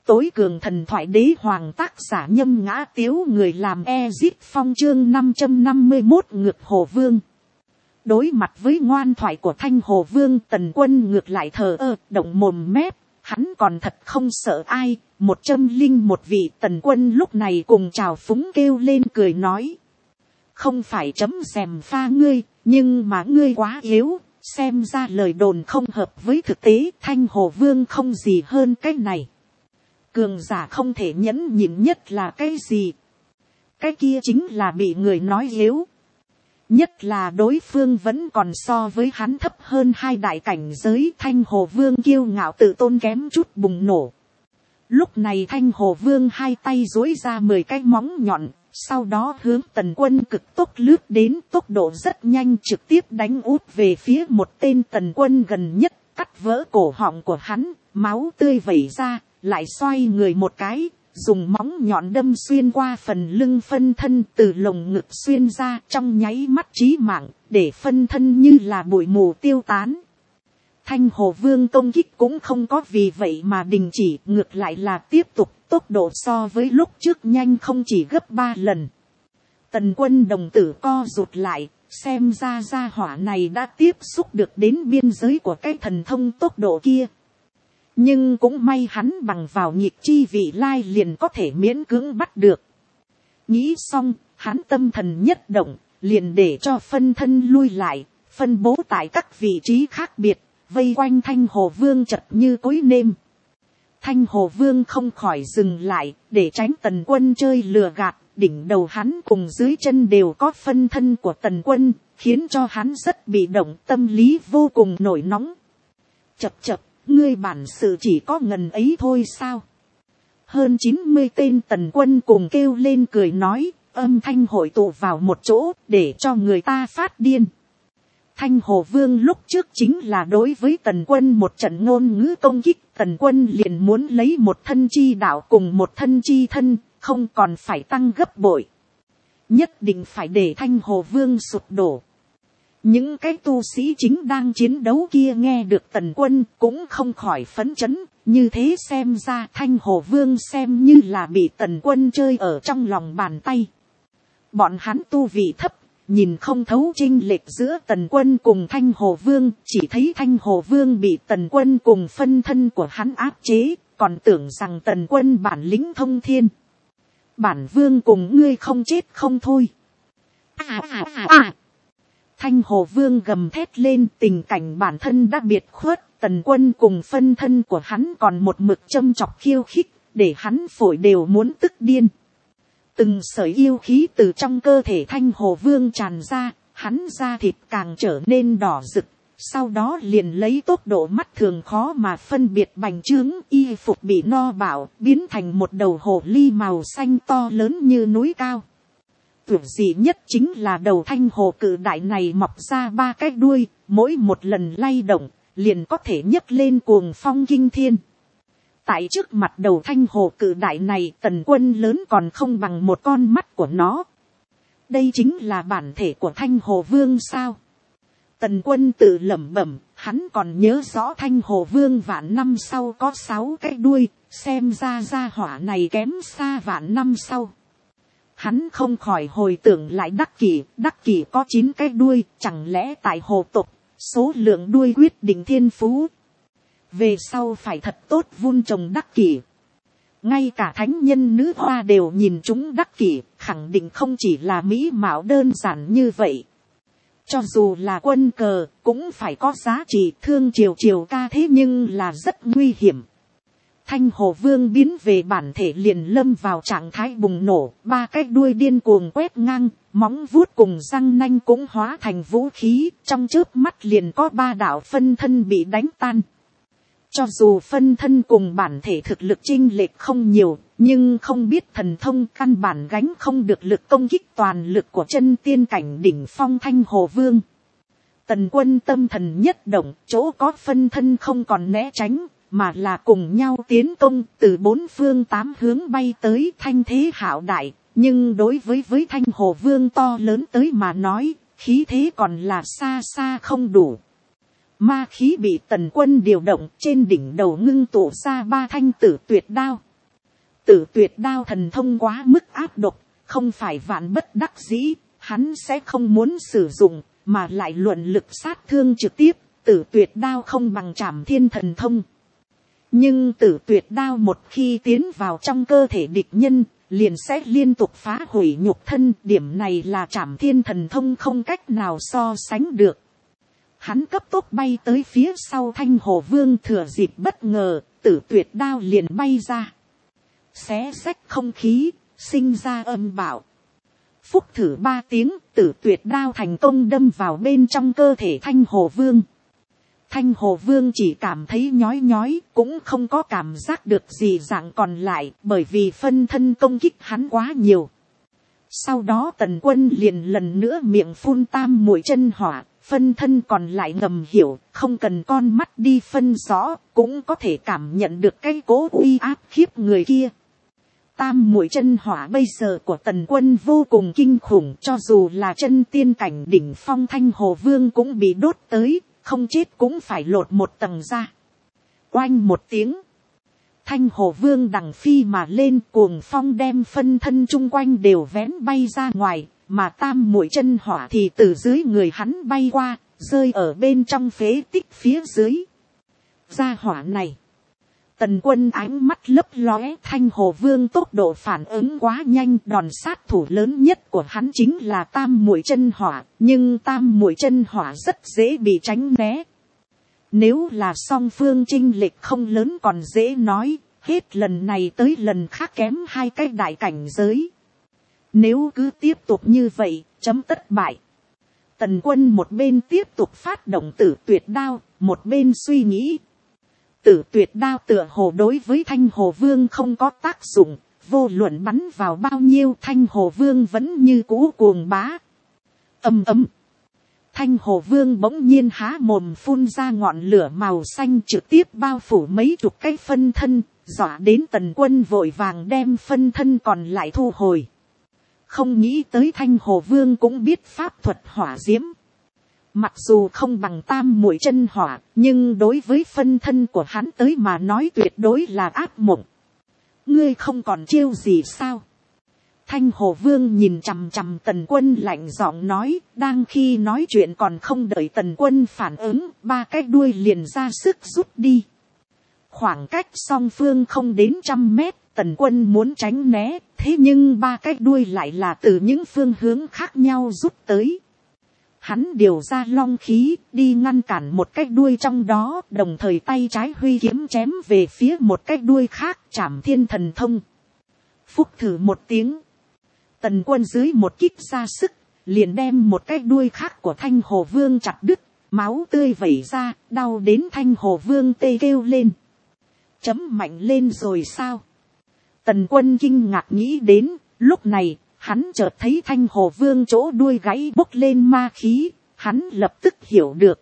tối cường thần thoại đế hoàng, tác giả Nhâm Ngã Tiếu, người làm Ezit Phong, chương 551 Ngược Hồ Vương. Đối mặt với ngoan thoại của Thanh Hồ Vương, Tần Quân ngược lại thờ ơ, động mồm mép, hắn còn thật không sợ ai. 101 vị. Tần Quân lúc này cùng trào phúng kêu lên cười nói: không phải chấm dèm pha ngươi, nhưng mà ngươi quá yếu, xem ra lời đồn không hợp với thực tế. Thanh Hồ Vương không gì hơn cái này. Cường giả không thể nhẫn nhịn nhất là cái gì? Cái kia chính là bị người nói yếu. Nhất là đối phương vẫn còn so với hắn thấp hơn 2 đại cảnh giới. Thanh Hồ Vương kiêu ngạo tự tôn kém chút bùng nổ. Lúc này Thanh Hồ Vương hai tay duỗi ra 10 cái móng nhọn, sau đó hướng Tần Quân cực tốc lướt đến, tốc độ rất nhanh, trực tiếp đánh út về phía một tên Tần Quân gần nhất, cắt vỡ cổ họng của hắn, máu tươi vẩy ra, lại xoay người một cái, dùng móng nhọn đâm xuyên qua phần lưng phân thân, từ lồng ngực xuyên ra, trong nháy mắt chí mạng, để phân thân như là bụi mù tiêu tán. Thanh Hồ Vương công kích cũng không có vì vậy mà đình chỉ, ngược lại là tiếp tục, tốc độ so với lúc trước nhanh không chỉ gấp 3 lần. Tần Quân đồng tử co rụt lại, xem ra gia hỏa này đã tiếp xúc được đến biên giới của cái thần thông tốc độ kia. Nhưng cũng may hắn bằng vào nhịp chi vị lai liền có thể miễn cưỡng bắt được. Nghĩ xong, hắn tâm thần nhất động, liền để cho phân thân lui lại, phân bố tại các vị trí khác biệt, vây quanh Thanh Hồ Vương chật như cối nêm. Thanh Hồ Vương không khỏi dừng lại, để tránh Tần Quân chơi lừa gạt, đỉnh đầu hắn cùng dưới chân đều có phân thân của Tần Quân, khiến cho hắn rất bị động, tâm lý vô cùng nổi nóng. Chập chập, ngươi bản sự chỉ có ngần ấy thôi sao? Hơn 90 tên Tần Quân cùng kêu lên cười nói, âm thanh hội tụ vào một chỗ, để cho người ta phát điên. Thanh Hồ Vương lúc trước chính là đối với Tần Quân một trận ngôn ngữ công kích, Tần Quân liền muốn lấy một thân chi đạo cùng một thân chi thân, không còn phải tăng gấp bội. Nhất định phải để Thanh Hồ Vương sụp đổ. Những cái tu sĩ chính đang chiến đấu kia nghe được Tần Quân cũng không khỏi phấn chấn, như thế xem ra Thanh Hồ Vương xem như là bị Tần Quân chơi ở trong lòng bàn tay. Bọn hắn tu vị thấp, nhìn không thấu chênh lệch giữa Tần Quân cùng Thanh Hồ Vương, chỉ thấy Thanh Hồ Vương bị Tần Quân cùng phân thân của hắn áp chế, còn tưởng rằng Tần Quân bản lĩnh thông thiên. Bản vương cùng ngươi không chết không thôi. Thanh Hồ Vương gầm thét lên, tình cảnh bản thân đã biệt khuất, Tần Quân cùng phân thân của hắn còn một mực châm chọc khiêu khích, để hắn phổi đều muốn tức điên. Từng sợi yêu khí từ trong cơ thể Thanh Hồ Vương tràn ra, hắn da thịt càng trở nên đỏ rực, sau đó liền lấy tốc độ mắt thường khó mà phân biệt bành trướng, y phục bị no bạo, biến thành một đầu hồ ly màu xanh to lớn như núi cao. Tuyệt dị nhất chính là đầu Thanh Hồ cự đại này mọc ra 3 cái đuôi, mỗi một lần lay động, liền có thể nhấc lên cuồng phong kinh thiên. Tại trước mặt đầu Thanh Hồ cự đại này, Tần Quân lớn còn không bằng một con mắt của nó. Đây chính là bản thể của Thanh Hồ Vương sao? Tần Quân tự lẩm bẩm, hắn còn nhớ rõ Thanh Hồ Vương vạn năm sau có 6 cái đuôi, xem ra gia hỏa này kém xa vạn năm sau. Hắn không khỏi hồi tưởng lại Đắc Kỷ có 9 cái đuôi, chẳng lẽ tại hồ tộc, số lượng đuôi quyết định thiên phú. Về sau phải thật tốt vun trồng Đắc Kỷ. Ngay cả thánh nhân nữ hoa đều nhìn chúng Đắc Kỷ, khẳng định không chỉ là mỹ mạo đơn giản như vậy. Cho dù là quân cờ, cũng phải có giá trị, thương triều ca thế nhưng là rất nguy hiểm. Thanh Hồ Vương biến về bản thể liền lâm vào trạng thái bùng nổ, 3 cái đuôi điên cuồng quét ngang, móng vuốt cùng răng nanh cũng hóa thành vũ khí, trong chớp mắt liền có 3 đạo phân thân bị đánh tan. Cho dù phân thân cùng bản thể thực lực chênh lệch không nhiều, nhưng không biết thần thông căn bản gánh không được lực công kích toàn lực của chân tiên cảnh đỉnh phong Thanh Hồ Vương. Tần Quân tâm thần nhất động, chỗ có phân thân không còn né tránh, mà là cùng nhau tiến công, từ 4 phương 8 hướng bay tới, thanh thế hạo đại, nhưng đối với Thanh Hồ Vương to lớn tới mà nói, khí thế còn là xa xa không đủ. Ma khí bị Tần Quân điều động, trên đỉnh đầu ngưng tụ ra 3 thanh tử tuyệt đao. Tử tuyệt đao thần thông quá mức áp độc, không phải vạn bất đắc dĩ, hắn sẽ không muốn sử dụng, mà lại luận lực sát thương trực tiếp, tử tuyệt đao không bằng trảm thiên thần thông. Nhưng tử tuyệt đao một khi tiến vào trong cơ thể địch nhân, liền sẽ liên tục phá hủy nhục thân, điểm này là trảm thiên thần thông không cách nào so sánh được. Hắn cấp tốc bay tới phía sau Thanh Hồ Vương, thừa dịp bất ngờ, tử tuyệt đao liền bay ra. Xé xách không khí, sinh ra âm bạo. Phúc thử 3 tiếng, tử tuyệt đao thành công đâm vào bên trong cơ thể Thanh Hồ Vương. Thanh Hồ Vương chỉ cảm thấy nhói nhói, cũng không có cảm giác được gì dạng còn lại, bởi vì phân thân công kích hắn quá nhiều. Sau đó Tần Quân liền lần nữa miệng phun tam muội chân hỏa, phân thân còn lại ngầm hiểu, không cần con mắt đi phân rõ, cũng có thể cảm nhận được cái cố uy áp khiếp người kia. Tam muội chân hỏa bây giờ của Tần Quân vô cùng kinh khủng, cho dù là chân tiên cảnh đỉnh phong Thanh Hồ Vương cũng bị đốt tới, không chết cũng phải lột một tầng ra. Oanh một tiếng, Thanh Hồ Vương đằng phi mà lên, cuồng phong đem phân thân chung quanh đều vén bay ra ngoài, mà tam muội chân hỏa thì từ dưới người hắn bay qua, rơi ở bên trong phế tích phía dưới. Ra hỏa này, Tần Quân ánh mắt lấp lóe, Thanh Hồ Vương tốc độ phản ứng quá nhanh, đòn sát thủ lớn nhất của hắn chính là tam muội chân hỏa, nhưng tam muội chân hỏa rất dễ bị tránh né. Nếu là song phương chênh lệch không lớn còn dễ nói, hết lần này tới lần khác kém 2 cái đại cảnh giới. Nếu cứ tiếp tục như vậy, chấm tất bại. Tần Quân một bên tiếp tục phát động tử tuyệt đao, một bên suy nghĩ. Tử tuyệt đao tựa hồ đối với Thanh Hồ Vương không có tác dụng, vô luận bắn vào bao nhiêu Thanh Hồ Vương vẫn như cũ cuồng bá. Ầm ầm. Thanh Hồ Vương bỗng nhiên há mồm phun ra ngọn lửa màu xanh trực tiếp bao phủ mấy chục cái phân thân, dọa đến Tần Quân vội vàng đem phân thân còn lại thu hồi. Không nghĩ tới Thanh Hồ Vương cũng biết pháp thuật hỏa diễm. Mặc dù không bằng tam muội chân hỏa, nhưng đối với phân thân của hắn tới mà nói tuyệt đối là ác mộng. Ngươi không còn chiêu gì sao? Thanh Hồ Vương nhìn chằm chằm Tần Quân lạnh giọng nói, đang khi nói chuyện còn không đợi Tần Quân phản ứng, 3 cái đuôi liền ra sức rút đi. Khoảng cách song phương không đến 100 mét, Tần Quân muốn tránh né, thế nhưng 3 cái đuôi lại là từ những phương hướng khác nhau rút tới. Hắn điều ra long khí, đi ngăn cản một cái đuôi trong đó, đồng thời tay trái huy kiếm chém về phía một cái đuôi khác, trảm thiên thần thông. Phúc thử một tiếng. Tần Quân dưới một kích ra sức, liền đem một cái đuôi khác của Thanh Hồ Vương chặt đứt, máu tươi vẩy ra, đau đến Thanh Hồ Vương tê kêu lên. Chấm mạnh lên rồi sao? Tần Quân kinh ngạc nghĩ đến, lúc này, hắn chợt thấy Thanh Hồ Vương chỗ đuôi gáy bốc lên ma khí, hắn lập tức hiểu được.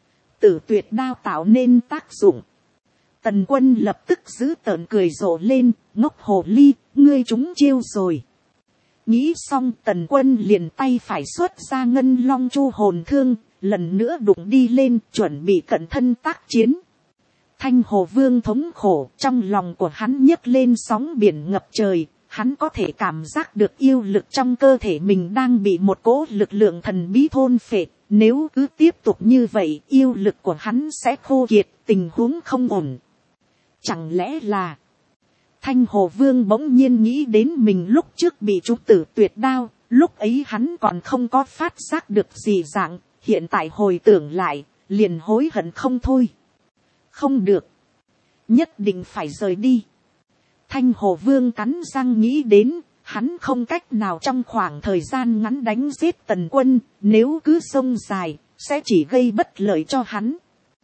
Tử tuyệt đao tạo nên tác dụng. Tần Quân lập tức giữ tợn cười rộ lên, ngốc hồ ly, ngươi trúng chiêu rồi. Nghĩ xong Tần Quân liền tay phải xuất ra ngân long chu hồn thương, lần nữa đụng đi lên chuẩn bị cận thân tác chiến. Thanh Hồ Vương thống khổ, trong lòng của hắn nhấc lên sóng biển ngập trời, hắn có thể cảm giác được yêu lực trong cơ thể mình đang bị một cỗ lực lượng thần bí thôn phệ, nếu cứ tiếp tục như vậy yêu lực của hắn sẽ khô kiệt, tình huống không ổn. Chẳng lẽ là... Thanh Hồ Vương bỗng nhiên nghĩ đến mình lúc trước bị trúng tử tuyệt đao, lúc ấy hắn còn không có phát giác được gì dạng, hiện tại hồi tưởng lại, liền hối hận không thôi. Không được, nhất định phải rời đi. Thanh Hồ Vương cắn răng nghĩ đến, hắn không cách nào trong khoảng thời gian ngắn đánh giết Tần Quân, nếu cứ xông dài, sẽ chỉ gây bất lợi cho hắn.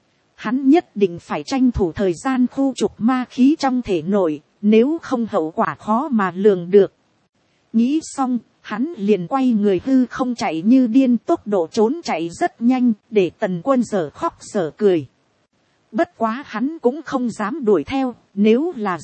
Hắn nhất định phải tranh thủ thời gian khu trục ma khí trong thể nội, nếu không hậu quả khó mà lường được. Nghĩ xong, hắn liền quay người hư không chạy như điên, tốc độ trốn chạy rất nhanh, để Tần Quân dở khóc dở cười. Bất quá hắn cũng không dám đuổi theo, nếu là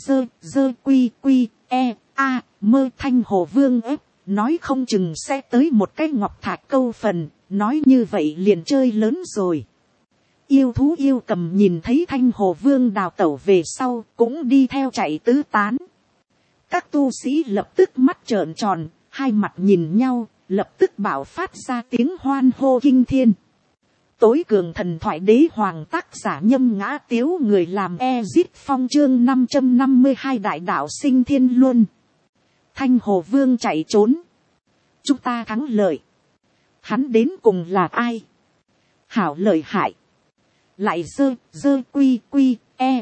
mơ Thanh Hồ Vương ép, nói không chừng sẽ tới một cái ngọc thạch câu phần, nói như vậy liền chơi lớn rồi. Yêu thú yêu cầm nhìn thấy Thanh Hồ Vương đào tẩu về sau, cũng đi theo chạy tứ tán. Các tu sĩ lập tức mắt trợn tròn, hai mặt nhìn nhau, lập tức bạo phát ra tiếng hoan hô kinh thiên. Tối cường thần thoại đế hoàng tác giả Nhâm Ngã Tiếu, người làm Ezit Phong, chương 552 đại đạo sinh thiên luân. Thanh Hồ Vương chạy trốn. Chúng ta thắng lợi. Hắn đến cùng là ai? Hảo lợi hại. Lại dơ quy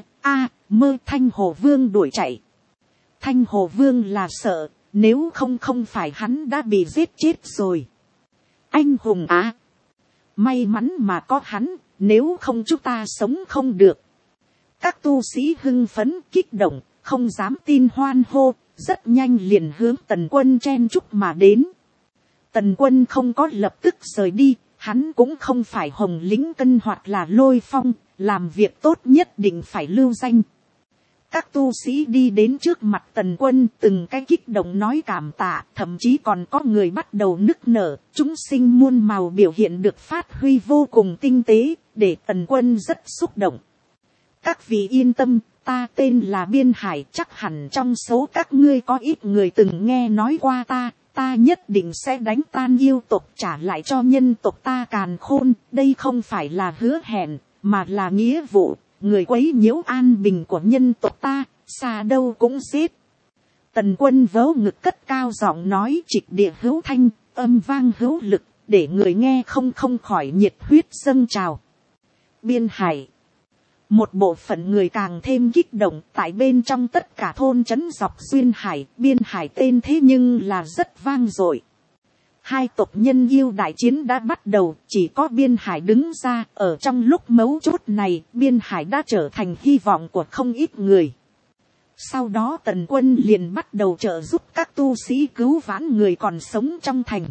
mơ Thanh Hồ Vương đuổi chạy. Thanh Hồ Vương là sợ, nếu không phải hắn đã bị giết chết rồi. Anh hùng á. May mắn mà có hắn, nếu không chúng ta sống không được. Các tu sĩ hưng phấn kích động, không dám tin hoan hô, rất nhanh liền hướng Tần Quân chen chúc mà đến. Tần Quân không có lập tức rời đi, hắn cũng không phải Hồng Lĩnh Cân hoặc là Lôi Phong, làm việc tốt nhất định phải lưu danh. Các tu sĩ đi đến trước mặt Tần Quân, từng cái kích động nói cảm tạ, thậm chí còn có người bắt đầu nức nở, chúng sinh muôn màu biểu hiện được phát huy vô cùng tinh tế, để Tần Quân rất xúc động. Các vị yên tâm, ta tên là Biên Hải, chắc hẳn trong số các ngươi có ít người từng nghe nói qua ta nhất định sẽ đánh tan yêu tộc, trả lại cho nhân tộc ta càn khôn, đây không phải là hứa hẹn, mà là nghĩa vụ. Người quấy nhiễu an bình của nhân tộc ta, xa đâu cũng giết. Tần Quân vớ ngực cất cao giọng nói, trịch địa hữu thanh, âm vang hữu lực, để người nghe không khỏi nhiệt huyết dâng trào. Biên Hải. Một bộ phận người càng thêm kích động, tại bên trong tất cả thôn trấn dọc duyên hải, Biên Hải tên thế nhưng là rất vang dội. Hai tộc nhân yêu đại chiến đã bắt đầu, chỉ có Biên Hải đứng ra, ở trong lúc mấu chốt này, Biên Hải đã trở thành hy vọng của không ít người. Sau đó Tần Quân liền bắt đầu trợ giúp các tu sĩ cứu vãn người còn sống trong thành.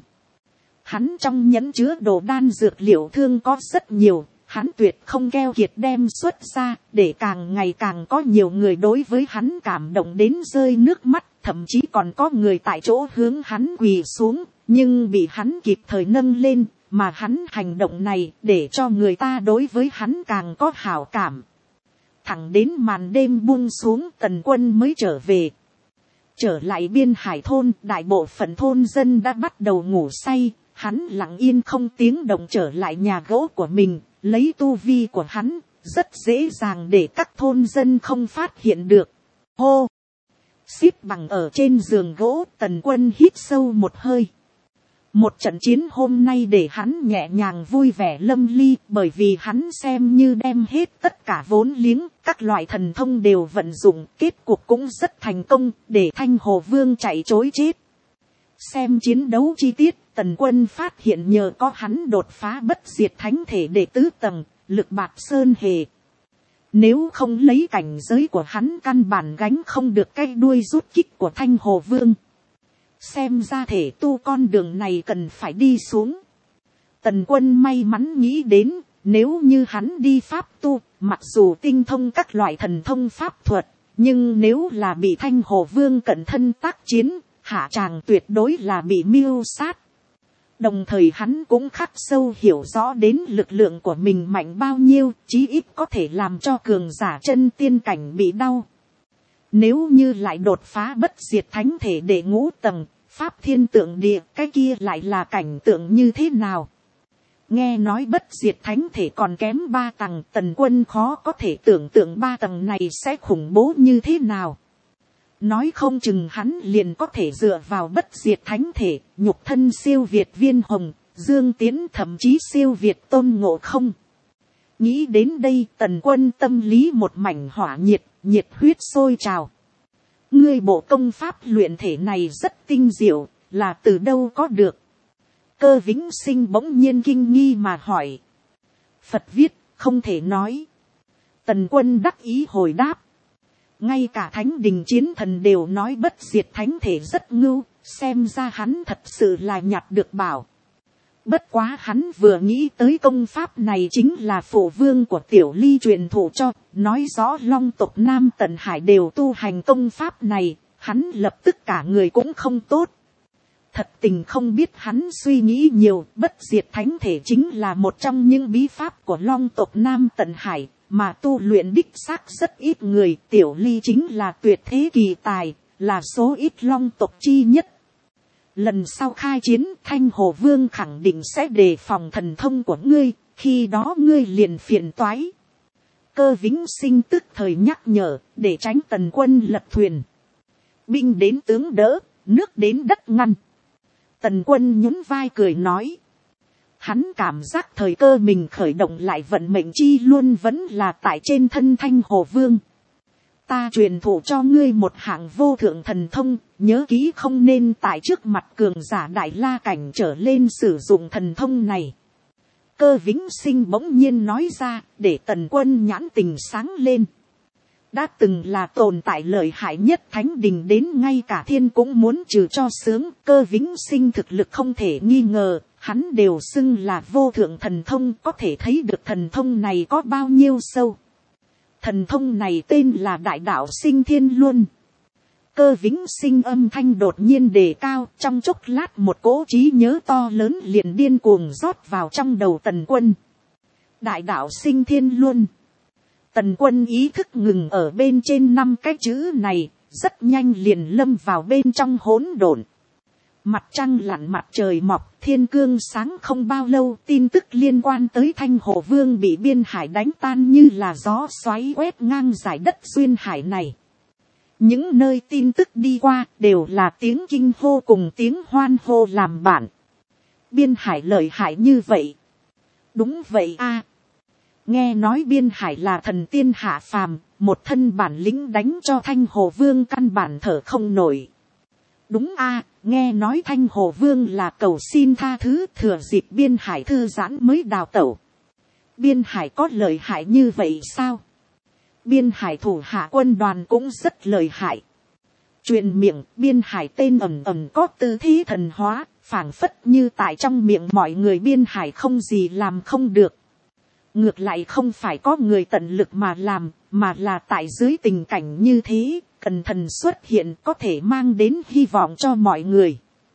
Hắn trong nhẫn chứa đồ đan dược liệu thương có rất nhiều, hắn tuyệt không keo kiệt đem xuất ra, để càng ngày càng có nhiều người đối với hắn cảm động đến rơi nước mắt, thậm chí còn có người tại chỗ hướng hắn quỳ xuống. Nhưng bị hắn kịp thời nâng lên, mà hắn hành động này để cho người ta đối với hắn càng có hảo cảm. Thẳng đến màn đêm buông xuống, Tần Quân mới trở về. Trở lại Biên Hải thôn, đại bộ phận thôn dân đã bắt đầu ngủ say, hắn lặng yên không tiếng động trở lại nhà gỗ của mình, lấy tu vi của hắn, rất dễ dàng để các thôn dân không phát hiện được. Hô! Xếp bằng ở trên giường gỗ, Tần Quân hít sâu một hơi. Một trận chiến hôm nay để hắn nhẹ nhàng vui vẻ lâm ly, bởi vì hắn xem như đem hết tất cả vốn liếng, các loại thần thông đều vận dụng, kết cuộc cũng rất thành công, để Thanh Hồ Vương chạy trối chết. Xem chiến đấu chi tiết, Tần Quân phát hiện nhờ có hắn đột phá bất diệt thánh thể đệ tứ tầng, lực bạt sơn hề. Nếu không lấy cảnh giới của hắn căn bản gánh không được cái đuôi rút kích của Thanh Hồ Vương. Xem ra thể tu con đường này cần phải đi xuống. Tần Quân may mắn nghĩ đến, nếu như hắn đi pháp tu, mặc dù tinh thông các loại thần thông pháp thuật, nhưng nếu là bị Thanh Hồ Vương cận thân tác chiến, hạ tràng tuyệt đối là bị mưu sát. Đồng thời hắn cũng khắc sâu hiểu rõ đến lực lượng của mình mạnh bao nhiêu, chí ít có thể làm cho cường giả chân tiên cảnh bị đau. Nếu như lại đột phá bất diệt thánh thể đệ ngũ tầng, pháp thiên tượng địa, cái kia lại là cảnh tượng như thế nào? Nghe nói bất diệt thánh thể còn kém 3 tầng, Tần Quân khó có thể tưởng tượng 3 tầng này sẽ khủng bố như thế nào. Nói không chừng hắn liền có thể dựa vào bất diệt thánh thể, nhục thân siêu việt Viên Hồng, Dương Tiến, thậm chí siêu việt Tôn Ngộ Không. Nghĩ đến đây, Tần Quân tâm lý một mảnh hỏa nhiệt, nhiệt huyết sôi trào. Ngươi bộ công pháp luyện thể này rất tinh diệu, là từ đâu có được? Cơ Vĩnh Sinh bỗng nhiên kinh nghi mà hỏi. Phật viết, không thể nói. Tần Quân đắc ý hồi đáp. Ngay cả Thánh Đình Chiến Thần đều nói bất diệt thánh thể rất ngưu, xem ra hắn thật sự là nhặt được bảo. Bất quá hắn vừa nghĩ tới công pháp này chính là phụ vương của Tiểu Ly truyền thụ cho, nói rõ Long tộc Nam Tần Hải đều tu hành công pháp này, hắn lập tức cả người cũng không tốt. Thật tình không biết hắn suy nghĩ nhiều, bất diệt thánh thể chính là một trong những bí pháp của Long tộc Nam Tần Hải, mà tu luyện đích xác rất ít người. Tiểu Ly chính là tuyệt thế kỳ tài, là số ít long tộc chi nhất. Lần sau khai chiến, Thanh Hồ Vương khẳng định sẽ đề phòng thần thông của ngươi, khi đó ngươi liền phiền toái. Cơ Vĩnh Sinh tức thời nhắc nhở, để tránh Tần Quân lật thuyền. Binh đến tướng đỡ, nước đến đất ngăn. Tần Quân nhún vai cười nói. Hắn cảm giác thời cơ mình khởi động lại vận mệnh chi luôn vẫn là tại trên thân Thanh Hồ Vương. Ta truyền thụ cho ngươi một hạng vô thượng thần thông, nhớ kỹ không nên tại trước mặt cường giả đại la cảnh trở lên sử dụng thần thông này. Cơ Vĩnh Sinh bỗng nhiên nói ra, để Tần Quân nhãn tình sáng lên. Đã từng là tồn tại lợi hại nhất thánh đình đến ngay cả thiên cũng muốn trừ cho sướng. Cơ Vĩnh Sinh thực lực không thể nghi ngờ, hắn đều xưng là vô thượng thần thông, có thể thấy được thần thông này có bao nhiêu sâu. Thần thông này tên là Đại Đạo Sinh Thiên Luân. Cơ Vĩnh Sinh âm thanh đột nhiên đề cao, trong chốc lát một cỗ trí nhớ to lớn liền điên cuồng rót vào trong đầu Tần Quân. Đại Đạo Sinh Thiên Luân. Tần Quân ý thức ngừng ở bên trên 5 cái chữ này, rất nhanh liền lâm vào bên trong hỗn độn. Mặt trăng lặn mặt trời mọc, thiên cương sáng không bao lâu, tin tức liên quan tới Thanh Hồ Vương bị biên hải đánh tan như là gió xoáy quét ngang dải đất duyên hải này. Những nơi tin tức đi qua đều là tiếng kinh hô cùng tiếng hoan hô làm bạn. Biên hải lợi hại như vậy. Đúng vậy a. Nghe nói biên hải là thần tiên hạ phàm, một thân bản lĩnh đánh cho Thanh Hồ Vương căn bản thở không nổi. Đúng a, nghe nói Thanh Hồ Vương là cầu xin tha thứ, thừa dịp biên hải thư giãn mới đào tẩu. Biên hải có lợi hại như vậy sao? Biên hải thủ hạ quân đoàn cũng rất lợi hại. Truyền miệng biên hải tên ầm ầm có tư thế thần hóa, phảng phất như tại trong miệng mọi người biên hải không gì làm không được. Ngược lại không phải có người tận lực mà làm, mà là tại dưới tình cảnh như thế, cần thần xuất hiện có thể mang đến hy vọng cho mọi người.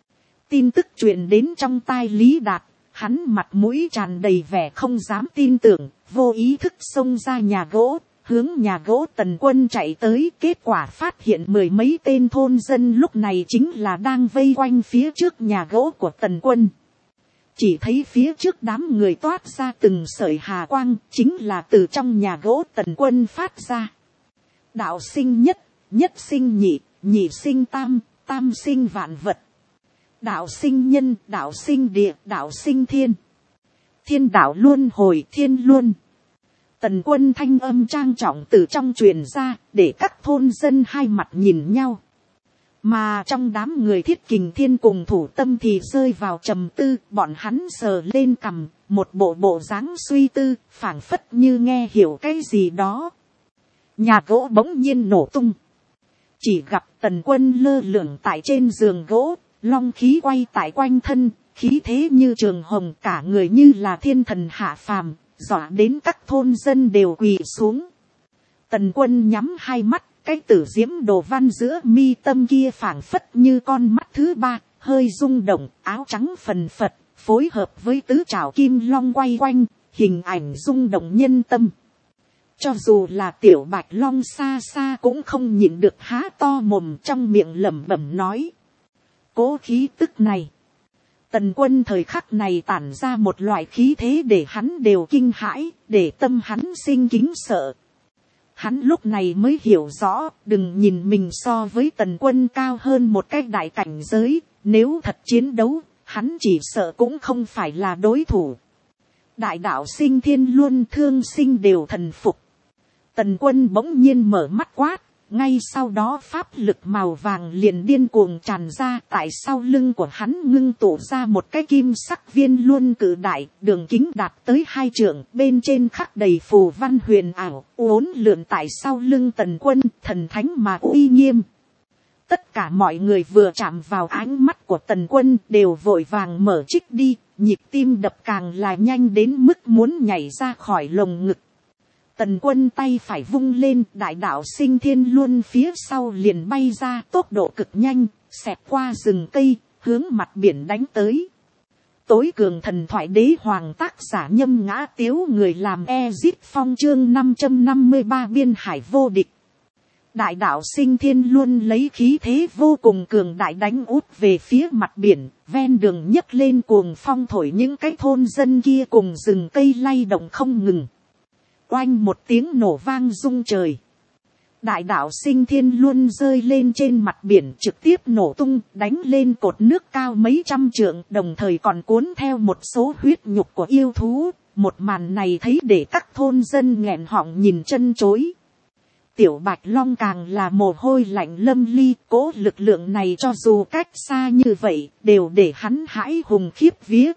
Tin tức truyền đến trong tai Lý Đạt, hắn mặt mũi tràn đầy vẻ không dám tin tưởng, vô ý thức xông ra nhà gỗ, hướng nhà gỗ Tần Quân chạy tới. Kết quả phát hiện 10 mấy tên thôn dân lúc này chính là đang vây quanh phía trước nhà gỗ của Tần Quân. Chỉ thấy phía trước đám người toát ra từng sợi hà quang, chính là từ trong nhà gỗ Tần Quân phát ra. Đạo sinh nhất, nhất sinh nhị, nhị sinh tam, tam sinh vạn vật. Đạo sinh nhân, đạo sinh địa, đạo sinh thiên. Thiên đạo luân hồi, thiên luân. Tần Quân thanh âm trang trọng từ trong truyền ra, để các thôn dân hai mặt nhìn nhau. Mà trong đám người Thiết Kình Thiên cùng Thủ Tâm thì rơi vào trầm tư, bọn hắn sờ lên cằm, một bộ dáng suy tư, phảng phất như nghe hiểu cái gì đó. Nhà gỗ bỗng nhiên nổ tung. Chỉ gặp Tần Quân lơ lửng tại trên giường gỗ, long khí quay tại quanh thân, khí thế như trường hồng, cả người như là thiên thần hạ phàm, dọa đến các thôn dân đều quỳ xuống. Tần Quân nhắm hai mắt, cái tử diễm đồ văn giữa mi tâm kia phảng phất như con mắt thứ ba, hơi rung động, áo trắng phần phật, phối hợp với tứ trảo kim long quay quanh, hình ảnh rung động nhân tâm. Cho dù là tiểu bạch long xa xa cũng không nhịn được há to mồm trong miệng lẩm bẩm nói. Cố khí tức này. Tần Quân thời khắc này tản ra một loại khí thế để hắn đều kinh hãi, để tâm hắn sinh kính sợ. Hắn lúc này mới hiểu rõ, đừng nhìn mình so với Tần Quân cao hơn một cái đại cảnh giới, nếu thật chiến đấu, hắn chỉ sợ cũng không phải là đối thủ. Đại đạo sinh thiên luân, thương sinh đều thần phục. Tần Quân bỗng nhiên mở mắt quát, ngay sau đó pháp lực màu vàng liền điên cuồng tràn ra, tại sau lưng của hắn ngưng tụ ra một cái kim sắc viên luân cự đại, đường kính đạt tới 2 trượng, bên trên khắc đầy phù văn huyền ảo, uốn lượn tại sau lưng Tần Quân, thần thánh mà uy nghiêm. Tất cả mọi người vừa chạm vào ánh mắt của Tần Quân đều vội vàng mở trích đi, nhịp tim đập càng là nhanh đến mức muốn nhảy ra khỏi lồng ngực. Tần Quân tay phải vung lên, đại đạo sinh thiên luân phía sau liền bay ra, tốc độ cực nhanh, xẹt qua rừng cây, hướng mặt biển đánh tới. Tối cường thần thoại đế hoàng tác giả Nhâm Ngã Tiếu, người làm Ezit Phong, chương 553 biên hải vô địch. Đại đạo Sinh Thiên luôn lấy khí thế vô cùng cường đại đánh út về phía mặt biển, ven đường nhấc lên cuồng phong thổi những cái thôn dân kia cùng rừng cây lay động không ngừng. Oanh một tiếng nổ vang rung trời. Đại đạo Sinh Thiên luôn rơi lên trên mặt biển trực tiếp nổ tung, đánh lên cột nước cao mấy trăm trượng, đồng thời còn cuốn theo một số huyết nhục của yêu thú. Một màn này thấy để các thôn dân nghẹn họng nhìn chân chối. Tiểu Bạch Long càng là mồ hôi lạnh lâm ly, cố lực lượng này cho dù cách xa như vậy, đều để hắn hãi hùng khiếp vía.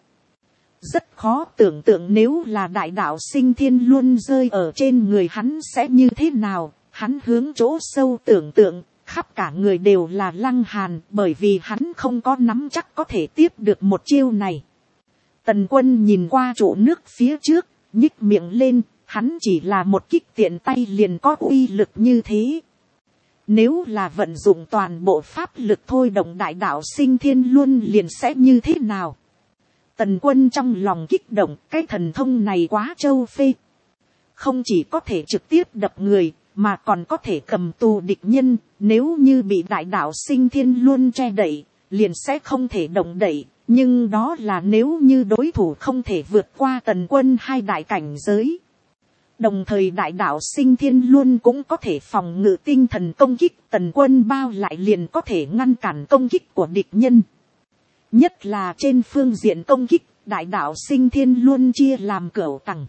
Rất khó tưởng tượng nếu là đại đạo Sinh Thiên luôn rơi ở trên người hắn sẽ như thế nào. Hắn hướng chỗ sâu tưởng tượng, khắp cả người đều là Lăng Hàn, bởi vì hắn không có nắm chắc có thể tiếp được một chiêu này. Tần Quân nhìn qua chỗ nước phía trước, nhích miệng lên, hắn chỉ là một kích tiện tay liền có uy lực như thế. Nếu là vận dụng toàn bộ pháp lực thôi động đại đạo Sinh Thiên luôn liền sẽ như thế nào? Tần Quân trong lòng kích động, cái thần thông này quá trâu phê. Không chỉ có thể trực tiếp đập người, mà còn có thể cầm tù địch nhân, nếu như bị đại đạo Sinh Thiên luôn che đậy, liền sẽ không thể động đậy, nhưng đó là nếu như đối thủ không thể vượt qua Tần Quân hai đại cảnh giới. Đồng thời đại đạo Sinh Thiên luôn cũng có thể phòng ngự tinh thần công kích, Tần Quân bao lại liền có thể ngăn cản công kích của địch nhân. Nhất là trên phương diện công kích, đại đạo Sinh Thiên luôn chia làm cửu tầng.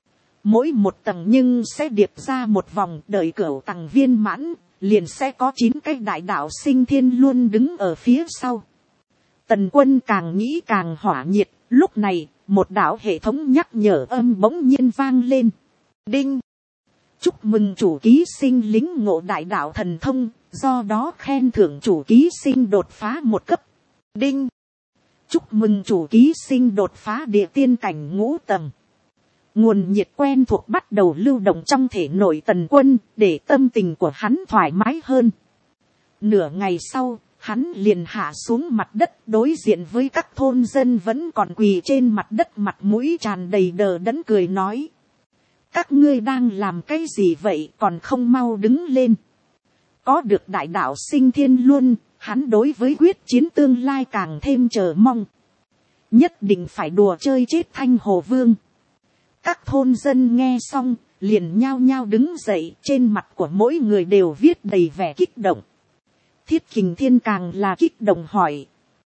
Mỗi một tầng nhưng sẽ điệp ra một vòng, đợi cửu tầng viên mãn, liền sẽ có 9 cái đại đạo Sinh Thiên luôn đứng ở phía sau. Tần Quân càng nghĩ càng hỏa nhiệt, lúc này, một đạo hệ thống nhắc nhở âm bỗng nhiên vang lên. Đinh! Chúc mừng chủ ký sinh lính ngộ đại đạo thần thông, do đó khen thưởng chủ ký sinh đột phá một cấp. Đinh! Chúc mừng chủ ký sinh đột phá địa tiên cảnh 5 tầng. Nguồn nhiệt quen thuộc bắt đầu lưu động trong thể nội Tần Quân, để tâm tình của hắn thoải mái hơn. Nửa ngày sau, hắn liền hạ xuống mặt đất đối diện với các thôn dân vẫn còn quỳ trên mặt đất, mặt mũi tràn đầy đờ đẫn cười nói. Các ngươi đang làm cái gì vậy, còn không mau đứng lên. Có được đại đạo Sinh Thiên luôn, hắn đối với quyết chiến tương lai càng thêm chờ mong. Nhất định phải đùa chơi chết Thanh Hồ Vương. Các thôn dân nghe xong, liền nhao nhao đứng dậy, trên mặt của mỗi người đều viết đầy vẻ kích động. Thiết Kình Thiên càng là kích động hỏi.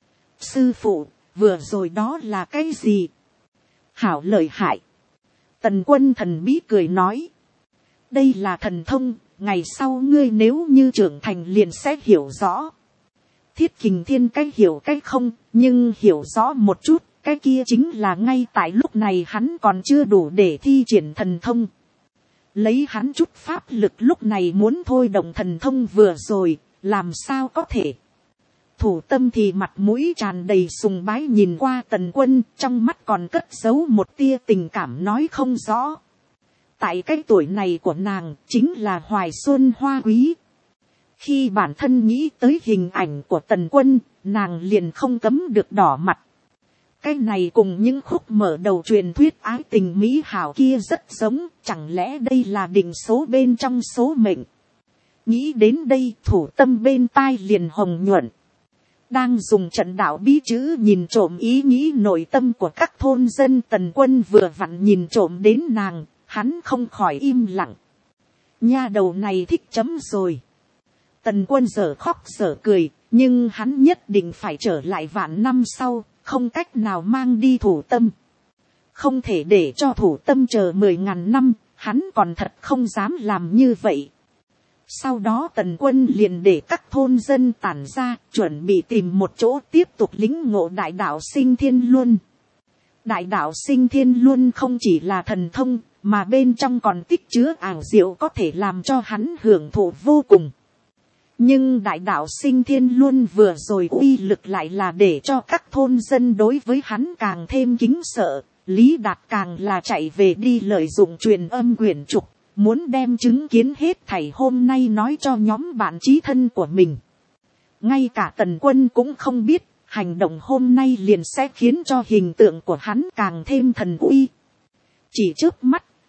Sư phụ, vừa rồi đó là cái gì? Hảo lợi hại. Tần Quân thần bí cười nói. Đây là thần thông, ngày sau ngươi nếu như trưởng thành liền sẽ hiểu rõ. Thiết Kình Thiên cái hiểu cái không, nhưng hiểu rõ một chút, cái kia chính là ngay tại lúc này hắn còn chưa đủ để thi triển thần thông. Lấy hắn chút pháp lực lúc này muốn thôi động thần thông vừa rồi, làm sao có thể. Thủ Tâm thì mặt mũi tràn đầy sùng bái nhìn qua Tần Quân, trong mắt còn cất giấu một tia tình cảm nói không rõ. Tại cái tuổi này của nàng chính là hoài xuân hoa quý. Khi bản thân nghĩ tới hình ảnh của Tần Quân, nàng liền không cấm được đỏ mặt. Cái này cùng những khúc mở đầu truyền thuyết ái tình mỹ hảo kia rất giống, chẳng lẽ đây là định số bên trong số mệnh. Nghĩ đến đây, Thủ Tâm bên tai liền hồng nhuận. Đang dùng trận đạo bí chữ nhìn trộm ý nghĩ nội tâm của các thôn dân, Tần Quân vừa vặn nhìn trộm đến nàng, hắn không khỏi im lặng. Nha đầu này thích chấm rồi. Tần Quân dở khóc dở cười, nhưng hắn nhất định phải trở lại vạn năm sau, không cách nào mang đi Thủ Tâm. Không thể để cho Thủ Tâm chờ 10.000 năm, hắn còn thật không dám làm như vậy. Sau đó Tần Quân liền để các thôn dân tản ra, chuẩn bị tìm một chỗ tiếp tục lĩnh ngộ đại đạo Sinh Thiên Luân. Đại đạo Sinh Thiên Luân không chỉ là thần thông, mà bên trong còn tích chứa ảo diệu có thể làm cho hắn hưởng thụ vô cùng. Nhưng đại đạo Sinh Thiên Luân vừa rồi uy lực lại là để cho các thôn dân đối với hắn càng thêm kính sợ. Lý Đạt càng là chạy về đi lợi dụng truyền âm quyển trục, muốn đem chứng kiến hết thảy hôm nay nói cho nhóm bạn chí thân của mình. Ngay cả Tần Quân cũng không biết, hành động hôm nay liền sẽ khiến cho hình tượng của hắn càng thêm thần uy. Chỉ trước mắt,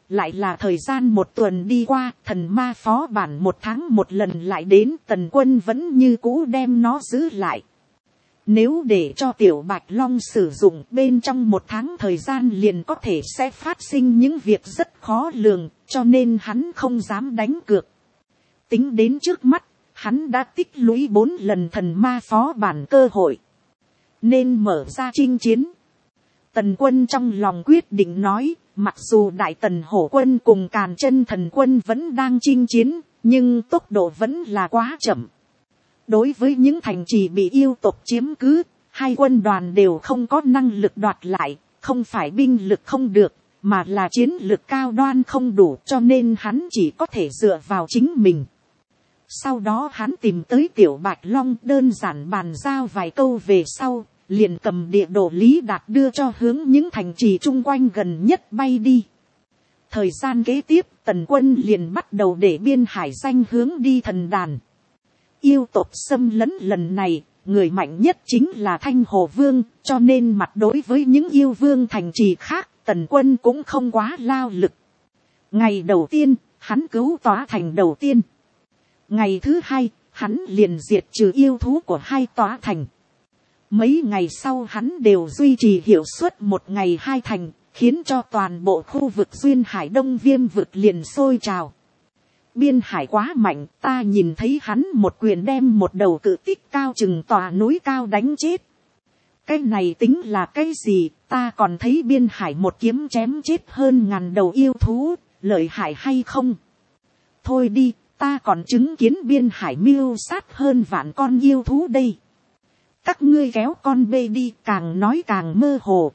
lại là thời gian một tuần đi qua, thần ma phó bản một tháng một lần lại đến, Tần Quân vẫn như cũ đem nó giữ lại. Nếu để cho Tiểu Bạch Long sử dụng, bên trong một tháng thời gian liền có thể sẽ phát sinh những việc rất khó lường, cho nên hắn không dám đánh cược. Tính đến trước mắt, hắn đã tích lũy 4 lần thần ma phó bản cơ hội, nên mở ra chinh chiến. Tần Quân trong lòng quyết định nói, mặc dù Đại Tần Hổ quân cùng Càn Chân Thần quân vẫn đang chinh chiến, nhưng tốc độ vẫn là quá chậm. Đối với những thành trì bị yêu tộc chiếm cứ, hai quân đoàn đều không có năng lực đoạt lại, không phải binh lực không được, mà là chiến lực cao đoan không đủ, cho nên hắn chỉ có thể dựa vào chính mình. Sau đó hắn tìm tới Tiểu Bạch Long, đơn giản bàn giao vài câu về sau, liền cầm địa đồ Lý Đạt đưa cho hướng những thành trì chung quanh gần nhất bay đi. Thời gian kế tiếp, Tần Quân liền bắt đầu để biên hải danh hướng đi thần đàn. Yêu tộc xâm lấn lần này, người mạnh nhất chính là Thanh Hồ Vương, cho nên mặt đối với những yêu vương thành trì khác, Tần Quân cũng không quá lao lực. Ngày đầu tiên, hắn cứu tòa thành đầu tiên. Ngày thứ hai, hắn liền diệt trừ yêu thú của 2 tòa thành. Mấy ngày sau hắn đều duy trì hiệu suất 1 ngày 2 thành, khiến cho toàn bộ khu vực duyên hải đông viêm vực liền sôi trào. Biên hải quá mạnh, ta nhìn thấy hắn một quyền đem một đầu cự tích cao chừng tòa núi cao đánh chết. Cái này tính là cái gì, ta còn thấy biên hải một kiếm chém chết hơn 1000 đầu yêu thú, lợi hại hay không? Thôi đi, ta còn chứng kiến biên hải mưu sát hơn vạn con yêu thú đây. Các ngươi kéo con bê đi, càng nói càng mơ hồ.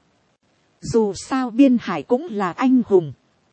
Dù sao biên hải cũng là anh hùng.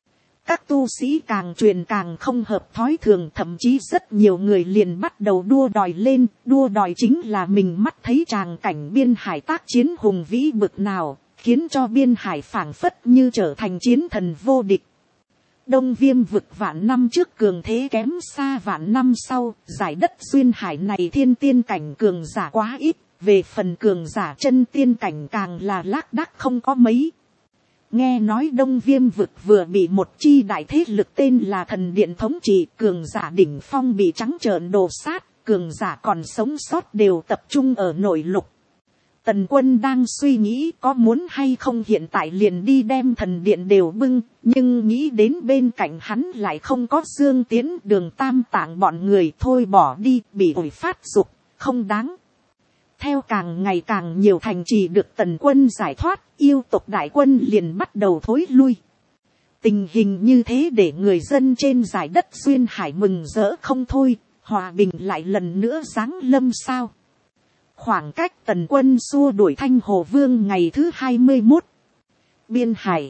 Các tu sĩ càng truyền càng không hợp thói thường, thậm chí rất nhiều người liền bắt đầu đua đòi lên. Đua đòi chính là mình mắt thấy tràng cảnh biên hải tác chiến hùng vĩ bực nào, khiến cho biên hải phảng phất như trở thành chiến thần vô địch. Đông viêm vực vạn năm trước cường thế kém xa vạn năm sau, giải đất duyên hải này thiên tiên cảnh cường giả quá ít, về phần cường giả chân tiên cảnh càng là lác đác không có mấy. Nghe nói đông viêm vực vừa bị một chi đại thế lực tên là thần điện thống trị, cường giả đỉnh phong bị trắng trợn đồ sát, cường giả còn sống sót đều tập trung ở nội lục. Tần Quân đang suy nghĩ có muốn hay không hiện tại liền đi đem thần điện đều bưng, nhưng nghĩ đến bên cạnh hắn lại không có Dương Tiến, Đường Tam Tạng bọn người, thôi bỏ đi, bị ổi phát dục, không đáng. Theo càng ngày càng nhiều thành trì được Tần Quân giải thoát, yêu tộc đại quân liền bắt đầu thối lui. Tình hình như thế để người dân trên giải đất duyên hải mừng rỡ không thôi, hòa bình lại lần nữa giáng lâm sao. Khoảng cách Tần Quân xua đuổi Thanh Hồ Vương ngày thứ 21. Biên hải.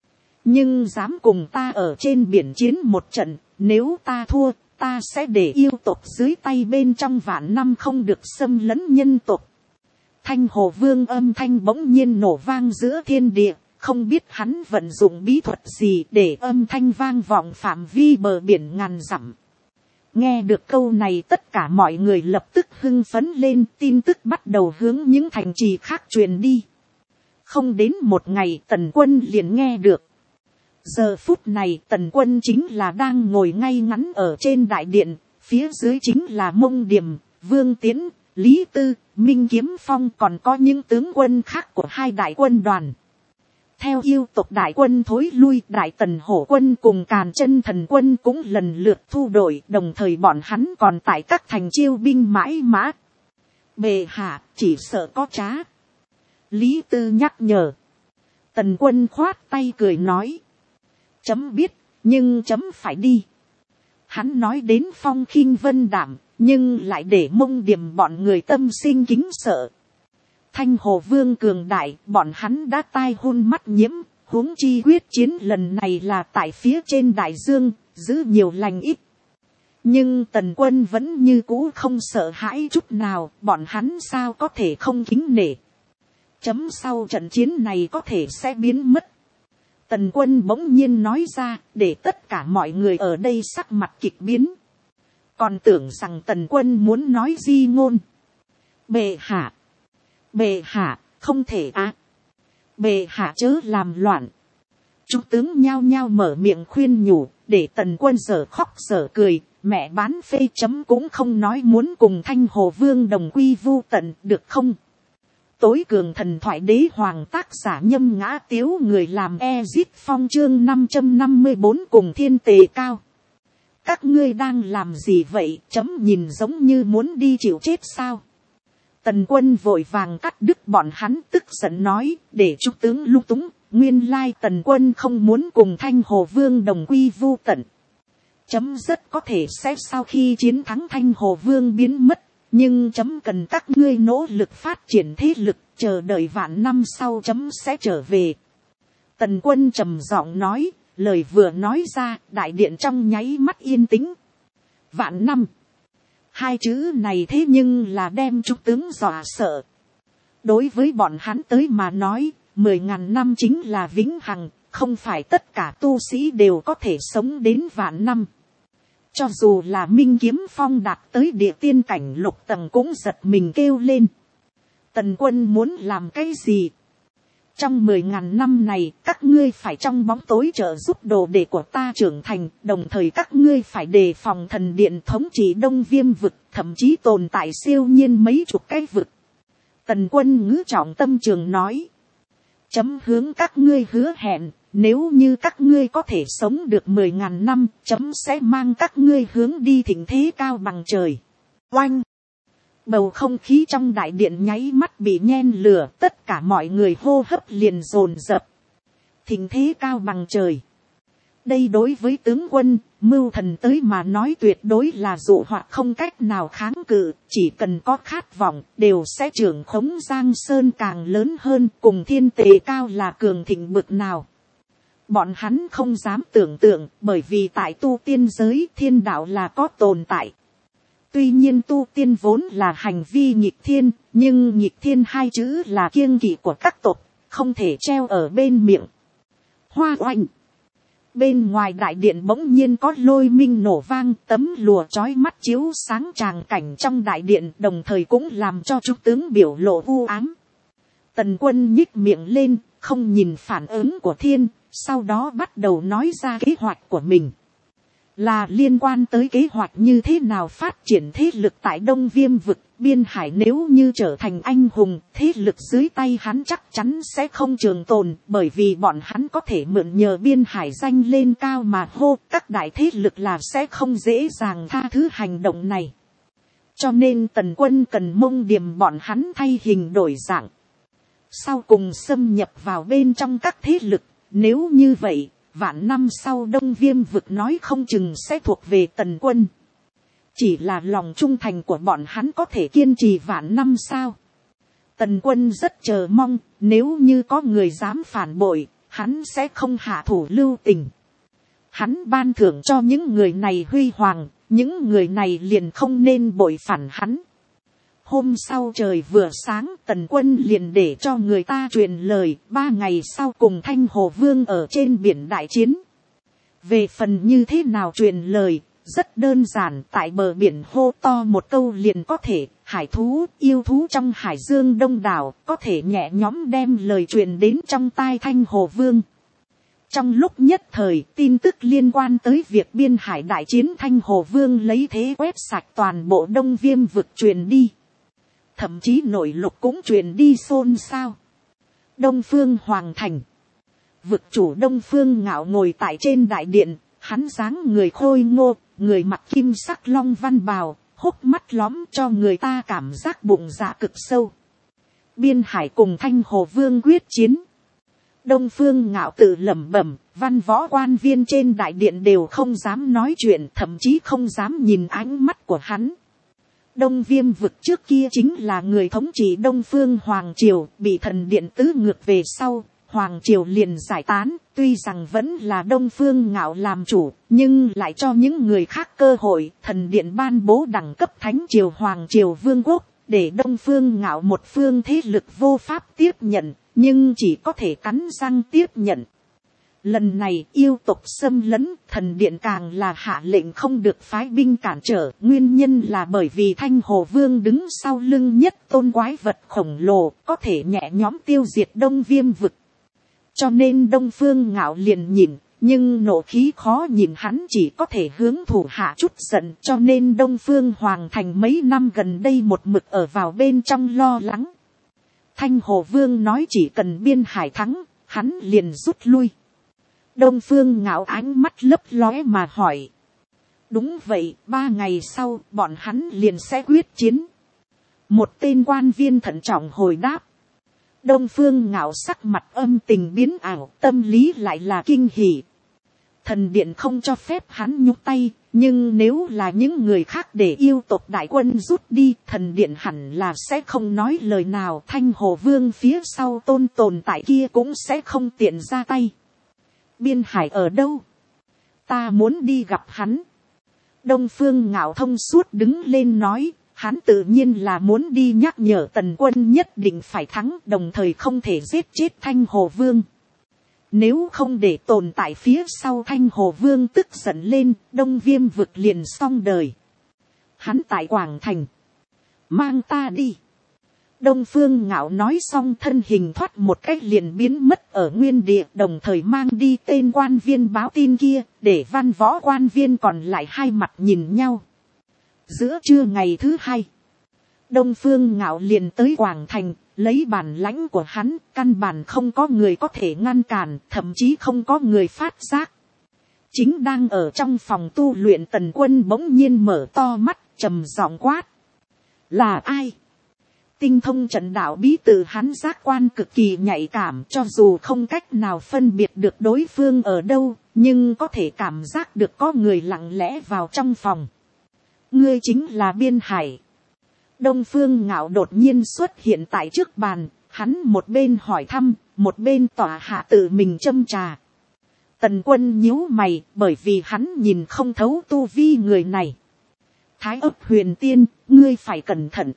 Nhưng dám cùng ta ở trên biển chiến một trận, nếu ta thua, ta sẽ để yêu tộc dưới tay bên trong vạn năm không được xâm lấn nhân tộc. Thanh Hồ Vương âm thanh bỗng nhiên nổ vang giữa thiên địa, không biết hắn vận dụng bí thuật gì để âm thanh vang vọng phạm vi bờ biển ngàn dặm. Nghe được câu này tất cả mọi người lập tức hưng phấn lên, tin tức bắt đầu hướng những thành trì khác truyền đi. Không đến một ngày Tần Quân liền nghe được. Giờ phút này Tần Quân chính là đang ngồi ngay ngắn ở trên đại điện, phía dưới chính là Mông Điềm, Vương Tiến, Lý Tư, Minh Kiếm Phong, còn có những tướng quân khác của 2 đại quân đoàn. Theo yêu tộc đại quân thối lui, Đại Tần Hổ quân cùng Càn Chân Thần quân cũng lần lượt thu đội, đồng thời bọn hắn còn tại các thành chiêu binh mãi mã. Bệ hạ, chỉ sợ có trá. Lý Tư nhắc nhở. Tần Quân khoát tay cười nói. Chấm biết, nhưng chấm phải đi. Hắn nói đến phong khinh vân đảm, nhưng lại để Mông Điềm bọn người tâm sinh kính sợ. Thanh Hồ Vương cường đại, bọn hắn đã tai hôn mắt nhiễm, huống chi quyết chiến lần này là tại phía trên đại dương, giữ nhiều lành ít. Nhưng Tần Quân vẫn như cũ không sợ hãi chút nào, bọn hắn sao có thể không kính nể. Chấm sau trận chiến này có thể sẽ biến mất. Tần Quân bỗng nhiên nói ra, để tất cả mọi người ở đây sắc mặt kịch biến. Còn tưởng rằng Tần Quân muốn nói di ngôn. Bệ hạ. Bệ hạ, không thể á. Bệ hạ chớ làm loạn. Trung tướng nhao nhao mở miệng khuyên nhủ, để Tần Quân dở khóc dở cười, mẹ bán phê chấm cũng không nói muốn cùng Thanh Hồ Vương đồng quy vu tận được không? Tối cường thần thoại đế hoàng tác giả Nhâm Ngã Tiếu, người làm Ezit Phong chương 554 cùng thiên tề cao. Các ngươi đang làm gì vậy, chấm nhìn giống như muốn đi chịu chết sao? Tần Quân vội vàng cắt đứt bọn hắn, tức giận nói, để Trung tướng lung túng, nguyên lai Tần Quân không muốn cùng Thanh Hồ Vương đồng quy vu tận. Chấm rất có thể sẽ sau khi chiến thắng Thanh Hồ Vương biến mất, nhưng chấm cần các ngươi nỗ lực phát triển thế lực, chờ đợi vạn năm sau chấm sẽ trở về. Tần Quân trầm giọng nói, lời vừa nói ra, đại điện trong nháy mắt yên tĩnh. Vạn năm. Hai chữ này thế nhưng là đem Trung tướng dọa sợ. Đối với bọn hắn tới mà nói, 10.000 năm chính là vĩnh hằng, không phải tất cả tu sĩ đều có thể sống đến vạn năm. Cho dù là Minh Kiếm Phong đạt tới địa tiên cảnh lục tầng cũng giật mình kêu lên. Tần Quân muốn làm cái gì? Trong 10.000 năm này, các ngươi phải trong bóng tối trợ giúp đồ đệ của ta trưởng thành, đồng thời các ngươi phải đề phòng thần điện thống trị Đông Viêm vực, thậm chí tồn tại siêu nhiên mấy chục cái vực. Tần Quân ngữ trọng tâm trường nói. Chấm hướng các ngươi hứa hẹn, nếu như các ngươi có thể sống được 10.000 năm, chấm sẽ mang các ngươi hướng đi thịnh thế cao bằng trời. Oanh! Bầu không khí trong đại điện nháy mắt bị nhen lửa, tất cả mọi người hô hấp liền dồn dập. Thịnh thế cao bằng trời. Đây đối với tướng quân, mưu thần tới mà nói tuyệt đối là dụ hoặc không cách nào kháng cự, chỉ cần có khát vọng, đều sẽ trưởng khống Giang Sơn càng lớn hơn, cùng thiên tề cao là cường thịnh bực nào. Bọn hắn không dám tưởng tượng, bởi vì tại tu tiên giới thiên đạo là có tồn tại. Tuy nhiên tu tiên vốn là hành vi nghịch thiên, nhưng nghịch thiên hai chữ là kiêng kỵ của các tộc, không thể treo ở bên miệng. Hoa oanh! Bên ngoài đại điện bỗng nhiên có lôi minh nổ vang, tấm lùa chói mắt chiếu sáng tràng cảnh trong đại điện, đồng thời cũng làm cho Trung tướng biểu lộ u ám. Tần Quân nhích miệng lên, không nhìn phản ứng của thiên, sau đó bắt đầu nói ra kế hoạch của mình. Là liên quan tới kế hoạch như thế nào phát triển thế lực tại Đông Viêm vực, Biên Hải nếu như trở thành anh hùng, thế lực dưới tay hắn chắc chắn sẽ không trường tồn, bởi vì bọn hắn có thể mượn nhờ Biên Hải danh lên cao mà hô, các đại thế lực là sẽ không dễ dàng tha thứ hành động này. Cho nên Tần Quân cần mông điểm bọn hắn thay hình đổi dạng. Sau cùng xâm nhập vào bên trong các thế lực, nếu như vậy, vạn năm sau Đông Viêm vực nói không chừng sẽ thuộc về Tần Quân. Chỉ là lòng trung thành của bọn hắn có thể kiên trì vạn năm sao? Tần Quân rất chờ mong, nếu như có người dám phản bội, hắn sẽ không hạ thủ lưu tình. Hắn ban thưởng cho những người này huy hoàng, những người này liền không nên bội phản hắn. Hôm sau trời vừa sáng, Tần Quân liền để cho người ta truyền lời, 3 ngày sau cùng Thanh Hồ Vương ở trên biển đại chiến. Về phần như thế nào truyền lời, rất đơn giản, tại bờ biển hô to một câu liền có thể, hải thú, yêu thú trong hải dương đông đảo, có thể nhẹ nhõm đem lời truyền đến trong tai Thanh Hồ Vương. Trong lúc nhất thời, tin tức liên quan tới việc Biên Hải đại chiến Thanh Hồ Vương lấy thế quét sạch toàn bộ Đông Viêm vực truyền đi. Thậm chí nội lục cũng truyền đi xôn xao. Đông Phương Hoàng Thành. Vực chủ Đông Phương Ngạo ngồi tại trên đại điện, hắn dáng người khôi ngô, người mặc kim sắc long văn bào, hốc mắt lóm cho người ta cảm giác bụng dạ cực sâu. Biên Hải cùng Thanh Hồ Vương quyết chiến. Đông Phương Ngạo tự lẩm bẩm, văn võ quan viên trên đại điện đều không dám nói chuyện, thậm chí không dám nhìn ánh mắt của hắn. Đông Viêm vực trước kia chính là người thống trị Đông Phương Hoàng Triều, bị thần điện tứ ngược về sau, Hoàng Triều liền giải tán, tuy rằng vẫn là Đông Phương Ngạo làm chủ, nhưng lại cho những người khác cơ hội, thần điện ban bố đẳng cấp Thánh Triều Hoàng Triều Vương quốc, để Đông Phương Ngạo một phương thế lực vô pháp tiếp nhận, nhưng chỉ có thể cắn răng tiếp nhận. Lần này yêu tộc xâm lấn, thần điện càng là hạ lệnh không được phái binh cản trở, nguyên nhân là bởi vì Thanh Hồ Vương đứng sau lưng nhất tôn quái vật khổng lồ, có thể nhẹ nhõm tiêu diệt Đông Viêm vực. Cho nên Đông Phương Ngạo liền nhìn, nhưng nộ khí khó nhìn, hắn chỉ có thể hướng thủ hạ chút giận. Cho nên Đông Phương Hoàng Thành mấy năm gần đây một mực ở vào bên trong lo lắng. Thanh Hồ Vương nói chỉ cần Biên Hải thắng, hắn liền rút lui. Đông Phương Ngạo ánh mắt lấp lóe mà hỏi. Đúng vậy, 3 ngày sau bọn hắn liền sẽ quyết chiến. Một tên quan viên thận trọng hồi đáp. Đông Phương Ngạo sắc mặt âm tình biến ảo, tâm lý lại là kinh hỉ. Thần điện không cho phép hắn nhúc tay, nhưng nếu là những người khác để yêu tộc đại quân rút đi, thần điện hẳn là sẽ không nói lời nào. Thanh Hồ Vương phía sau tôn tồn tại kia cũng sẽ không tiện ra tay. Biên Hải ở đâu? Ta muốn đi gặp hắn. Đông Phương Ngạo thông suốt đứng lên nói, hắn tự nhiên là muốn đi nhắc nhở Tần Quân nhất định phải thắng, đồng thời không thể giết chết Thanh Hồ Vương. Nếu không để tồn tại phía sau Thanh Hồ Vương tức giận lên, Đông Viêm vực liền xong đời. Hắn tại Quảng Thành. Mang ta đi. Đông Phương Ngạo nói xong thân hình thoát một cách liền biến mất ở nguyên địa, đồng thời mang đi tên quan viên báo tin kia, để văn võ quan viên còn lại hai mặt nhìn nhau. Giữa trưa ngày thứ 2, Đông Phương Ngạo liền tới Quảng Thành, lấy bản lãnh của hắn, căn bản không có người có thể ngăn cản, thậm chí không có người phát giác. Chính đang ở trong phòng tu luyện Tần Quân bỗng nhiên mở to mắt, trầm giọng quát. Là ai? Tinh thông trận đạo bí từ hắn giác quan cực kỳ nhạy cảm, cho dù không cách nào phân biệt được đối phương ở đâu, nhưng có thể cảm giác được có người lặng lẽ vào trong phòng. Ngươi chính là Biên Hải. Đông Phương Ngạo đột nhiên xuất hiện tại trước bàn, hắn một bên hỏi thăm, một bên tỏa hạ tự mình châm trà. Tần Quân nhíu mày, bởi vì hắn nhìn không thấu tu vi người này. Thái Ấp Huyền Tiên, ngươi phải cẩn thận.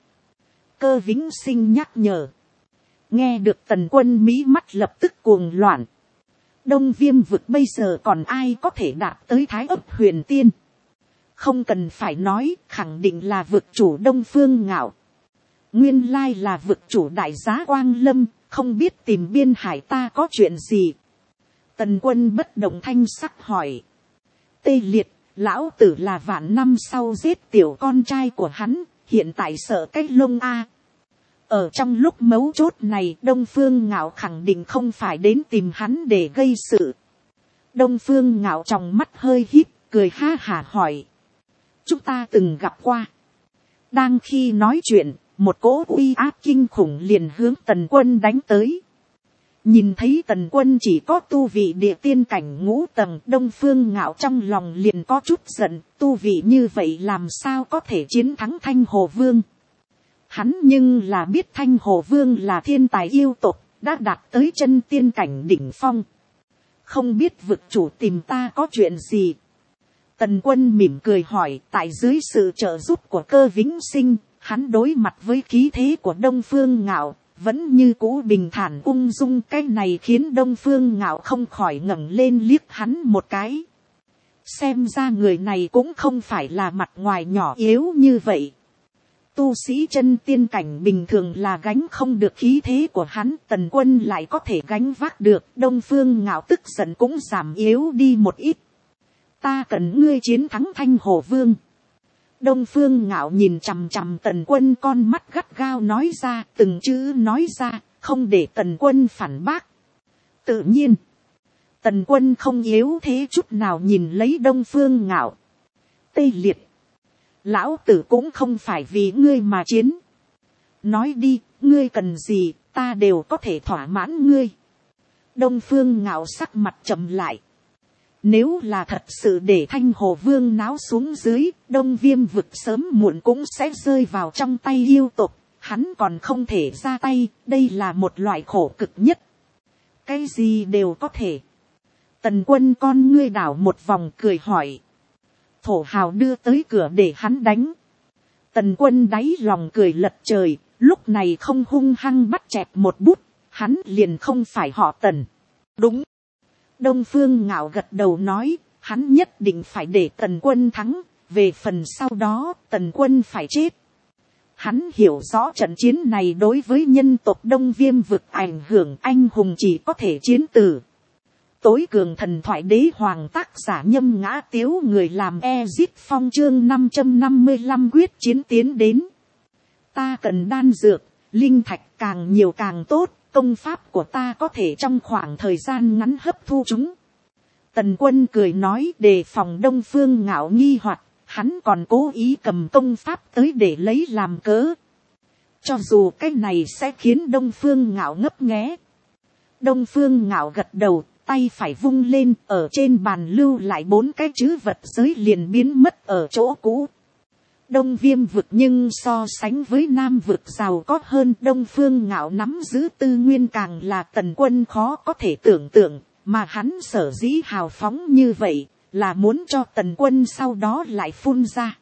Cơ Vĩnh Sinh nhắc nhở. Nghe được Tần Quân mí mắt lập tức cuồng loạn. Đông Viêm vực bây giờ còn ai có thể đạt tới Thái Ấp Huyền Tiên? Không cần phải nói, khẳng định là vực chủ Đông Phương Ngạo. Nguyên lai là vực chủ Đại Giá Quang Lâm, không biết tìm Biên Hải ta có chuyện gì. Tần Quân bất động thanh sắc hỏi. Tê Liệt, lão tử là vạn năm sau giết tiểu con trai của hắn, hiện tại sợ cái lông a. Ở trong lúc mấu chốt này, Đông Phương Ngạo khẳng định không phải đến tìm hắn để gây sự. Đông Phương Ngạo trong mắt hơi híp, cười ha hả hỏi. Chúng ta từng gặp qua. Đang khi nói chuyện, một cỗ uy áp kinh khủng liền hướng Tần Quân đánh tới. Nhìn thấy Tần Quân chỉ có tu vị địa tiên cảnh 5 tầng, Đông Phương Ngạo trong lòng liền có chút giận, tu vị như vậy làm sao có thể chiến thắng Thanh Hồ Vương. Hắn nhưng là biết Thanh Hồ Vương là thiên tài yêu tộc, đã đạt tới chân tiên cảnh đỉnh phong. Không biết vực chủ tìm ta có chuyện gì. Tần Quân mỉm cười hỏi, tại dưới sự trợ giúp của Cơ Vĩnh Sinh, hắn đối mặt với khí thế của Đông Phương Ngạo, vẫn như cũ bình thản ung dung. Cái này khiến Đông Phương Ngạo không khỏi ngẩng lên liếc hắn một cái. Xem ra người này cũng không phải là mặt ngoài nhỏ yếu như vậy. Tu sĩ chân tiên cảnh bình thường là gánh không được khí thế của hắn, Tần Quân lại có thể gánh vác được. Đông Phương Ngạo tức giận cũng giảm yếu đi một ít. Ta cần ngươi chiến thắng Thanh Hồ Vương. Đông Phương Ngạo nhìn chằm chằm Tần Quân con mắt gắt gao nói ra, từng chữ nói ra, không để Tần Quân phản bác. Tự nhiên, Tần Quân không yếu thế chút nào nhìn lấy Đông Phương Ngạo. Tê Liệt, lão tử cũng không phải vì ngươi mà chiến. Nói đi, ngươi cần gì, ta đều có thể thỏa mãn ngươi. Đông Phương Ngạo sắc mặt trầm lại. Nếu là thật sự để Thanh Hồ Vương náo xuống dưới, Đông Viêm vực sớm muộn cũng sẽ rơi vào trong tay yêu tộc. Hắn còn không thể ra tay, đây là một loại khổ cực nhất. Cái gì đều có thể. Tần Quân con ngươi đảo một vòng cười hỏi. Thổ hào đưa tới cửa để hắn đánh. Tần Quân đáy lòng cười lật trời, lúc này không hung hăng bắt chẹt một bút, hắn liền không phải họ Tần. Đúng. Đông Phương Ngạo gật đầu nói, hắn nhất định phải để Tần Quân thắng, về phần sau đó Tần Quân phải chết. Hắn hiểu rõ trận chiến này đối với nhân tộc Đông Viêm vực ảnh hưởng, anh hùng chỉ có thể chiến tử. Tối cường thần thoại đế hoàng tác giả Nhâm Ngã Tiếu, người làm Ezit Phong chương 555 quyết chiến tiến đến. Ta cần đan dược, linh thạch càng nhiều càng tốt, công pháp của ta có thể trong khoảng thời gian ngắn hấp thu chúng. Tần Quân cười nói, đề phòng Đông Phương Ngạo nghi hoặc, hắn còn cố ý cầm công pháp tới để lấy làm cớ. Cho dù cái này sẽ khiến Đông Phương Ngạo ngấp nghé. Đông Phương Ngạo gật đầu, tay phải vung lên, ở trên bàn lưu lại 4 cái chữ vật giới liền biến mất ở chỗ cũ. Đông Viêm vực nhưng so sánh với Nam vực giàu có hơn, Đông Phương Ngạo nắm giữ tư nguyên càng là Tần Quân khó có thể tưởng tượng, mà hắn sở dĩ hào phóng như vậy, là muốn cho Tần Quân sau đó lại phun ra.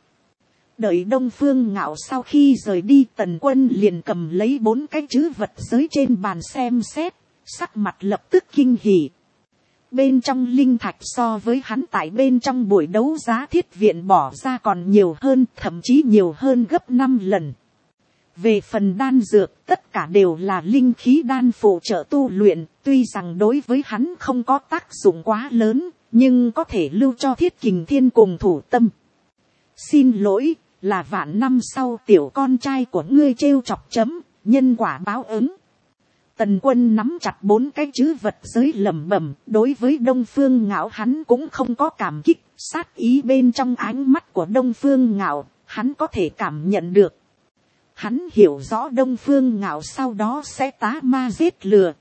Đợi Đông Phương Ngạo sau khi rời đi, Tần Quân liền cầm lấy 4 cái chữ vật giới trên bàn xem xét, sắc mặt lập tức kinh hỉ. Bên trong linh thạch so với hắn tại bên trong buổi đấu giá thiết viện bỏ ra còn nhiều hơn, thậm chí nhiều hơn gấp 5 lần. Về phần đan dược, tất cả đều là linh khí đan phụ trợ tu luyện, tuy rằng đối với hắn không có tác dụng quá lớn, nhưng có thể lưu cho Thiết Kình Thiên cùng thủ tâm. Xin lỗi, là vạn năm sau tiểu con trai của ngươi trêu chọc chấm, nhân quả báo ứng. Tần Quân nắm chặt 4 cái chữ vật giới lẩm bẩm, đối với Đông Phương Ngạo hắn cũng không có cảm kích, sát ý bên trong ánh mắt của Đông Phương Ngạo, hắn có thể cảm nhận được. Hắn hiểu rõ Đông Phương Ngạo sau đó sẽ tá ma giết lừa.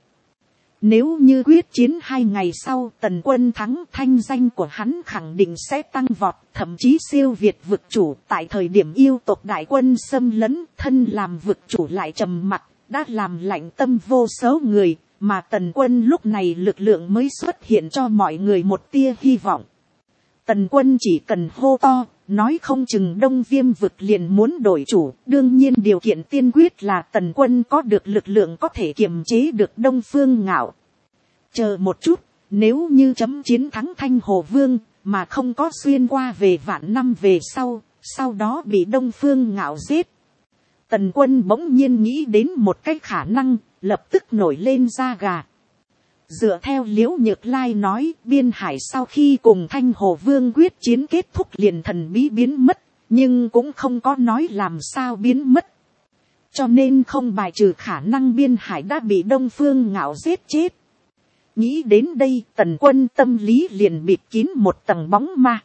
Nếu như quyết chiến 2 ngày sau Tần Quân thắng, thanh danh của hắn khẳng định sẽ tăng vọt, thậm chí siêu việt vực chủ. Tại thời điểm yêu tộc đại quân xâm lấn, thân làm vực chủ lại trầm mặc, đã làm lạnh tâm vô số người, mà Tần Quân lúc này lực lượng mới xuất hiện cho mọi người một tia hy vọng. Tần Quân chỉ cần hô to, nói không chừng Đông Viêm vực liền muốn đổi chủ, đương nhiên điều kiện tiên quyết là Tần Quân có được lực lượng có thể kiềm chế được Đông Phương Ngạo. Chờ một chút, nếu như chấm chiến thắng Thanh Hồ Vương, mà không có xuyên qua về vạn năm về sau đó bị Đông Phương Ngạo giết. Tần Quân bỗng nhiên nghĩ đến một cái khả năng, lập tức nổi lên da gà. Dựa theo Liễu Nhược Lai nói, Biên Hải sau khi cùng Thanh Hồ Vương quyết chiến kết thúc liền thần bí biến mất, nhưng cũng không có nói làm sao biến mất. Cho nên không bài trừ khả năng Biên Hải đã bị Đông Phương Ngạo giết chết. Nghĩ đến đây, Tần Quân tâm lý liền bịt kín một tầng bóng ma.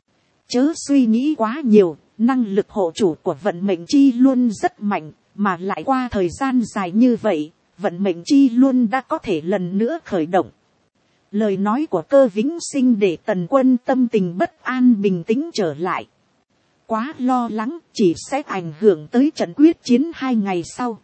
Chớ suy nghĩ quá nhiều, năng lực hộ chủ của vận mệnh chi luôn rất mạnh, mà lại qua thời gian dài như vậy, vận mệnh chi luôn đã có thể lần nữa khởi động. Lời nói của Cơ Vĩnh Sinh để Tần Quân tâm tình bất an bình tĩnh trở lại. Quá lo lắng chỉ sẽ ảnh hưởng tới trận quyết chiến 2 ngày sau.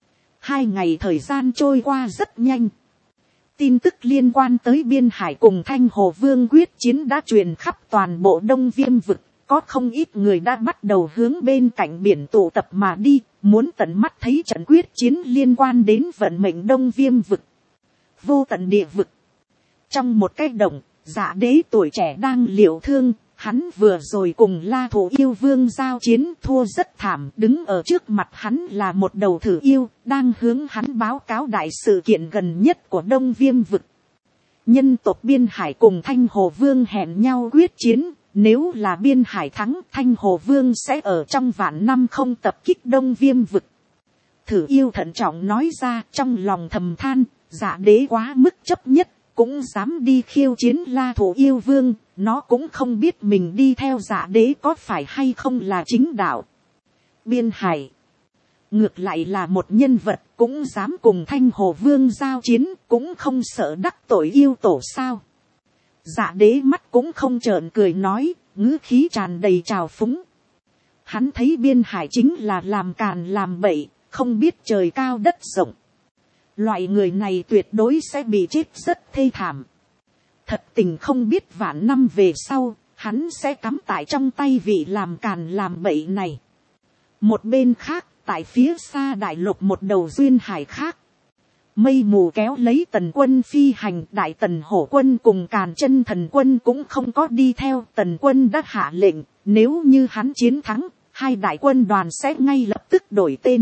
2 ngày thời gian trôi qua rất nhanh. Tin tức liên quan tới Biên Hải cùng Thanh Hồ Vương quyết chiến đã truyền khắp toàn bộ Đông Viêm vực. Có không ít người đã bắt đầu hướng bên cạnh biển tụ tập mà đi, muốn tận mắt thấy trận quyết chiến liên quan đến vận mệnh Đông Viêm vực. Vô tận địa vực. Trong một cái động, Dạ Đế tuổi trẻ đang liệu thương, hắn vừa rồi cùng La Thổ Yêu Vương giao chiến thua rất thảm, đứng ở trước mặt hắn là một đầu thử yêu, đang hướng hắn báo cáo đại sự kiện gần nhất của Đông Viêm vực. Nhân tộc Biên Hải cùng Thanh Hồ Vương hẹn nhau quyết chiến. Nếu là Biên Hải thắng, Thanh Hồ Vương sẽ ở trong vạn năm không tập kích Đông Viêm vực. Thử yêu thận trọng nói ra, trong lòng thầm than, Dạ Đế quá mức chấp nhất, cũng dám đi khiêu chiến La Thổ Yêu Vương, nó cũng không biết mình đi theo Dạ Đế có phải hay không là chính đạo. Biên Hải ngược lại là một nhân vật, cũng dám cùng Thanh Hồ Vương giao chiến, cũng không sợ đắc tội yêu tổ sao. Dạ Đế mắt cũng không trợn cười nói, ngữ khí tràn đầy trào phúng. Hắn thấy Biên Hải chính là làm càn làm bậy, không biết trời cao đất rộng. Loại người này tuyệt đối sẽ bị chết rất thê thảm. Thật tình không biết vạn năm về sau, hắn sẽ cắm tại trong tay vị làm càn làm bậy này. Một bên khác, tại phía xa đại lục một đầu duyên hải khác. Mây mù kéo lấy Tần Quân phi hành, Đại Tần Hổ Quân cùng Càn Chân Thần Quân cũng không có đi theo. Tần Quân đã hạ lệnh, nếu như hắn chiến thắng, hai đại quân đoàn sẽ ngay lập tức đổi tên.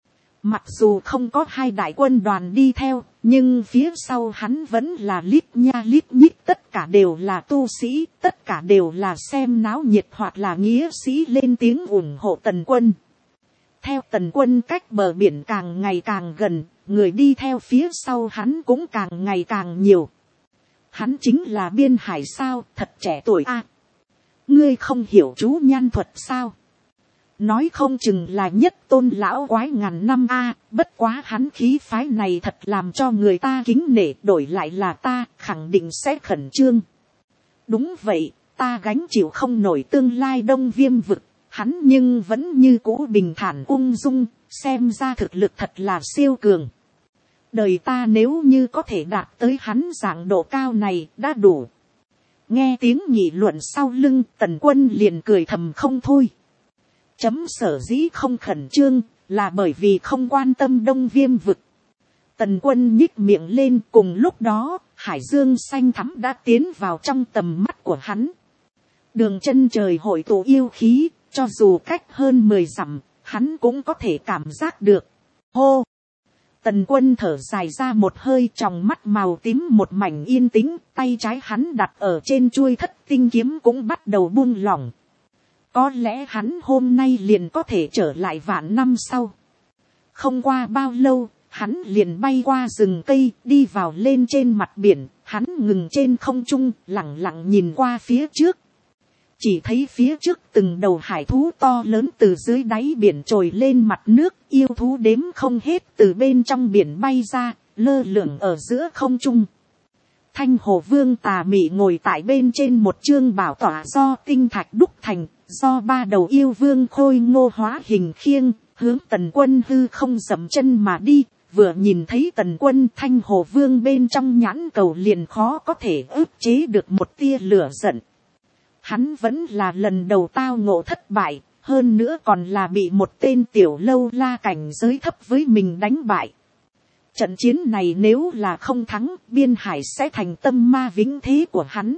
Mặc dù không có hai đại quân đoàn đi theo, nhưng phía sau hắn vẫn là lít nha lít nhít, tất cả đều là tu sĩ, tất cả đều là xem náo nhiệt hoặc là nghĩa sĩ lên tiếng ủng hộ Tần quân. Theo Tần quân cách bờ biển càng ngày càng gần, người đi theo phía sau hắn cũng càng ngày càng nhiều. Hắn chính là Biên Hải sao, thật trẻ tuổi a. Ngươi không hiểu chú nhan thuật sao? Nói không chừng là nhất tôn lão quái ngàn năm a, bất quá hắn khí phái này thật làm cho người ta kính nể, đổi lại là ta, khẳng định sẽ khẩn trương. Đúng vậy, ta gánh chịu không nổi tương lai Đông Viêm vực, hắn nhưng vẫn như cũ bình thản ung dung, xem ra thực lực thật là siêu cường. Đời ta nếu như có thể đạt tới hắn dạng độ cao này đã đủ. Nghe tiếng nghị luận sau lưng, Tần quân liền cười thầm không thôi. Chấm sở dĩ không khẩn trương, là bởi vì không quan tâm Đông Viêm vực. Tần quân nhích miệng lên, cùng lúc đó, hải dương xanh thắm đã tiến vào trong tầm mắt của hắn. Đường chân trời hội tụ yêu khí, cho dù cách hơn 10 dặm, hắn cũng có thể cảm giác được. Hô! Tần quân thở dài ra một hơi, trong mắt màu tím một mảnh yên tĩnh, tay trái hắn đặt ở trên chuôi Thất Tinh kiếm cũng bắt đầu buông lỏng. Có lẽ hắn hôm nay liền có thể trở lại vạn năm sau. Không qua bao lâu, hắn liền bay qua rừng cây, đi vào lên trên mặt biển, hắn ngừng trên không trung, lặng lặng nhìn qua phía trước. Chỉ thấy phía trước từng đầu hải thú to lớn từ dưới đáy biển trồi lên mặt nước, yêu thú đếm không hết từ bên trong biển bay ra, lơ lửng ở giữa không trung. Thanh Hồ Vương Tà Mị ngồi tại bên trên một chương bảo tọa do tinh thạch đúc thành, do 3 đầu yêu vương khôi ngô hóa hình khiêng, hướng Tần quân hư không dậm chân mà đi. Vừa nhìn thấy Tần quân, Thanh Hồ Vương bên trong nhãn cầu liền khó có thể ức chế được một tia lửa giận. Hắn vẫn là lần đầu tao ngộ thất bại, hơn nữa còn là bị một tên tiểu lâu la cảnh giới thấp với mình đánh bại. Trận chiến này nếu là không thắng, Biên Hải sẽ thành tâm ma vĩnh thế của hắn.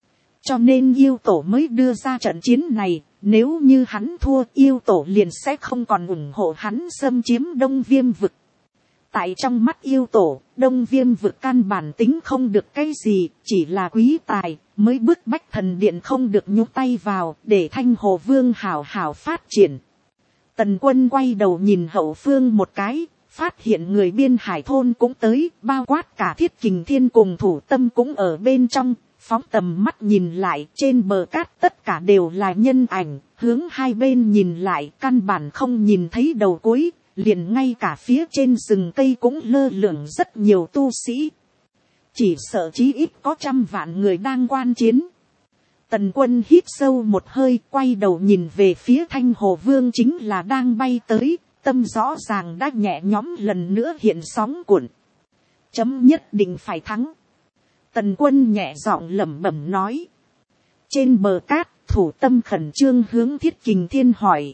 Cho nên yêu tổ mới đưa ra trận chiến này, nếu như hắn thua, yêu tổ liền sẽ không còn ủng hộ hắn xâm chiếm Đông Viêm vực. Tại trong mắt yêu tổ, Đông Viêm vực căn bản tính không được cái gì, chỉ là quý tài, mới bức bách thần điện không được nhúc tay vào, để Thanh Hồ Vương hào hào phát triển. Tần quân quay đầu nhìn hậu phương một cái, phát hiện người Biên Hải thôn cũng tới, bao quát cả Thiết Kình Thiên cùng Thủ Tâm cũng ở bên trong. Phóng tầm mắt nhìn lại, trên bờ cát tất cả đều là nhân ảnh, hướng hai bên nhìn lại căn bản không nhìn thấy đầu cuối, liền ngay cả phía trên rừng cây cũng lơ lửng rất nhiều tu sĩ. Chỉ sợ chí ít có 100 vạn người đang quan chiến. Tần quân hít sâu một hơi, quay đầu nhìn về phía Thanh Hồ Vương chính là đang bay tới, tâm rõ ràng đã nhẹ nhõm lần nữa hiện sóng cuộn. Chấm nhất định phải thắng. Tần quân nhẹ giọng lẩm bẩm nói. Trên bờ cát, Thủ Tâm khẩn trương hướng Thiết Kình Thiên hỏi.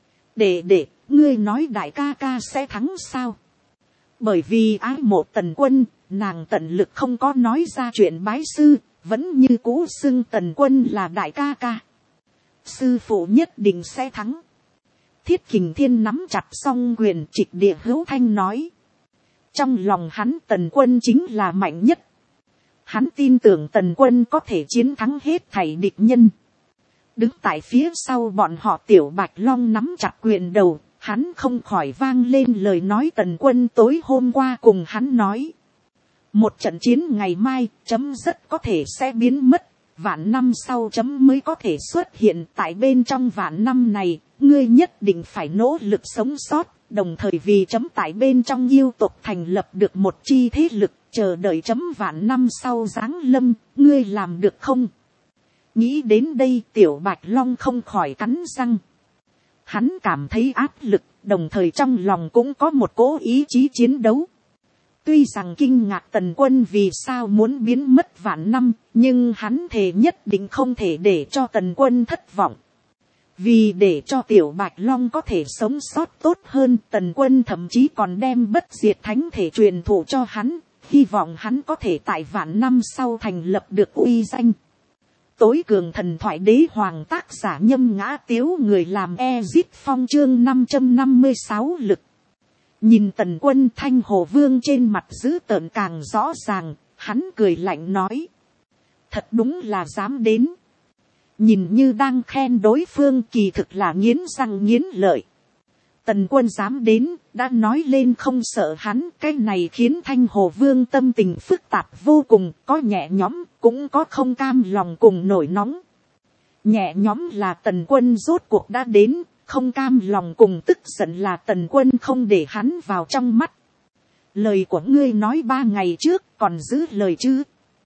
Để, ngươi nói đại ca ca sẽ thắng sao? Bởi vì ái mộ Tần quân, nàng tận lực không có nói ra chuyện bái sư, vẫn như cũ xưng Tần quân là đại ca ca. Sư phụ nhất định sẽ thắng. Thiết Kình Thiên nắm chặt song quyền, trịch địa hữu thanh nói. Trong lòng hắn Tần quân chính là mạnh nhất. Hắn tin tưởng Tần quân có thể chiến thắng hết thảy địch nhân. Đứng tại phía sau bọn họ Tiểu Bạch Long nắm chặt quyền đầu, hắn không khỏi vang lên lời nói Tần quân tối hôm qua cùng hắn nói. Một trận chiến ngày mai, chấm rất có thể sẽ biến mất, vạn năm sau chấm mới có thể xuất hiện. Tại bên trong vạn năm này, ngươi nhất định phải nỗ lực sống sót, đồng thời vì chấm tại bên trong yêu tộc thành lập được một chi thế lực, chờ đợi chấm vạn năm sau giáng lâm, ngươi làm được không? Nghĩ đến đây Tiểu Bạch Long không khỏi cắn răng. Hắn cảm thấy áp lực, đồng thời trong lòng cũng có một cỗ ý chí chiến đấu. Tuy rằng kinh ngạc Tần quân vì sao muốn biến mất vạn năm, nhưng hắn thề nhất định không thể để cho Tần quân thất vọng. Vì để cho Tiểu Bạch Long có thể sống sót tốt hơn, Tần quân thậm chí còn đem bất diệt thánh thể truyền thụ cho hắn, hy vọng hắn có thể tại vạn năm sau thành lập được uy danh. tối cường thần thoại đế hoàng, tác giả Nhâm Ngã Tiếu, người làm Ezit Phong, chương 556 lực. Nhìn Tần Quân, Thanh Hồ Vương trên mặt dữ tợn càng rõ ràng, hắn cười lạnh nói. Thật đúng là dám đến. Nhìn như đang khen đối phương, kỳ thực là nghiến răng nghiến lợi. Tần Quân dám đến, đã nói lên không sợ hắn, cái này khiến Thanh Hồ Vương tâm tình phức tạp vô cùng, có nhẹ nhõm, cũng có không cam lòng cùng nổi nóng. Nhẹ nhõm là Tần Quân rốt cuộc đã đến, không cam lòng cùng tức giận là Tần Quân không để hắn vào trong mắt. Lời của ngươi nói 3 ngày trước, còn giữ lời chứ?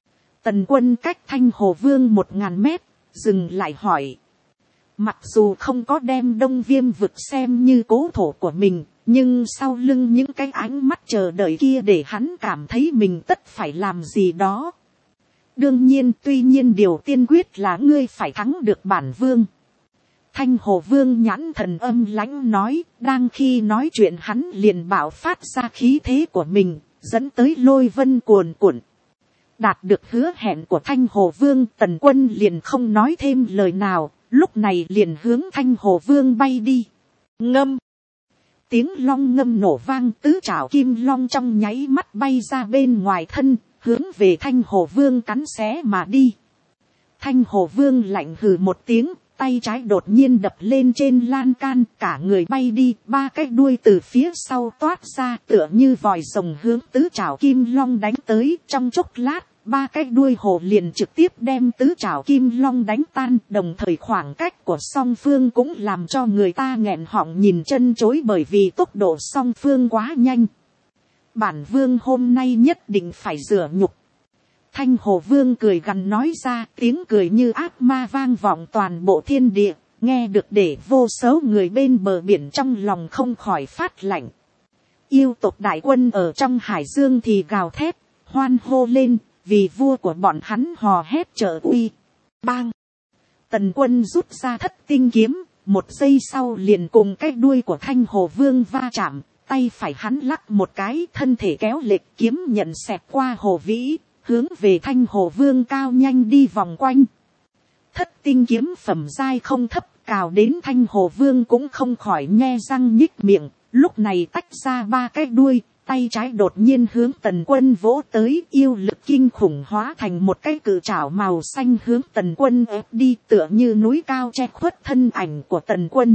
Tần Quân cách Thanh Hồ Vương 1000 mét, dừng lại hỏi. Mặc dù không có đem Đông Viêm vực xem như cố thổ của mình, nhưng sau lưng những cái ánh mắt chờ đợi kia để hắn cảm thấy mình tất phải làm gì đó. Đương nhiên, tuy nhiên điều tiên quyết là ngươi phải thắng được bản vương. Thanh Hồ Vương nhãn thần âm lãnh nói, đang khi nói chuyện hắn liền bạo phát ra khí thế của mình, dẫn tới lôi vân cuồn cuộn. Đạt được hứa hẹn của Thanh Hồ Vương, Tần Quân liền không nói thêm lời nào, lúc này liền hướng Thanh Hồ Vương bay đi. Ngâm. Tiếng long ngâm nổ vang, tứ trảo kim long trong nháy mắt bay ra bên ngoài thân, hướng về Thanh Hồ Vương cắn xé mà đi. Thanh Hồ Vương lạnh hừ một tiếng, tay trái đột nhiên đập lên trên lan can, cả người bay đi, 3 cái đuôi từ phía sau toát ra, tựa như vòi rồng hướng tứ trảo kim long đánh tới. Trong chốc lát, 3 cái đuôi hồ liền trực tiếp đem tứ trảo kim long đánh tan, đồng thời khoảng cách của song phương cũng làm cho người ta nghẹn họng nhìn chân chối, bởi vì tốc độ song phương quá nhanh. Bản vương hôm nay nhất định phải rửa nhục. Thanh Hồ Vương cười gằn nói ra, tiếng cười như ác ma vang vọng toàn bộ thiên địa, nghe được để vô số người bên bờ biển trong lòng không khỏi phát lạnh. Yêu tộc đại quân ở trong hải dương thì gào thét, hoan hô lên, vì vua của bọn hắn hò hét trợ uy. Bang! Tần Quân rút ra thất tinh kiếm, 1 giây sau liền cùng cái đuôi của Thanh Hồ Vương va chạm, tay phải hắn lắc một cái, thân thể kéo lệch, kiếm nhận xẹt qua hồ vĩ, hướng về Thanh Hồ Vương cao nhanh đi vòng quanh. Thất tinh kiếm phẩm giai không thấp, cào đến Thanh Hồ Vương cũng không khỏi nhe răng nhích miệng, lúc này tách ra 3 cái đuôi, tay trái đột nhiên hướng Tần Quân vỗ tới, yêu lực kinh khủng hóa thành một cái cự trảo màu xanh hướng Tần Quân ép đi, tựa như núi cao che khuất thân ảnh của Tần Quân.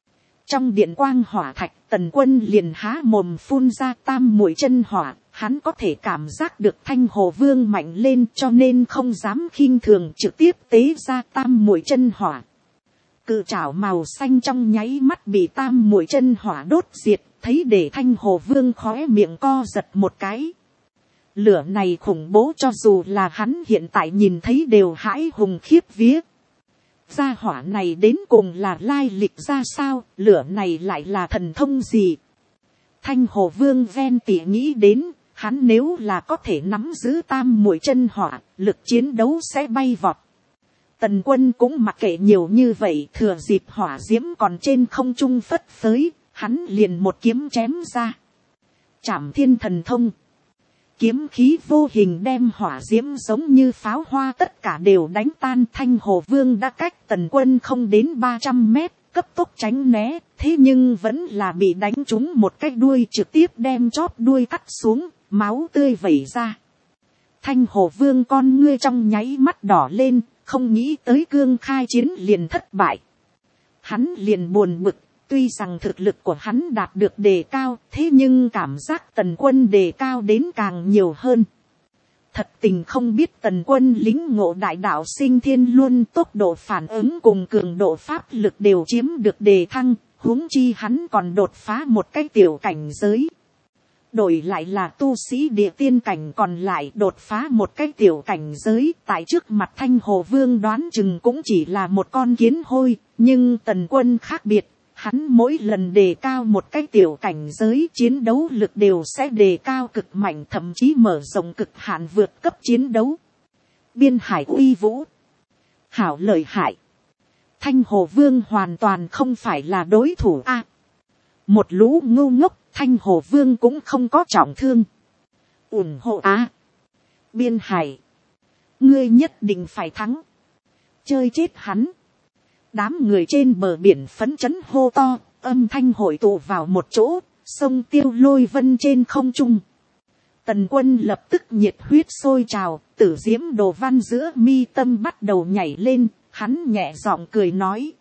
Trong điện quang hỏa thạch, Tần Quân liền há mồm phun ra tam muội chân hỏa, hắn có thể cảm giác được Thanh Hồ Vương mạnh lên, cho nên không dám khinh thường, trực tiếp tế ra tam muội chân hỏa. Cự trảo màu xanh trong nháy mắt bị tam muội chân hỏa đốt diệt, thấy để Thanh Hồ Vương khóe miệng co giật một cái. Lửa này khủng bố, cho dù là hắn hiện tại nhìn thấy đều hãi hùng khiếp vía. Gia hỏa này đến cùng là lai lịch ra sao, lửa này lại là thần thông gì? Thanh Hồ Vương ven tỉ nghĩ đến, hắn nếu là có thể nắm giữ tam muội chân hỏa, lực chiến đấu sẽ bay vọt. Tần Quân cũng mặc kệ nhiều như vậy, thừa dịp hỏa diễm còn trên không trung phất phới, hắn liền một kiếm chém ra. Trảm thiên thần thông. Kiếm khí vô hình đem hỏa diễm giống như pháo hoa tất cả đều đánh tan. Thanh Hồ Vương đã cách Tần Quân không đến 300 mét, cấp tốc tránh né, thế nhưng vẫn là bị đánh trúng một cái đuôi, trực tiếp đem chóp đuôi cắt xuống, máu tươi vẩy ra. Thanh Hồ Vương con ngươi trong nháy mắt đỏ lên, không nghĩ tới cương khai chiến liền thất bại. Hắn liền buồn bực, tuy rằng thực lực của hắn đạt được đề cao, thế nhưng cảm giác Tần Quân đề cao đến càng nhiều hơn. Thật tình không biết Tần Quân lính ngộ đại đạo sinh thiên luôn, tốc độ phản ứng cùng cường độ pháp lực đều chiếm được đề thăng, huống chi hắn còn đột phá một cái tiểu cảnh giới. Đổi lại là tu sĩ địa tiên cảnh còn lại đột phá một cái tiểu cảnh giới, tại trước mặt Thanh Hồ Vương đoán chừng cũng chỉ là một con kiến hôi, nhưng Tần Quân khác biệt, hắn mỗi lần đề cao một cái tiểu cảnh giới, chiến đấu lực đều sẽ đề cao cực mạnh, thậm chí mở rộng cực hạn vượt cấp chiến đấu. Biên hải uy vũ, hảo lợi hại. Thanh Hồ Vương hoàn toàn không phải là đối thủ a. Một lũ ngu ngốc, Thanh Hồ Vương cũng không có trọng thương. ủng hộ a. Biên hải, ngươi nhất định phải thắng. chơi chết hắn. Đám người trên bờ biển phấn chấn hô to, âm thanh hội tụ vào một chỗ, sông Tiêu Lôi Vân trên không trung. Tần Quân lập tức nhiệt huyết sôi trào, tử diễm đồ văn giữa mi tâm bắt đầu nhảy lên, hắn nhẹ giọng cười nói.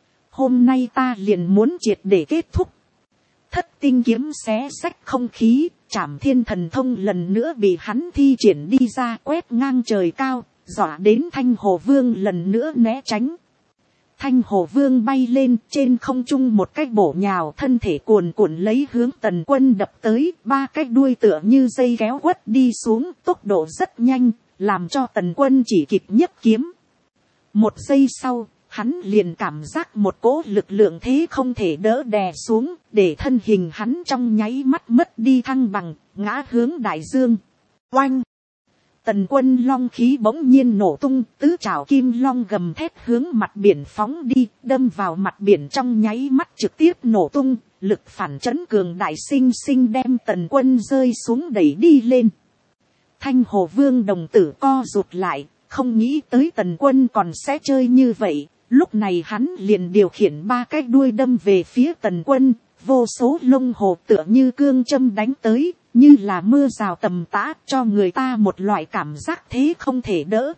Hôm nay ta liền muốn triệt để kết thúc. Thất tinh kiếm xé xách không khí, Trảm Thiên thần thông lần nữa bị hắn thi triển đi ra, quét ngang trời cao, dọa đến Thanh Hồ Vương lần nữa né tránh. Thanh Hồ Vương bay lên trên không trung một cái bổ nhào, thân thể cuồn cuộn lấy hướng Tần Quân đập tới, ba cái đuôi tựa như dây kéo quất đi xuống, tốc độ rất nhanh, làm cho Tần Quân chỉ kịp nhấc kiếm. Một giây sau, hắn liền cảm giác một cỗ lực lượng thế không thể đỡ đè xuống, để thân hình hắn trong nháy mắt mất đi thăng bằng, ngã hướng đại dương. Oanh! Tần Quân long khí bỗng nhiên nổ tung, tứ trảo kim long gầm thét hướng mặt biển phóng đi, đâm vào mặt biển trong nháy mắt trực tiếp nổ tung, lực phản chấn cường đại sinh sinh đem Tần Quân rơi xuống đẩy đi lên. Thanh Hồ Vương đồng tử co rụt lại, không nghĩ tới Tần Quân còn sẽ chơi như vậy, lúc này hắn liền điều khiển ba cái đuôi đâm về phía Tần Quân, vô số lông hồ tựa như cương châm đánh tới, như là mưa rào tầm tã, cho người ta một loại cảm giác thế không thể đỡ.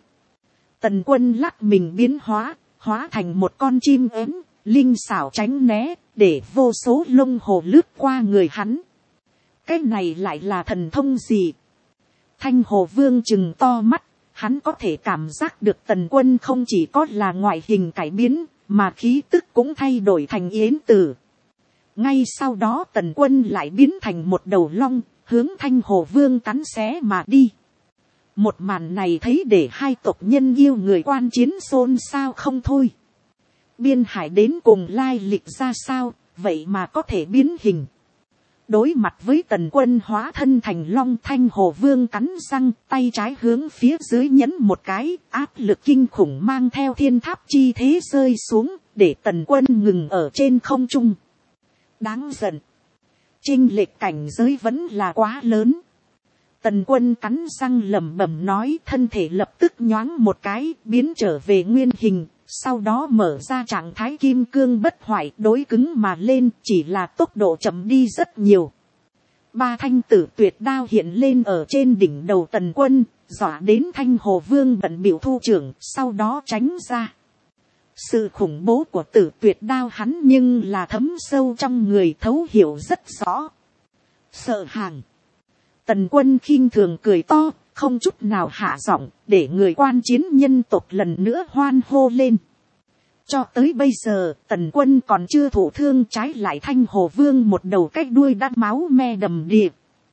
Tần Quân lắc mình biến hóa thành một con chim ếm, linh xảo tránh né, để vô số lông hồ lướt qua người hắn. Cái này lại là thần thông gì? Thanh Hồ Vương trừng to mắt, hắn có thể cảm giác được Tần Quân không chỉ có là ngoại hình cải biến, mà khí tức cũng thay đổi thành yến tử. Ngay sau đó Tần Quân lại biến thành một đầu long, hướng Thanh Hồ Vương cắn xé mà đi. Một màn này thấy để hai tộc nhân yêu người quan chiến xôn xao không thôi. Biên Hải đến cùng lai lịch ra sao, vậy mà có thể biến hình. Đối mặt với Tần Quân hóa thân thành long, Thanh Hồ Vương cắn răng, tay trái hướng phía dưới nhấn một cái, áp lực kinh khủng mang theo thiên tháp chi thế rơi xuống, để Tần Quân ngừng ở trên không trung. Đáng giận. Chênh lệch cảnh giới vẫn là quá lớn. Tần Quân cắn răng lẩm bẩm nói, thân thể lập tức nhoáng một cái, biến trở về nguyên hình, sau đó mở ra trạng thái kim cương bất hoại, đối cứng mà lên, chỉ là tốc độ chậm đi rất nhiều. Ba thanh tử tuyệt đao hiện lên ở trên đỉnh đầu Tần Quân, dọa đến Thanh Hồ Vương bận bịu thu trưởng, sau đó tránh ra. Sự khủng bố của tử tuyệt đao hắn nhưng là thấm sâu trong người, thấu hiểu rất rõ. Sợ hàng. Tần Quân khinh thường cười to, không chút nào hạ giọng, để người quan chiến nhân tộc lần nữa hoan hô lên. Cho tới bây giờ, Tần Quân còn chưa thụ thương, trái lại Thanh Hồ Vương một đầu cái đuôi đã máu me đầm đìa.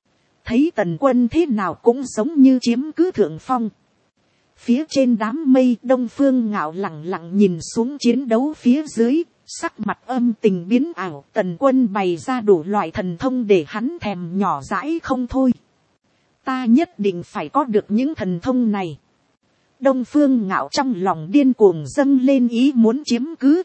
Thấy Tần Quân thế nào cũng giống như chiếm cứ thượng phong. Phía trên đám mây, Đông Phương Ngạo lặng lặng nhìn xuống chiến đấu phía dưới, sắc mặt âm tình biến ảo. Tần Quân bày ra đủ loại thần thông để hắn thèm nhỏ dãi không thôi. Ta nhất định phải có được những thần thông này. Đông Phương Ngạo trong lòng điên cuồng dâng lên ý muốn chiếm cứ.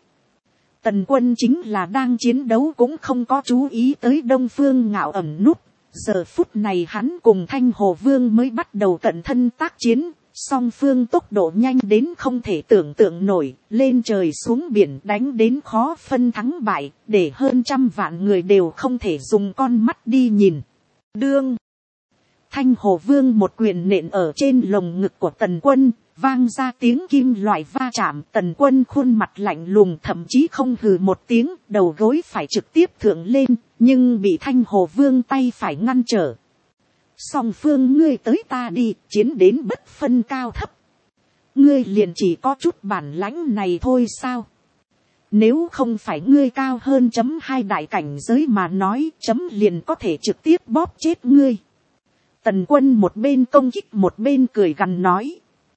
Tần Quân chính là đang chiến đấu cũng không có chú ý tới Đông Phương Ngạo ẩn núp. Giờ phút này hắn cùng Thanh Hồ Vương mới bắt đầu cận thân tác chiến. Song phương tốc độ nhanh đến không thể tưởng tượng nổi, lên trời xuống biển đánh đến khó phân thắng bại, để hơn 100 vạn người đều không thể dùng con mắt đi nhìn. Đương Thanh Hồ Vương một quyền nện ở trên lồng ngực của Tần Quân, vang ra tiếng kim loại va chạm. Tần Quân khuôn mặt lạnh lùng, thậm chí không hừ một tiếng, đầu gối phải trực tiếp thượng lên, nhưng bị Thanh Hồ Vương tay phải ngăn trở. Song phương ngươi tới ta đi, chiến đến bất phân cao thấp. Ngươi liền chỉ có chút bản lãnh này thôi sao? Nếu không phải ngươi cao hơn .2 đại cảnh giới mà nói, liền có thể trực tiếp bóp chết ngươi. Tần Quân một bên công kích một bên cười gằn nói.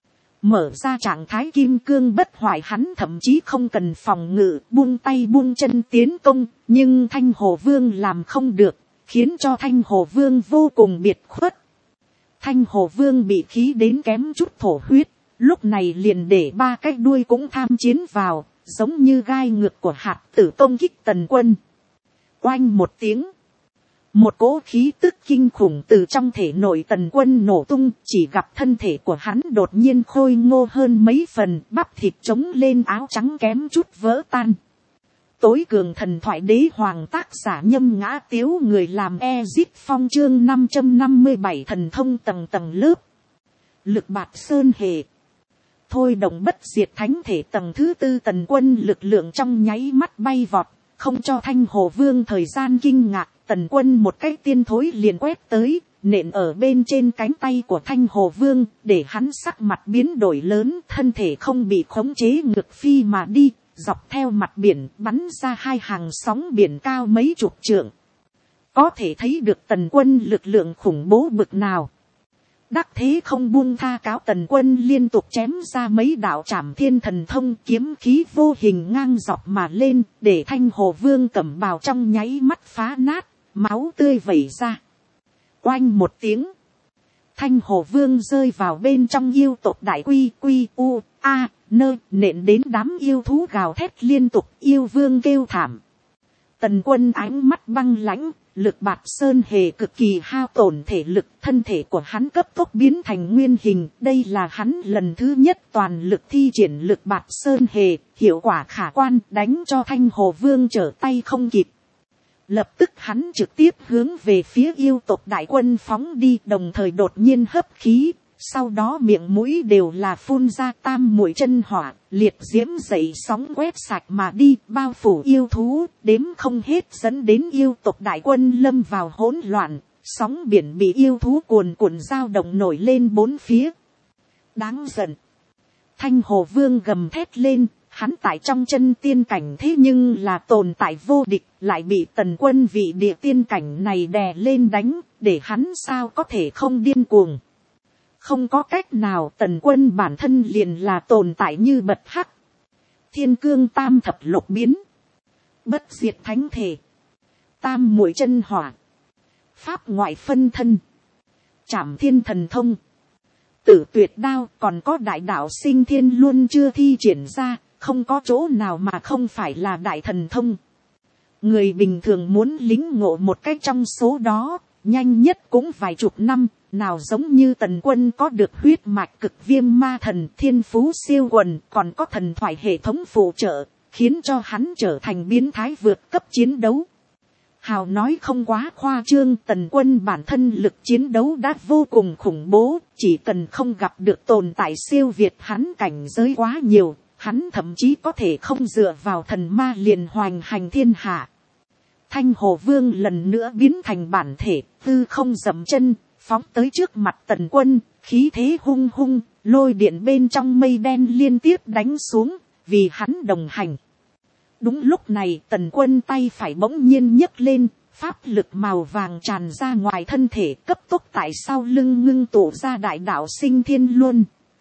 Mở ra trạng thái kim cương bất hoại, hắn thậm chí không cần phòng ngự, buông tay buông chân tiến công, nhưng Thanh Hồ Vương làm không được, khiến cho Thanh Hồ Vương vô cùng biệt khuất. Thanh Hồ Vương bị khí đến kém chút thổ huyết, lúc này liền để ba cái đuôi cũng tham chiến vào, giống như gai ngược của hạt tử công kích Tần Quân. Oanh một tiếng, Một cỗ khí tức kinh khủng từ trong thể nội Tần Quân nổ tung, chỉ gặp thân thể của hắn đột nhiên khôi ngô hơn mấy phần, bắp thịt trống lên, áo trắng kém chút vỡ tan. Tối cường thần thoại đế hoàng, tác giả Nhâm Ngã Tiếu, người làm Ezip Phong, chương 557, thần thông tầng tầng lớp. Lực bạt sơn hề. Thôi động bất diệt thánh thể tầng thứ 4, Tần Quân lực lượng trong nháy mắt bay vọt, không cho Thanh Hồ Vương thời gian kinh ngạc. Tần Quân một cái tiên thối liền quét tới, nện ở bên trên cánh tay của Thanh Hồ Vương, để hắn sắc mặt biến đổi lớn, thân thể không bị khống chế ngược phi mà đi, dọc theo mặt biển bắn ra hai hàng sóng biển cao mấy chục trượng. Có thể thấy được Tần Quân lực lượng khủng bố bực nào. Đắc thế không buông tha, cáo Tần Quân liên tục chém ra mấy đạo trảm thiên thần thông, kiếm khí vô hình ngang dọc mà lên, để Thanh Hồ Vương cẩm bào trong nháy mắt phá nát, máu tươi vẩy ra. Oanh một tiếng, Thanh Hồ Vương rơi vào bên trong yêu tộc đại quy nện đến đám yêu thú gào thét liên tục, yêu vương kêu thảm. Tần Quân ánh mắt băng lãnh, lực bạt sơn hề cực kỳ hao tổn thể lực, thân thể của hắn cấp tốc biến thành nguyên hình. Đây là hắn lần thứ nhất toàn lực thi triển lực bạt sơn hề, hiệu quả khả quan, đánh cho Thanh Hồ Vương trở tay không kịp. Lập tức hắn trực tiếp hướng về phía yêu tộc đại quân phóng đi, đồng thời đột nhiên hấp khí, sau đó miệng mũi đều là phun ra tam muội chân hỏa, liệt diễm dậy sóng quét sạch mà đi, bao phủ yêu thú, đếm không hết, dẫn đến yêu tộc đại quân lâm vào hỗn loạn, sóng biển bị yêu thú cuồn cuộn dao động nổi lên bốn phía. Đáng giận. Thanh Hồ Vương gầm thét lên, hắn tại trong chân tiên cảnh thế nhưng là tồn tại vô địch, lại bị Tần Quân vị địa tiên cảnh này đè lên đánh, để hắn sao có thể không điên cuồng. Không có cách nào, Tần Quân bản thân liền là tồn tại như bật hắc. Thiên cương tam thập lục biến, bất diệt thánh thể, tam muội chân hỏa, pháp ngoại phân thân, trảm thiên thần thông, tử tuyệt đao, còn có đại đạo sinh thiên luôn chưa thi triển ra, không có chỗ nào mà không phải là đại thần thông. Người bình thường muốn lính ngộ một cách trong số đó, nhanh nhất cũng vài chục năm, nào giống như Tần Quân có được huyết mạch cực viêm ma thần, thiên phú siêu quần, còn có thần thoại hệ thống phụ trợ, khiến cho hắn trở thành biến thái vượt cấp chiến đấu. Hào nói không quá khoa trương, Tần Quân bản thân lực chiến đấu đã vô cùng khủng bố, chỉ cần không gặp được tồn tại siêu việt hắn cảnh giới quá nhiều, hắn thậm chí có thể không dựa vào thần ma liền hoành hành thiên hạ. Thanh Hồ Vương lần nữa biến thành bản thể, tư không dậm chân, phóng tới trước mặt Tần Quân, khí thế hung hung, lôi điện bên trong mây đen liên tiếp đánh xuống, vì hắn đồng hành. Đúng lúc này Tần Quân tay phải bỗng nhiên nhấc lên, pháp lực màu vàng tràn ra ngoài thân thể, cấp tốc tại sau lưng ngưng tụ ra đại đạo sinh thiên luân.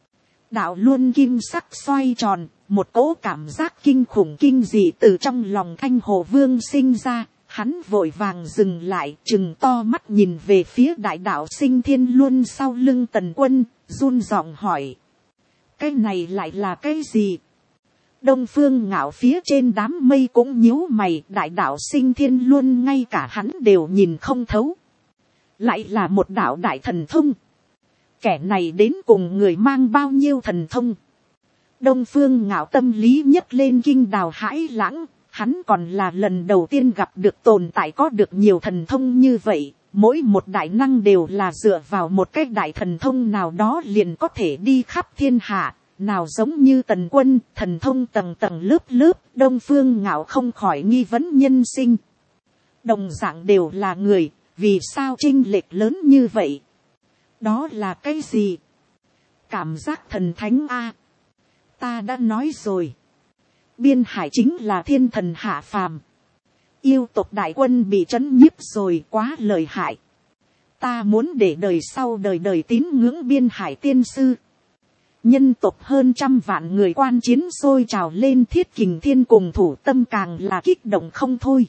Đạo luân kim sắc xoay tròn, một cỗ cảm giác kinh khủng kinh dị từ trong lòng Thanh Hồ Vương sinh ra. Hắn vội vàng dừng lại, trừng to mắt nhìn về phía đại đạo sinh thiên luân sau lưng Tần Quân, run giọng hỏi. Cái này lại là cái gì? Đông Phương Ngạo phía trên đám mây cũng nhíu mày, đại đạo sinh thiên luân ngay cả hắn đều nhìn không thấu. Lại là một đạo đại thần thông. Kẻ này đến cùng người mang bao nhiêu thần thông? Đông Phương Ngạo tâm lý nhấc lên kinh đào hãi lãng. Hắn còn là lần đầu tiên gặp được tồn tại có được nhiều thần thông như vậy. Mỗi một đại năng đều là dựa vào một cái đại thần thông nào đó liền có thể đi khắp thiên hạ. Nào giống như Tần Quân, thần thông tầng tầng lớp lớp, Đông Phương Ngạo không khỏi nghi vấn nhân sinh. Đồng dạng đều là người, vì sao chênh lệch lớn như vậy? Đó là cái gì? Cảm giác thần thánh a. Ta đã nói rồi. Biên Hải chính là thiên thần hạ phàm. Yêu tộc đại quân bị trấn nhiếp rồi, quá lợi hại. Ta muốn để đời sau đời đời tín ngưỡng Biên Hải tiên sư. Nhân tộc hơn 100 vạn người quan chiến sôi trào lên, Thiết Kình Thiên cùng thủ tâm càng là kích động không thôi.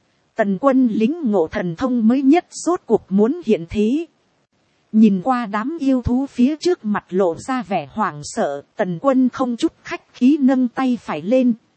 Tần Quân lính ngộ thần thông mới nhất rốt cuộc muốn hiện thế. Nhìn qua đám yêu thú phía trước mặt lộ ra vẻ hoảng sợ, Tần Quân không chút khách khí nâng tay phải lên,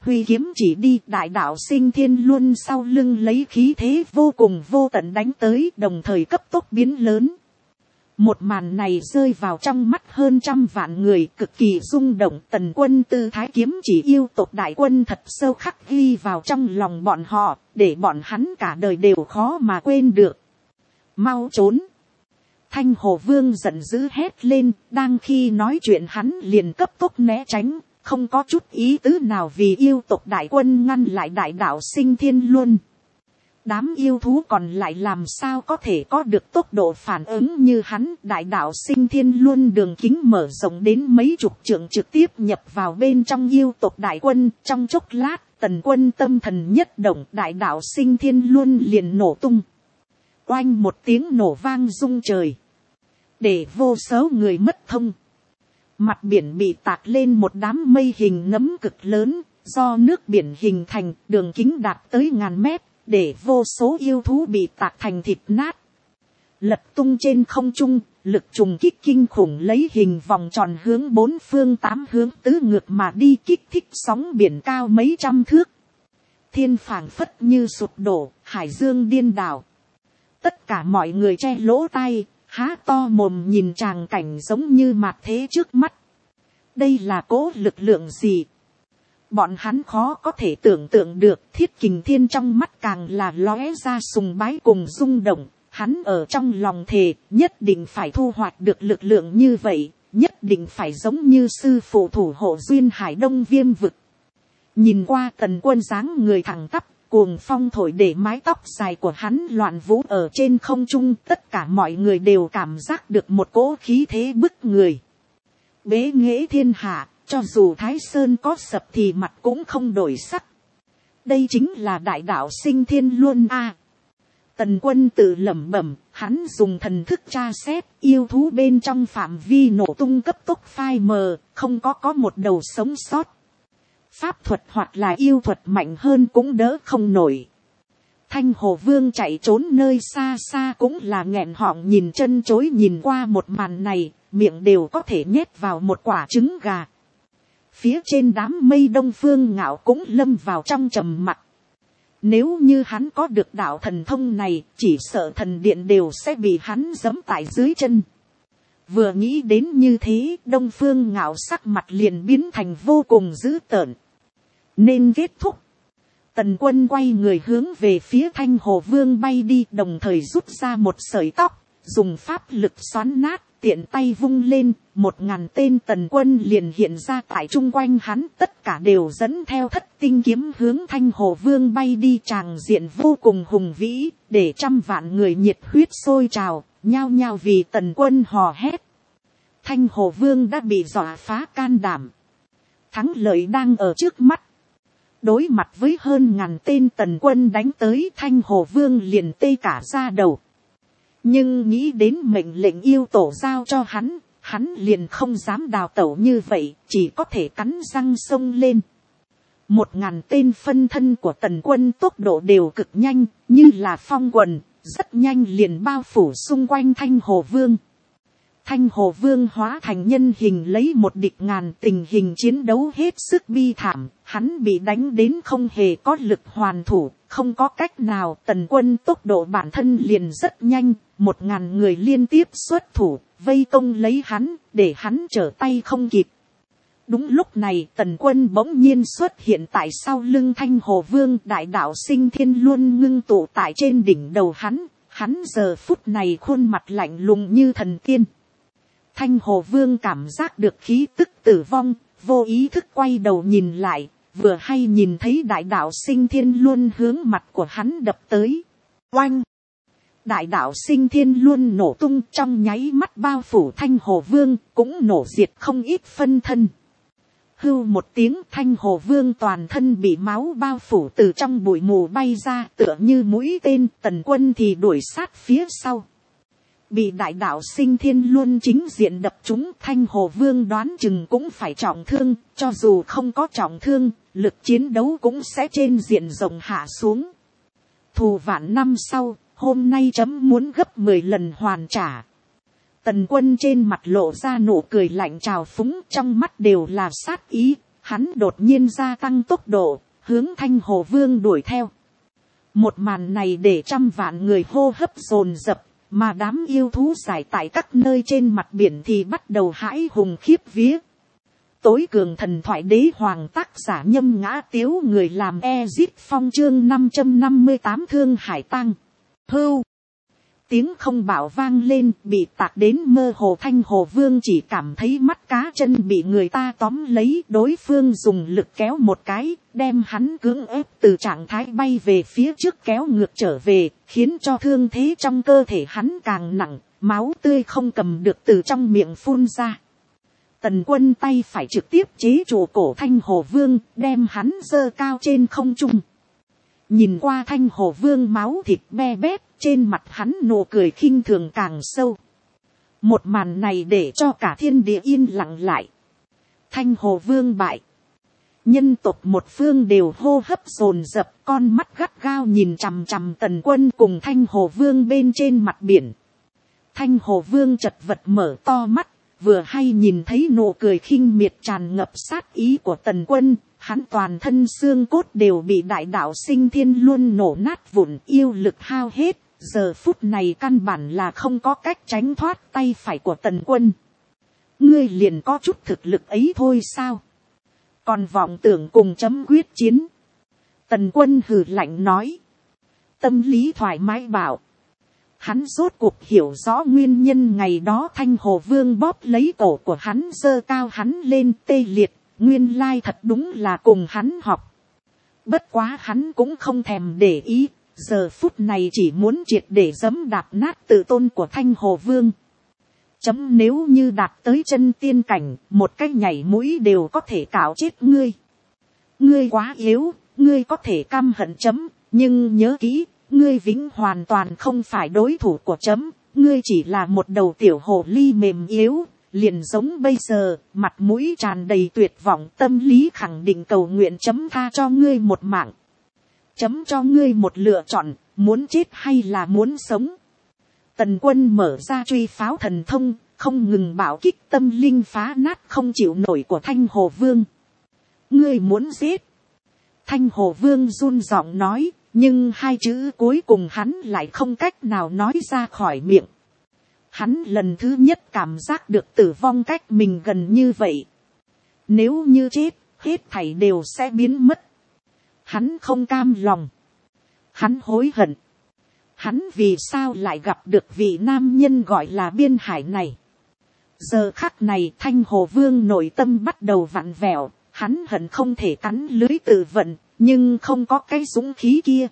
huy kiếm chỉ đi, đại đạo Sinh Thiên Luân sau lưng lấy khí thế vô cùng vô tận đánh tới, đồng thời cấp tốc biến lớn. Một màn này rơi vào trong mắt hơn 100 vạn người, cực kỳ rung động. Tần Quân tư thái kiếm chỉ yêu tộc đại quân thật sâu khắc ghi vào trong lòng bọn họ, để bọn hắn cả đời đều khó mà quên được. Mau trốn! Thanh Hồ Vương giận dữ hét lên, đang khi nói chuyện hắn liền cấp tốc né tránh, không có chút ý tứ nào vì yêu tộc đại quân ngăn lại đại đạo Sinh Thiên Luân. Đám yêu thú còn lại làm sao có thể có được tốc độ phản ứng như hắn. Đại đạo Sinh Thiên Luân đường kính mở rộng đến mấy chục trượng, trực tiếp nhập vào bên trong yêu tộc đại quân. Trong chốc lát, Tần Quân tâm thần nhất động, đại đạo Sinh Thiên Luân liền nổ tung. Oanh một tiếng nổ vang rung trời, để vô số người mất thông. Mặt biển bị tạc lên một đám mây hình nấm cực lớn, do nước biển hình thành, đường kính đạt tới 1000 mét, để vô số yêu thú bị tạc thành thịt nát. Lật tung trên không trung, lực trùng kích kinh khủng lấy hình vòng tròn hướng 4 phương 8 hướng tứ ngược mà đi, kích thích sóng biển cao mấy trăm thước. Thiên phảng phất như sụp đổ, hải dương điên đảo. Tất cả mọi người che lỗ tai, há to mồm nhìn tràng cảnh giống như mạt thế trước mắt. Đây là cố lực lượng gì? Bọn hắn khó có thể tưởng tượng được. Thiết Kình Thiên trong mắt càng là lóe ra sùng bái cùng rung động. Hắn ở trong lòng thề nhất định phải thu hoạch được lực lượng như vậy, nhất định phải giống như sư phụ thủ hộ duyên hải đông viêm vực. Nhìn qua Tần Quân dáng người thẳng tắp, cuồng phong thổi để mái tóc dài của hắn loạn vũ ở trên không trung. Tất cả mọi người đều cảm giác được một cỗ khí thế bức người. Bế nghệ thiên hạ, cho dù Thái Sơn có sập thì mặt cũng không đổi sắc. Đây chính là đại đạo Sinh Thiên Luân a. Tần Quân tự lẩm bẩm, hắn dùng thần thức tra xét, yêu thú bên trong phạm vi nổ tung cấp tốc phai mờ, không có một đầu sống sót. Pháp thuật hoặc là yêu thuật mạnh hơn cũng đỡ không nổi. Thanh Hồ Vương chạy trốn nơi xa xa cũng là nghẹn họng nhìn chân chối, nhìn qua một màn này, miệng đều có thể nhét vào một quả trứng gà. Phía trên đám mây Đông Phương Ngạo cũng lâm vào trong trầm mặc. Nếu như hắn có được đạo thần thông này, chỉ sợ thần điện đều sẽ bị hắn giẫm tại dưới chân. Vừa nghĩ đến như thế, Đông Phương Ngạo sắc mặt liền biến thành vô cùng dữ tợn. Nên kết thúc. Tần Quân quay người hướng về phía Thanh Hồ Vương bay đi, đồng thời rút ra một sợi tóc, dùng pháp lực xoắn nát, tiện tay vung lên, 1000 tên Tần Quân liền hiện ra tại chung quanh hắn, tất cả đều dẫn theo Thất Tinh kiếm hướng Thanh Hồ Vương bay đi. Tràng diện vô cùng hùng vĩ, để trăm vạn người nhiệt huyết sôi trào, nhao nhao vì Tần Quân hò hét. Thanh Hồ Vương đã bị dọa phá can đảm. Thắng lợi đang ở trước mắt. Đối mặt với hơn 1000 tên Tần Quân đánh tới, Thanh Hồ Vương liền tê cả da đầu. Nhưng nghĩ đến mệnh lệnh yêu tổ giao cho hắn, hắn liền không dám đào tẩu như vậy, chỉ có thể cắn răng xông lên. 1000 tên phân thân của Tần Quân tốc độ đều cực nhanh, như là phong quần, rất nhanh liền bao phủ xung quanh Thanh Hồ Vương. Thanh Hồ Vương hóa thành nhân hình lấy một địch ngàn, tình hình chiến đấu hết sức bi thảm, hắn bị đánh đến không hề có lực hoàn thủ, không có cách nào. Tần Quân tốc độ bản thân liền rất nhanh, 1000 người liên tiếp xuất thủ, vây công lấy hắn, để hắn trở tay không kịp. Đúng lúc này Tần Quân bỗng nhiên xuất hiện tại sau lưng Thanh Hồ Vương, đại đạo Sinh Thiên Luân ngưng tụ tại trên đỉnh đầu hắn, hắn giờ phút này khuôn mặt lạnh lùng như thần tiên. Thanh Hồ Vương cảm giác được khí tức tử vong, vô ý thức quay đầu nhìn lại, vừa hay nhìn thấy đại đạo Sinh Thiên Luân hướng mặt của hắn đập tới. Oanh! Đại đạo Sinh Thiên Luân nổ tung, trong nháy mắt bao phủ Thanh Hồ Vương, cũng nổ diệt không ít phân thân. Hưu một tiếng, Thanh Hồ Vương toàn thân bị máu bao phủ, từ trong bụi mù bay ra, tựa như mũi tên. Tần Quân thì đuổi sát phía sau. Bị đại đạo Sinh Thiên Luân chính diện đập trúng, Thanh Hồ Vương đoán chừng cũng phải trọng thương, cho dù không có trọng thương, lực chiến đấu cũng sẽ trên diện rộng hạ xuống. Thù vạn năm sau, hôm nay chấm muốn gấp 10 lần hoàn trả. Tần Quân trên mặt lộ ra nụ cười lạnh trào phúng, trong mắt đều là sát ý. hắn đột nhiên gia tăng tốc độ, hướng Thanh Hồ Vương đuổi theo. Một màn này để trăm vạn người hô hấp dồn dập, mà đám yêu thú giải tại các nơi trên mặt biển thì bắt đầu hãi hùng khiếp vía. Tối cường thần thoại đế hoàng tác giả Nhâm Ngã Tiếu, người làm Ezip Phong, chương 558 Thương Hải Tăng. Hưu. Tiếng không bảo vang lên, bị tạc đến mơ hồ. Thanh Hồ Vương chỉ cảm thấy mắt cá chân bị người ta tóm lấy, đối phương dùng lực kéo một cái, đem hắn cưỡng ép từ trạng thái bay về phía trước kéo ngược trở về, khiến cho thương thế trong cơ thể hắn càng nặng, máu tươi không cầm được từ trong miệng phun ra. Tần Quân tay phải trực tiếp chế trụ cổ Thanh Hồ Vương, đem hắn giơ cao trên không trung. Nhìn qua Thanh Hồ Vương máu thịt be bét, trên mặt hắn nụ cười khinh thường càng sâu. Một màn này để cho cả thiên địa yên lặng lại. Thanh Hồ Vương bại. Nhân tộc một phương đều hô hấp dồn dập, con mắt gắt gao nhìn chằm chằm Tần Quân cùng Thanh Hồ Vương bên trên mặt biển. Thanh Hồ Vương chật vật mở to mắt, vừa hay nhìn thấy nụ cười khinh miệt tràn ngập sát ý của Tần Quân. Hắn toàn thân xương cốt đều bị đại đạo sinh thiên luôn nổ nát vụn, yêu lực hao hết. Giờ phút này căn bản là không có cách tránh thoát tay phải của Tần Quân. Ngươi liền có chút thực lực ấy thôi sao? Còn vọng tưởng cùng chấm quyết chiến. Tần Quân hừ lạnh nói. Tâm lý thoải mái bảo. Hắn rốt cuộc hiểu rõ nguyên nhân ngày đó Thanh Hồ Vương bóp lấy cổ của hắn, giơ cao hắn lên tê liệt. Nguyên lai thật đúng là cùng hắn học. Bất quá hắn cũng không thèm để ý. Giờ phút này chỉ muốn triệt để giẫm đạp nát tự tôn của Thanh Hồ Vương. Chấm nếu như đạt tới chân tiên cảnh, một cái nhảy mũi đều có thể cạo chết ngươi. Ngươi quá yếu, ngươi có thể căm hận chấm, nhưng nhớ kỹ, ngươi vĩnh hoàn toàn không phải đối thủ của chấm. Ngươi chỉ là một đầu tiểu hồ ly mềm yếu, liền giống bây giờ, mặt mũi tràn đầy tuyệt vọng, tâm lý khẳng định cầu nguyện chấm tha cho ngươi một mạng. Chấm cho ngươi một lựa chọn, muốn chết hay là muốn sống. Tần Quân mở ra truy pháo thần thông, không ngừng bảo kích tâm linh phá nát không chịu nổi của Thanh Hồ Vương. Ngươi muốn giết. Thanh Hồ Vương run giọng nói, nhưng hai chữ cuối cùng hắn lại không cách nào nói ra khỏi miệng. Hắn lần thứ nhất cảm giác được tử vong cách mình gần như vậy. Nếu như chết, hết thảy đều sẽ biến mất. Hắn không cam lòng. Hắn hối hận. Hắn vì sao lại gặp được vị nam nhân gọi là Biên Hải này. Giờ khắc này Thanh Hồ Vương nội tâm bắt đầu vặn vẹo. Hắn hận không thể cắn lưới tự vận, nhưng không có cái dũng khí kia.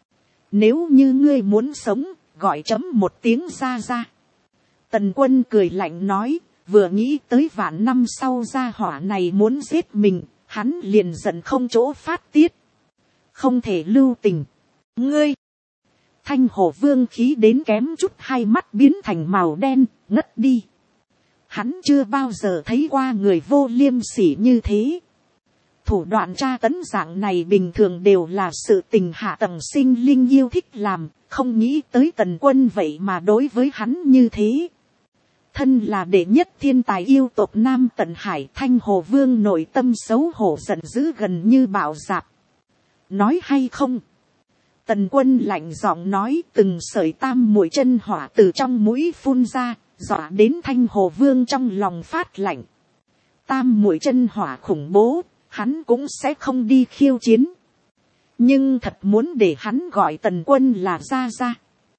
Nếu như ngươi muốn sống, gọi chấm một tiếng ra ra. Tần Quân cười lạnh nói, vừa nghĩ tới vạn năm sau gia hỏa này muốn giết mình, hắn liền giận không chỗ phát tiết. Không thể lưu tình. Ngươi! Thanh Hồ Vương khí đến kém chút hai mắt biến thành màu đen, ngất đi. Hắn chưa bao giờ thấy qua người vô liêm sỉ như thế. Thủ đoạn tra tấn dạng này bình thường đều là sự tình hạ tầng sinh linh yêu thích làm, không nghĩ tới Tần Quân vậy mà đối với hắn như thế. Thân là đệ nhất thiên tài yêu tộc Nam Tận Hải, Thanh Hồ Vương nội tâm xấu hổ giận dữ gần như bạo dạp. Nói hay không? Tần Quân lạnh giọng nói, từng sợi tam muội chân hỏa từ trong mũi phun ra, dọa đến Thanh Hồ Vương trong lòng phát lạnh. Tam muội chân hỏa khủng bố, hắn cũng sẽ không đi khiêu chiến. Nhưng thật muốn để hắn gọi Tần Quân là ra ra.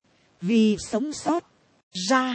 Vì sống sót, ra.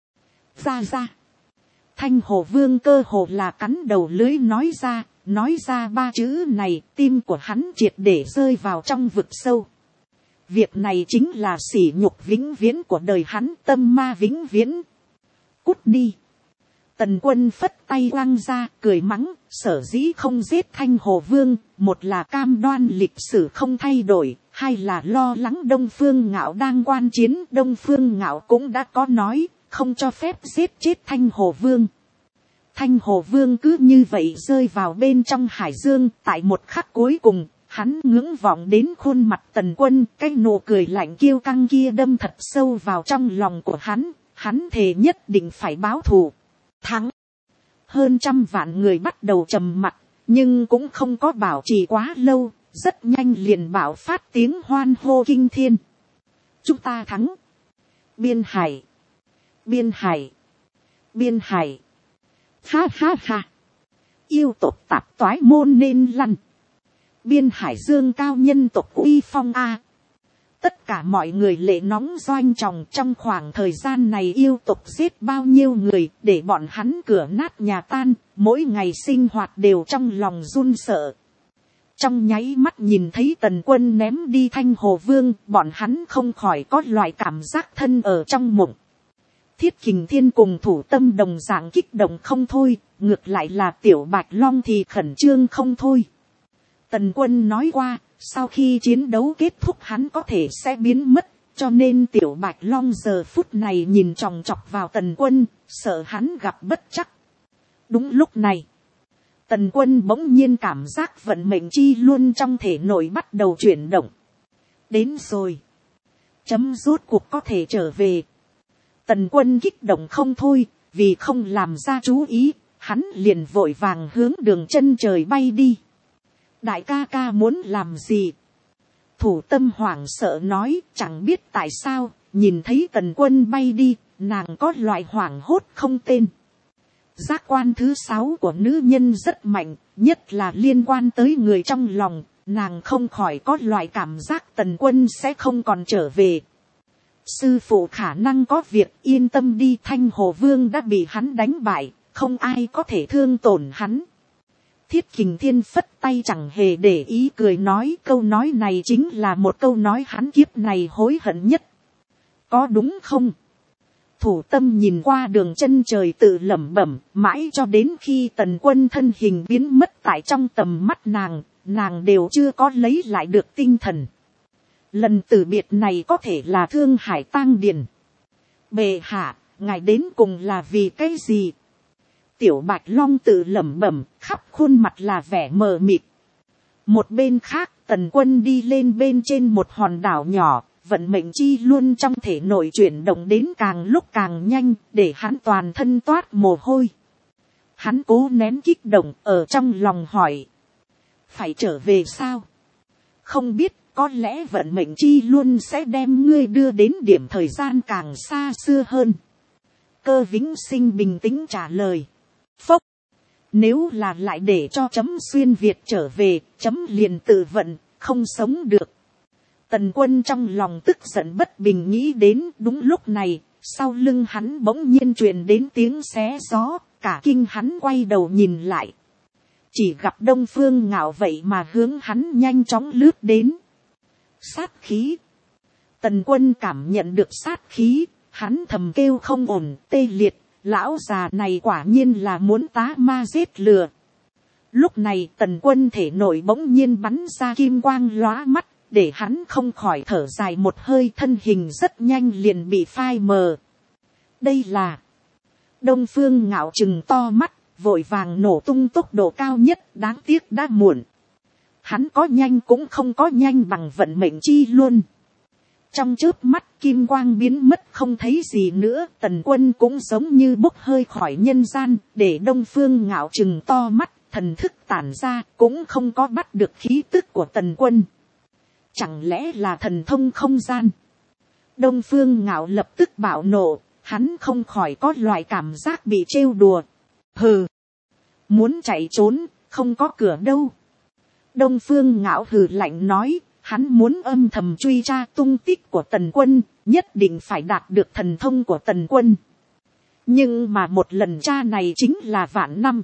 Ra. Thanh Hồ Vương cơ hồ là cắn đầu lưới nói ra ba chữ này, tim của hắn triệt để rơi vào trong vực sâu. Việc này chính là sỉ nhục vĩnh viễn của đời hắn, tâm ma vĩnh viễn. Cút đi. Tần Quân phất tay quăng ra, cười mắng, sở dĩ không giết Thanh Hồ Vương, một là cam đoan lịch sử không thay đổi, hai là lo lắng Đông Phương Ngạo đang quan chiến. Đông Phương Ngạo cũng đã có nói, không cho phép giết chết Thanh Hồ Vương. Thanh Hồ Vương cứ như vậy rơi vào bên trong hải dương. Tại một khắc cuối cùng, hắn ngưỡng vọng đến khuôn mặt Tần Quân, cái nụ cười lạnh kiêu căng kia đâm thật sâu vào trong lòng của hắn. Hắn thề nhất định phải báo thù. Thắng. Hơn trăm vạn người bắt đầu trầm mặc, nhưng cũng không có bảo trì quá lâu, rất nhanh liền bảo phát tiếng hoan hô kinh thiên. Chúng ta thắng. Biên Hải, Biên Hải, Biên Hải. Ha ha ha. Yêu tộc tạp toái môn nên lăn. Biên Hải dương cao nhân tộc uy phong a. Tất cả mọi người lệ nóng doanh tròng, trong khoảng thời gian này yêu tộc giết bao nhiêu người để bọn hắn cửa nát nhà tan, mỗi ngày sinh hoạt đều trong lòng run sợ. Trong nháy mắt nhìn thấy Tần Quân ném đi Thanh Hồ Vương, bọn hắn không khỏi có loại cảm giác thân ở trong mộng. Thiết Kình Thiên cùng Thủ Tâm đồng dạng kích động không thôi, ngược lại là Tiểu Bạch Long thì khẩn trương không thôi. Tần Quân nói qua, sau khi chiến đấu kết thúc hắn có thể sẽ biến mất, cho nên Tiểu Bạch Long giờ phút này nhìn chòng chọc vào Tần Quân, sợ hắn gặp bất trắc. Đúng lúc này, Tần Quân bỗng nhiên cảm giác vận mệnh chi luôn trong thể nội bắt đầu chuyển động. Đến rồi. Chấm rốt cuộc có thể trở về. Tần Quân kích động không thôi, vì không làm ra chú ý, hắn liền vội vàng hướng đường chân trời bay đi. Đại ca ca muốn làm gì? Thủ Tâm hoảng sợ nói, chẳng biết tại sao, nhìn thấy Tần Quân bay đi, nàng có loại hoảng hốt không tên. Giác quan thứ 6 của nữ nhân rất mạnh, nhất là liên quan tới người trong lòng, nàng không khỏi có loại cảm giác Tần Quân sẽ không còn trở về. Sư phụ khả năng có việc, yên tâm đi, Thanh Hồ Vương đã bị hắn đánh bại, không ai có thể thương tổn hắn. Thiết Kình Thiên phất tay chẳng hề để ý cười nói, câu nói này chính là một câu nói hắn kiếp này hối hận nhất. Có đúng không? Thủ Tâm nhìn qua đường chân trời tự lẩm bẩm, mãi cho đến khi Tần Quân thân hình biến mất tại trong tầm mắt nàng đều chưa có lấy lại được tinh thần. Lần từ biệt này có thể là Thương Hải tang điền. Bệ hạ, ngài đến cùng là vì cái gì? Tiểu Bạch Long tự lẩm bẩm, khắp khuôn mặt là vẻ mờ mịt. Một bên khác, Tần Quân đi lên bên trên một hòn đảo nhỏ, vận mệnh chi luôn trong thể nội chuyển động đến càng lúc càng nhanh, để hắn toàn thân toát mồ hôi. Hắn cố nén kích động ở trong lòng hỏi. Phải trở về sao? Không biết, có lẽ vận mệnh chi luôn sẽ đem ngươi đưa đến điểm thời gian càng xa xưa hơn. Cơ Vĩnh Sinh bình tĩnh trả lời. Phốc. Nếu là lại để cho chấm xuyên Việt trở về, chấm liền tự vận, không sống được. Tần Quân trong lòng tức giận bất bình nghĩ đến, đúng lúc này, sau lưng hắn bỗng nhiên truyền đến tiếng xé gió, cả kinh hắn quay đầu nhìn lại. Chỉ gặp Đông Phương Ngạo vậy mà hướng hắn nhanh chóng lướt đến. Sát khí. Tần Quân cảm nhận được sát khí, hắn thầm kêu không ổn, tê liệt, lão già này quả nhiên là muốn tá ma giết lừa. Lúc này Tần Quân thể nội bỗng nhiên bắn ra kim quang lóa mắt, để hắn không khỏi thở dài một hơi, thân hình rất nhanh liền bị phai mờ. Đây là Đông Phương Ngạo trừng to mắt, vội vàng nổ tung tốc độ cao nhất, đáng tiếc đã muộn. Hắn có nhanh cũng không có nhanh bằng vận mệnh chi luôn. Trong chớp mắt kim quang biến mất không thấy gì nữa, Tần Quân cũng giống như bốc hơi khỏi nhân gian, để Đông Phương Ngạo trừng to mắt, thần thức tản ra, cũng không có bắt được khí tức của Tần Quân. Chẳng lẽ là thần thông không gian? Đông Phương Ngạo lập tức bạo nộ, hắn không khỏi có loại cảm giác bị trêu đùa. Hừ, muốn chạy trốn, không có cửa đâu. Đông Phương Ngạo hừ lạnh nói, hắn muốn âm thầm truy tra tung tích của Tần Quân, nhất định phải đạt được thần thông của Tần Quân. Nhưng mà một lần tra này chính là vạn năm.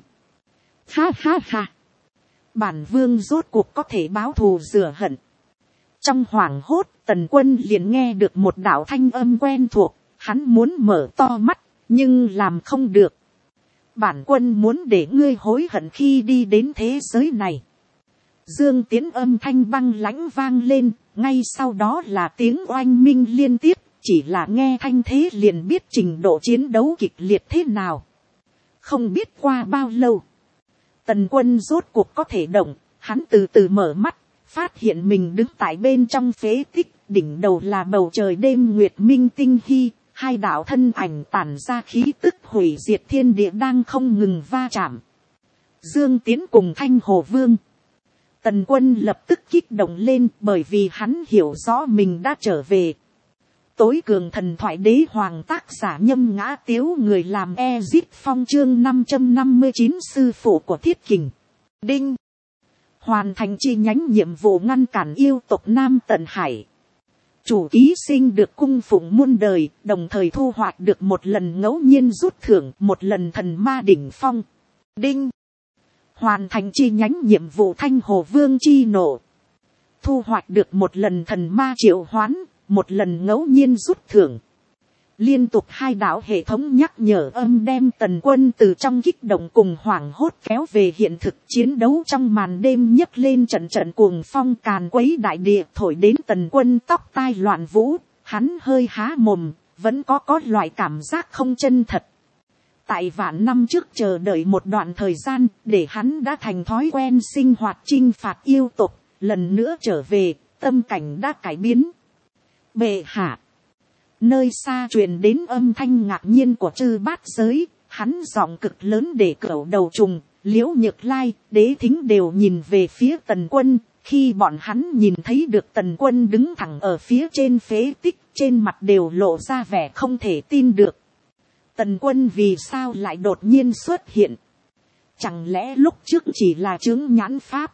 Ha ha ha. Bản vương rốt cuộc có thể báo thù rửa hận. Trong hoảng hốt, Tần Quân liền nghe được một đạo thanh âm quen thuộc, hắn muốn mở to mắt, nhưng làm không được. Bản quân muốn để ngươi hối hận khi đi đến thế giới này. Dương Tiến âm thanh băng lãnh vang lên, ngay sau đó là tiếng oanh minh liên tiếp, chỉ là nghe thanh thế liền biết trình độ chiến đấu kịch liệt thế nào. Không biết qua bao lâu, Tần Quân rốt cuộc có thể động, hắn từ từ mở mắt, phát hiện mình đứng tại bên trong phế tích, đỉnh đầu là bầu trời đêm nguyệt minh tinh hy, hai đạo thân ảnh tản ra khí tức hủy diệt thiên địa đang không ngừng va chạm. Dương Tiến cùng Thanh Hồ Vương. Tần Quân lập tức kích động lên bởi vì hắn hiểu rõ mình đã trở về. Tối cường thần thoại đế hoàng tác giả Nhâm Ngã Tiếu, người làm Ezip Phong chương 559 sư phụ của Thiết Kình. Đinh. Hoàn thành chi nhánh nhiệm vụ ngăn cản yêu tộc Nam Tận Hải. Chủ ký sinh được cung phụng muôn đời, đồng thời thu hoạch được một lần ngẫu nhiên rút thưởng, một lần thần ma đỉnh phong. Đinh. Hoàn thành chi nhánh nhiệm vụ Thanh Hồ Vương chi nộ. Thu hoạch được một lần thần ma triệu hoán, một lần ngẫu nhiên rút thưởng. Liên tục 2 đạo hệ thống nhắc nhở âm đem Tần Quân từ trong kích động cùng hoảng hốt kéo về hiện thực. Chiến đấu trong màn đêm nhấc lên trận trận cuồng phong càn quấy đại địa, thổi đến Tần Quân tóc tai loạn vũ. Hắn hơi há mồm, vẫn có loại cảm giác không chân thật. Tại vạn năm trước chờ đợi một đoạn thời gian, để hắn đã thành thói quen sinh hoạt chinh phạt yêu tộc, lần nữa trở về, tâm cảnh đã cải biến. Bệ hạ. Nơi xa truyền đến âm thanh ngạc nhiên của Chư Bát Giới, hắn giọng cực lớn để cẩu đầu trùng, Liễu Nhược Lai, Đế Thính đều nhìn về phía Tần Quân. Khi bọn hắn nhìn thấy được Tần Quân đứng thẳng ở phía trên phế tích, trên mặt đều lộ ra vẻ không thể tin được. Tần Quân vì sao lại đột nhiên xuất hiện? Chẳng lẽ lúc trước chỉ là chướng nhãn pháp?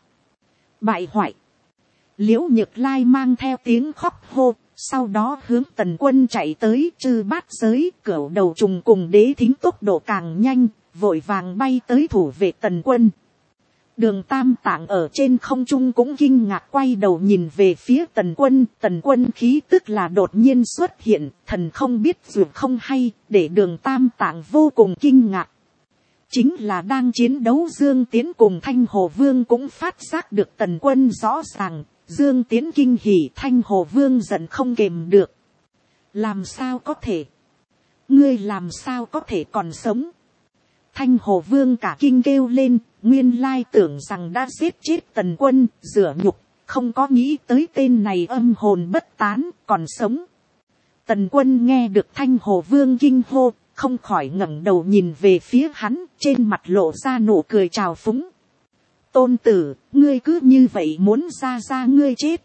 Bại hoại. Liễu Nhược Lai mang theo tiếng khóc hô, sau đó hướng Tần Quân chạy tới. Chư Bát Giới, Cẩu Đầu Trùng cùng Đế Thính tốc độ càng nhanh, vội vàng bay tới thủ vệ Tần Quân. Đường Tam Tạng ở trên không trung cũng kinh ngạc quay đầu nhìn về phía Tần Quân. Tần Quân khí tức là đột nhiên xuất hiện, thần không biết dù không hay, để Đường Tam Tạng vô cùng kinh ngạc. Chính là đang chiến đấu Dương Tiến cùng Thanh Hồ Vương cũng phát giác được Tần Quân rõ ràng. Dương Tiến kinh hỉ, Thanh Hồ Vương giận không kềm được. Làm sao có thể? Ngươi làm sao có thể còn sống? Thanh Hồ Vương cả kinh kêu lên, nguyên lai tưởng rằng đã giết chết Tần Quân, rửa nhục, không có nghĩ tới tên này âm hồn bất tán, còn sống. Tần Quân nghe được Thanh Hồ Vương kinh hô, không khỏi ngẩng đầu nhìn về phía hắn, trên mặt lộ ra nụ cười trào phúng. Tôn tử, ngươi cứ như vậy muốn ra ngươi chết.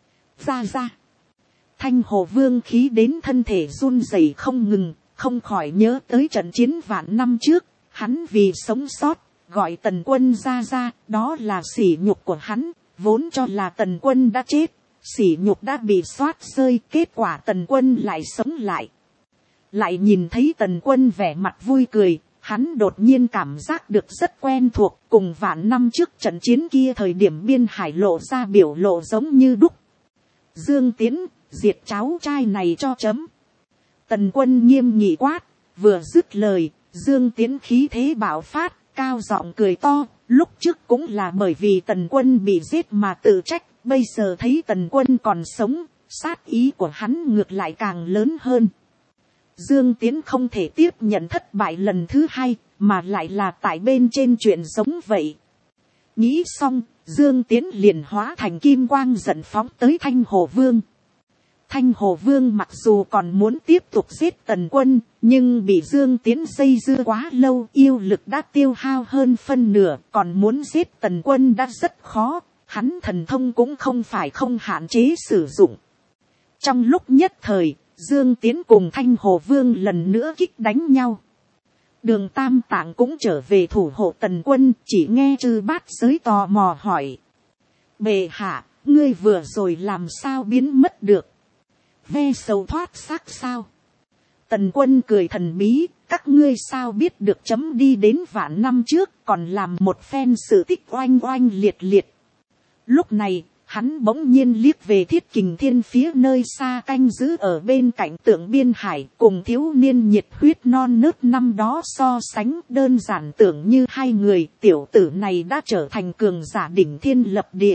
Ra. Thanh Hồ Vương khí đến thân thể run rẩy không ngừng, không khỏi nhớ tới trận chiến vạn năm trước. Hắn vì sống sót, gọi Tần Quân ra, đó là sỉ nhục của hắn, vốn cho là Tần Quân đã chết, sỉ nhục đã bị xoát rơi, kết quả Tần Quân lại sống lại. Lại nhìn thấy Tần Quân vẻ mặt vui cười, hắn đột nhiên cảm giác được rất quen thuộc, cùng vạn năm trước trận chiến kia thời điểm Biên Hải lộ ra biểu lộ giống như đúc. Dương Tiến, diệt cháu trai này cho chấm. Tần Quân nghiêm nghị quát, vừa dứt lời, Dương Tiến khí thế bạo phát, cao giọng cười to, lúc trước cũng là bởi vì Tần Quân bị giết mà tự trách, bây giờ thấy Tần Quân còn sống, sát ý của hắn ngược lại càng lớn hơn. Dương Tiến không thể tiếp nhận thất bại lần thứ 2, mà lại là tại bên trên chuyện giống vậy. Nghĩ xong, Dương Tiến liền hóa thành kim quang giận phóng tới Thanh Hồ Vương. Thanh Hồ Vương mặc dù còn muốn tiếp tục giết Tần Quân, nhưng bị Dương Tiến dây dưa quá lâu, yêu lực đã tiêu hao hơn phân nửa, còn muốn giết Tần Quân đã rất khó, hắn thần thông cũng không phải không hạn chế sử dụng. Trong lúc nhất thời, Dương Tiến cùng Thanh Hồ Vương lần nữa kích đánh nhau. Đường Tam Tạng cũng trở về thủ hộ Tần Quân, chỉ nghe Chư Bát Giới tò mò hỏi. Bệ hạ, ngươi vừa rồi làm sao biến mất được? Ve sầu thoát xác sao? Tần Quân cười thần bí, các ngươi sao biết được chấm đi đến vạn năm trước, còn làm một phen sự tích oanh oanh liệt liệt. Lúc này, hắn bỗng nhiên liếc về Thiết Kình Thiên phía nơi xa canh giữ ở bên cạnh tượng Biên Hải, cùng thiếu niên nhiệt huyết non nớt năm đó so sánh, đơn giản tưởng như hai người. Tiểu tử này đã trở thành cường giả đỉnh thiên lập địa.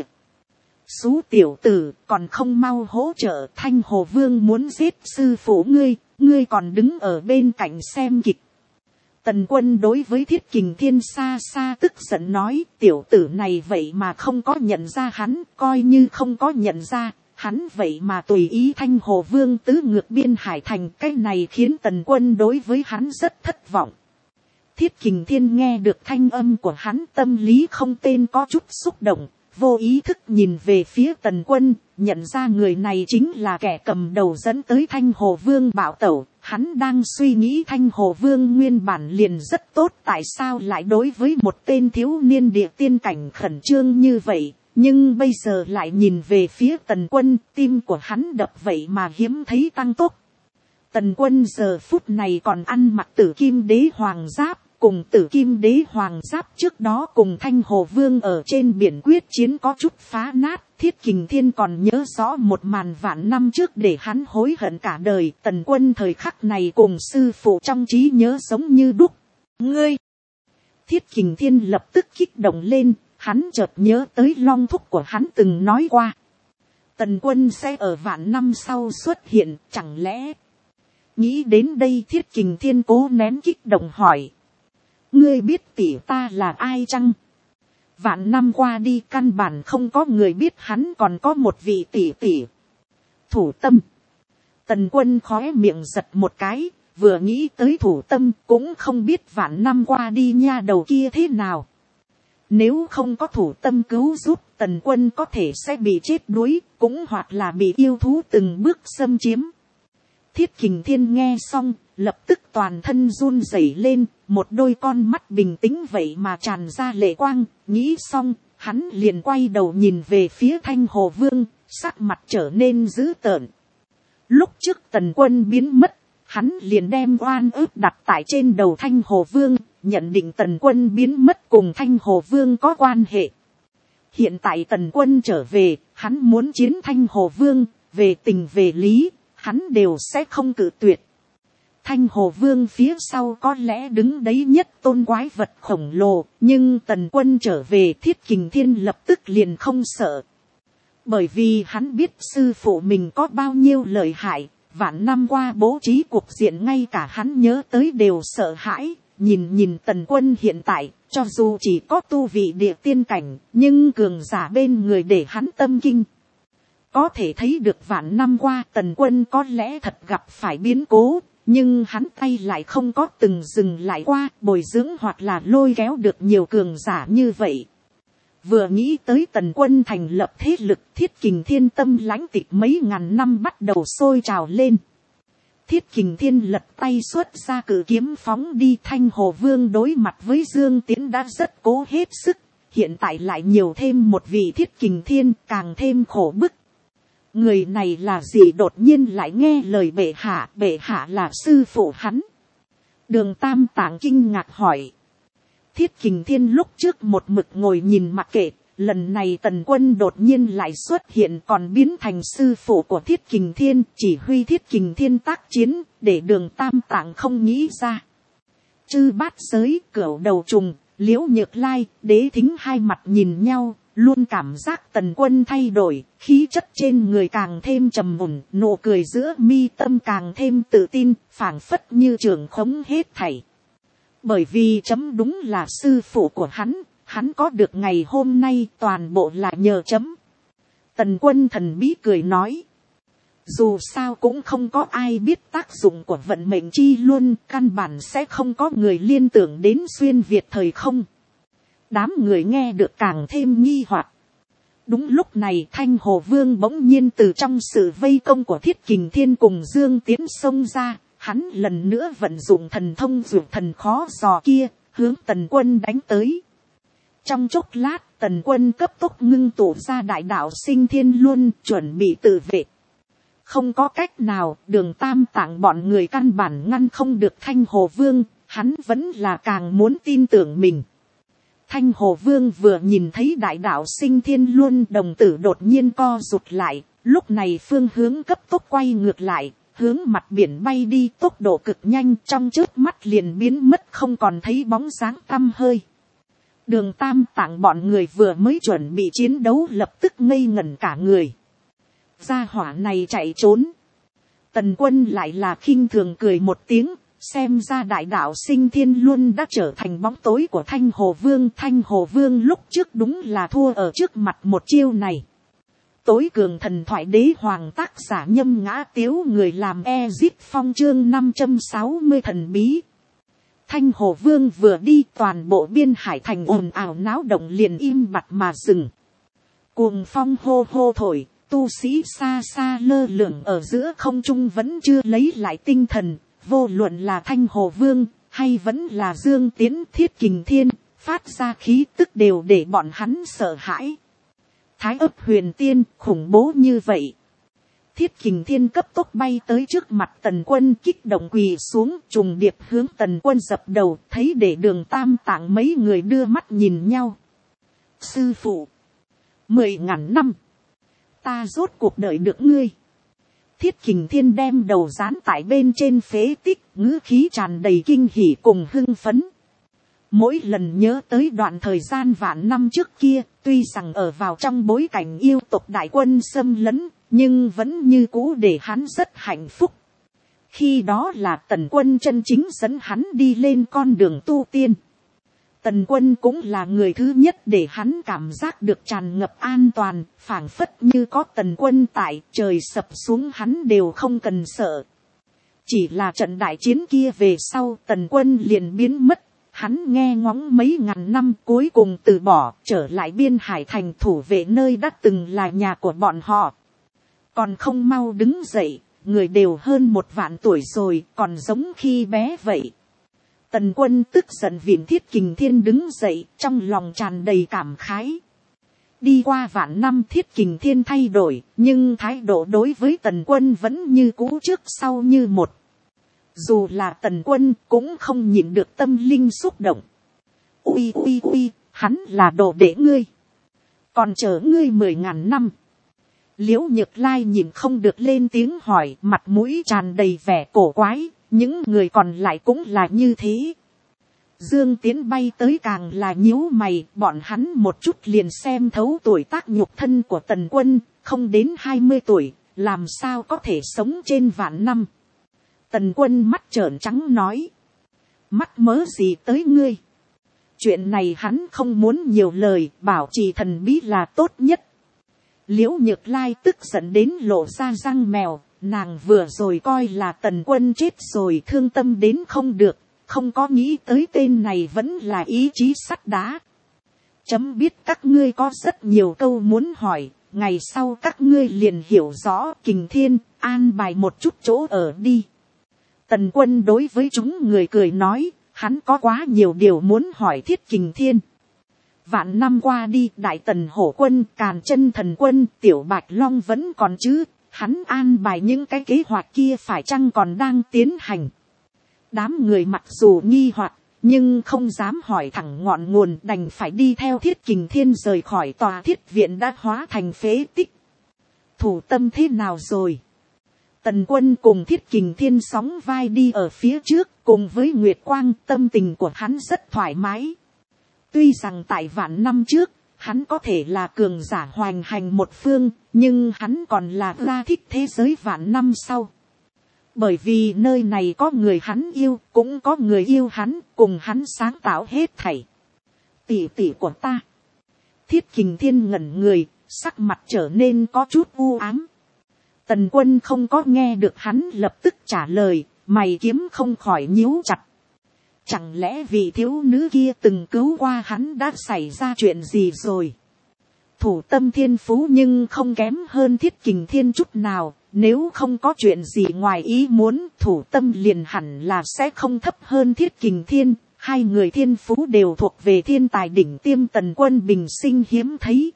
Xú tiểu tử, còn không mau hỗ trợ. Thanh Hồ Vương muốn giết sư phụ ngươi, ngươi còn đứng ở bên cạnh xem kịch. Tần Quân đối với Thiết Kình Thiên xa xa tức giận nói, tiểu tử này vậy mà không có nhận ra hắn, coi như không có nhận ra, hắn vậy mà tùy ý Thanh Hồ Vương tứ ngược Biên Hải thành. Cái này khiến Tần Quân đối với hắn rất thất vọng. Thiết Kình Thiên nghe được thanh âm của hắn, tâm lý không tên có chút xúc động, vô ý thức nhìn về phía Tần Quân, nhận ra người này chính là kẻ cầm đầu dẫn tới Thanh Hồ Vương bạo tẩu. Hắn đang suy nghĩ Thanh Hồ Vương nguyên bản liền rất tốt, tại sao lại đối với một tên thiếu niên địa tiên cảnh khẩn trương như vậy. Nhưng bây giờ lại nhìn về phía Tần Quân, tim của hắn đập vậy mà hiếm thấy tăng tốc. Tần Quân giờ phút này còn ăn mặc Tử Kim Đế Hoàng Giáp, cùng Tử Kim Đế Hoàng Giáp trước đó cùng Thanh Hồ Vương ở trên biển quyết chiến có chút phá nát. Thiết Kình Thiên còn nhớ rõ một màn vạn năm trước để hắn hối hận cả đời. Tần Quân thời khắc này cùng sư phụ trong trí nhớ giống như đúc. Ngươi! Thiết Kình Thiên lập tức kích động lên, hắn chợt nhớ tới Long thúc của hắn từng nói qua. Tần Quân sẽ ở vạn năm sau xuất hiện, chẳng lẽ... Nghĩ đến đây Thiết Kình Thiên cố nén kích động hỏi. Ngươi biết tỷ ta là ai chăng? Vạn năm qua đi căn bản không có người biết hắn còn có một vị tỷ tỷ. Thủ Tâm. Tần Quân khóe miệng giật một cái, vừa nghĩ tới Thủ Tâm cũng không biết vạn năm qua đi nha đầu kia thế nào. Nếu không có Thủ Tâm cứu giúp, Tần Quân có thể sẽ bị chết đuối, cũng hoặc là bị yêu thú từng bước xâm chiếm. Thiết Kình Thiên nghe xong, lập tức toàn thân run rẩy lên, một đôi con mắt bình tĩnh vậy mà tràn ra lệ quang. Nghĩ xong, hắn liền quay đầu nhìn về phía Thanh Hồ Vương, sắc mặt trở nên dữ tợn. Lúc trước Tần Quân biến mất, hắn liền đem oan ức đặt tại trên đầu Thanh Hồ Vương, nhận định Tần Quân biến mất cùng Thanh Hồ Vương có quan hệ. Hiện tại Tần Quân trở về, hắn muốn chiến Thanh Hồ Vương, về tình về lý, hắn đều sẽ không cự tuyệt. Thanh Hồ Vương phía sau có lẽ đứng đấy nhất tôn quái vật khổng lồ, nhưng Tần Quân trở về Thiết Kình Thiên lập tức liền không sợ. Bởi vì hắn biết sư phụ mình có bao nhiêu lợi hại, vạn năm qua bố trí cuộc diện ngay cả hắn nhớ tới đều sợ hãi. Nhìn Tần Quân hiện tại, cho dù chỉ có tu vị địa tiên cảnh, nhưng cường giả bên người để hắn tâm kinh. Có thể thấy được vạn năm qua Tần Quân có lẽ thật gặp phải biến cố, nhưng hắn tay lại không có từng dừng lại qua, bồi dưỡng hoặc là lôi kéo được nhiều cường giả như vậy. Vừa nghĩ tới Tần Quân thành lập thế lực, Thiết Kình Thiên tâm lãnh tịch mấy ngàn năm bắt đầu sôi trào lên. Thiết Kình Thiên lật tay xuất ra cự kiếm phóng đi. Thanh Hồ Vương đối mặt với Dương Tiễn đã rất cố hết sức, hiện tại lại nhiều thêm một vị Thiết Kình Thiên càng thêm khổ bức. Người này là gì đột nhiên lại nghe lời bệ hạ là sư phụ hắn. Đường Tam Tạng kinh ngạc hỏi. Thiết Kình Thiên lúc trước một mực ngồi nhìn mặc kệ, lần này Tần Quân đột nhiên lại xuất hiện còn biến thành sư phụ của Thiết Kình Thiên, chỉ huy Thiết Kình Thiên tác chiến, để Đường Tam Tạng không nghĩ ra. Chư Bát Giới, Cửu Đầu Trùng, Liễu Nhược Lai, Đế Thính hai mặt nhìn nhau, luôn cảm giác Tần Quân thay đổi, khí chất trên người càng thêm trầm ổn, nụ cười giữa mi tâm càng thêm tự tin, phảng phất như trường khống hết thảy. Bởi vì chấm đúng là sư phụ của hắn có được ngày hôm nay toàn bộ là nhờ chấm. Tần Quân thần bí cười nói. Dù sao cũng không có ai biết tác dụng của vận mệnh chi luân, căn bản sẽ không có người liên tưởng đến xuyên Việt thời không. Đám người nghe được càng thêm nghi hoặc. Đúng lúc này Thanh Hồ Vương bỗng nhiên từ trong sự vây công của Thiết Kình Thiên cùng Dương Tiễn xông ra. Hắn lần nữa vận dụng thần thông dược thần khó dò kia, hướng Tần Quân đánh tới. Trong chốc lát Tần Quân cấp tốc ngưng tụ ra đại đạo Sinh Thiên Luân, chuẩn bị tự vệ. Không có cách nào, Đường Tam Tạng bọn người căn bản ngăn không được Thanh Hồ Vương, hắn vẫn là càng muốn tin tưởng mình. Thanh Hồ Vương vừa nhìn thấy đại đạo Sinh Thiên Luân, đồng tử đột nhiên co rụt lại, lúc này phương hướng cấp tốc quay ngược lại, hướng mặt biển bay đi, tốc độ cực nhanh, trong chớp mắt liền biến mất không còn thấy bóng dáng tăm hơi. Đường Tam Tạng bọn người vừa mới chuẩn bị chiến đấu lập tức ngây ngẩn cả người. Gia hỏa này chạy trốn. Tần Quân lại là khinh thường cười một tiếng, xem ra đại đạo Sinh Thiên Luân đã trở thành bóng tối của Thanh Hồ Vương. Thanh Hồ Vương lúc trước đúng là thua ở trước mặt một chiêu này. Tối cường thần thoại đế hoàng tác giả Nhâm Ngã Tiếu, người làm Ezip Phong, chương 560 thần bí. Thanh Hồ Vương vừa đi, toàn bộ Biên Hải thành ồn ào náo động liền im bặt mà dừng. Cuồng phong hô hô thổi, tu sĩ xa xa lơ lửng ở giữa không trung vẫn chưa lấy lại tinh thần, vô luận là Thanh Hồ Vương, hay vẫn là Dương Tiến, Thiết Kình Thiên, phát ra khí tức đều để bọn hắn sợ hãi. Thái ấp huyền tiên, khủng bố như vậy. Thiết Kình Thiên cấp tốc bay tới trước mặt Tần Quân, kích động quỳ xuống, trùng điệp hướng Tần Quân dập đầu, thấy để Đường Tam Tạng mấy người đưa mắt nhìn nhau. Sư phụ, 10.000 năm, ta rốt cuộc đợi được ngươi. Thiết Kình Thiên đem đầu dán tại bên trên phế tích, ngữ khí tràn đầy kinh hỉ cùng hưng phấn. Mỗi lần nhớ tới đoạn thời gian vạn năm trước kia, tuy rằng ở vào trong bối cảnh yêu tộc đại quân xâm lấn, nhưng vẫn như cũ để hắn rất hạnh phúc. Khi đó là Tần Quân chân chính dẫn hắn đi lên con đường tu tiên. Tần Quân cũng là người thứ nhất để hắn cảm giác được tràn ngập an toàn, phảng phất như có Tần Quân tại, trời sập xuống hắn đều không cần sợ. Chỉ là trận đại chiến kia về sau, Tần Quân liền biến mất. Hắn nghe ngóng mấy ngàn năm cuối cùng từ bỏ, trở lại Biên Hải thành thủ vệ nơi đã từng là nhà của bọn họ. Còn không mau đứng dậy, người đều hơn 1 vạn tuổi rồi, còn giống khi bé vậy. Tần Quân tức giận vịn Thiết Kình Thiên đứng dậy, trong lòng tràn đầy cảm khái. Đi qua vạn năm Thiết Kình Thiên thay đổi, nhưng thái độ đối với Tần Quân vẫn như cũ trước sau như một. Dù là Tần Quân cũng không nhịn được tâm linh xúc động. Ui ui ui, hắn là đồ đệ ngươi. Còn chờ ngươi 10.000 năm. Liễu Nhược Lai nhìn không được lên tiếng hỏi, mặt mũi tràn đầy vẻ cổ quái, những người còn lại cũng là như thế. Dương Tiến bay tới càng là nhíu mày, bọn hắn một chút liền xem thấu tuổi tác nhục thân của Tần Quân, không đến 20 tuổi, làm sao có thể sống trên vạn năm. Tần Quân mắt trợn trắng nói, mắc mớ gì tới ngươi. Chuyện này hắn không muốn nhiều lời, bảo trì thần bí là tốt nhất. Liễu Nhược Lai tức giận đến lộ ra răng mèo, nàng vừa rồi coi là Tần Quân chết rồi, thương tâm đến không được, không có nghĩ tới tên này vẫn là ý chí sắt đá. Chấm biết các ngươi có rất nhiều câu muốn hỏi, ngày sau các ngươi liền hiểu rõ. Kình Thiên, an bài một chút chỗ ở đi. Tần Quân đối với chúng người cười nói, hắn có quá nhiều điều muốn hỏi Thiết Kình Thiên. Vạn năm qua đi, Đại Tần Hổ Quân, Càn Chân Thần Quân, Tiểu Bạch Long vẫn còn chứ, hắn an bài những cái kế hoạch kia phải chăng còn đang tiến hành. Đám người mặc dù nghi hoặc, nhưng không dám hỏi thẳng ngọn nguồn, đành phải đi theo Thiết Kình Thiên rời khỏi tòa thiết viện đã hóa thành phế tích. Thủ tâm thế nào rồi? Tần Quân cùng Thiết Kình Thiên sóng vai đi ở phía trước, cùng với Nguyệt Quang, tâm tình của hắn rất thoải mái. Tuy rằng tại vạn năm trước, hắn có thể là cường giả hoành hành một phương, nhưng hắn còn là ra thích thế giới vạn năm sau. Bởi vì nơi này có người hắn yêu, cũng có người yêu hắn, cùng hắn sáng tạo hết thảy. Tỷ tỷ của ta. Thiết Kình Thiên ngẩn người, sắc mặt trở nên có chút u ám. Tần Quân không có nghe được hắn lập tức trả lời, mày kiếm không khỏi nhíu chặt. Chẳng lẽ vị thiếu nữ kia từng cứu qua hắn đã xảy ra chuyện gì rồi? Thủ tâm thiên phú nhưng không kém hơn Thiết Kình Thiên chút nào. Nếu không có chuyện gì ngoài ý muốn, thủ tâm liền hẳn là sẽ không thấp hơn Thiết Kình Thiên. Hai người thiên phú đều thuộc về thiên tài đỉnh tiêm. Tần Quân bình sinh hiếm thấy.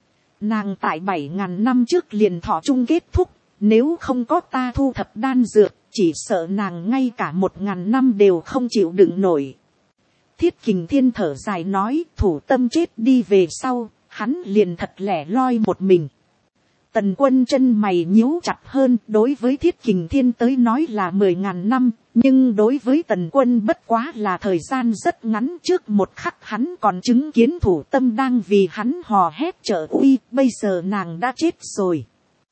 Nàng tại 7.000 năm trước liền thọ chung kết thúc. Nếu không có ta thu thập đan dược, chỉ sợ nàng ngay cả 1.000 năm đều không chịu đựng nổi. Thiết Kình Thiên thở dài nói, thủ tâm chết đi về sau, hắn liền thật lẻ loi một mình. Tần Quân chân mày nhíu chặt hơn, đối với Thiết Kình Thiên tới nói là 10.000 năm, nhưng đối với Tần Quân bất quá là thời gian rất ngắn. Trước một khắc hắn còn chứng kiến thủ tâm đang vì hắn hò hét trợ uy, bây giờ nàng đã chết rồi.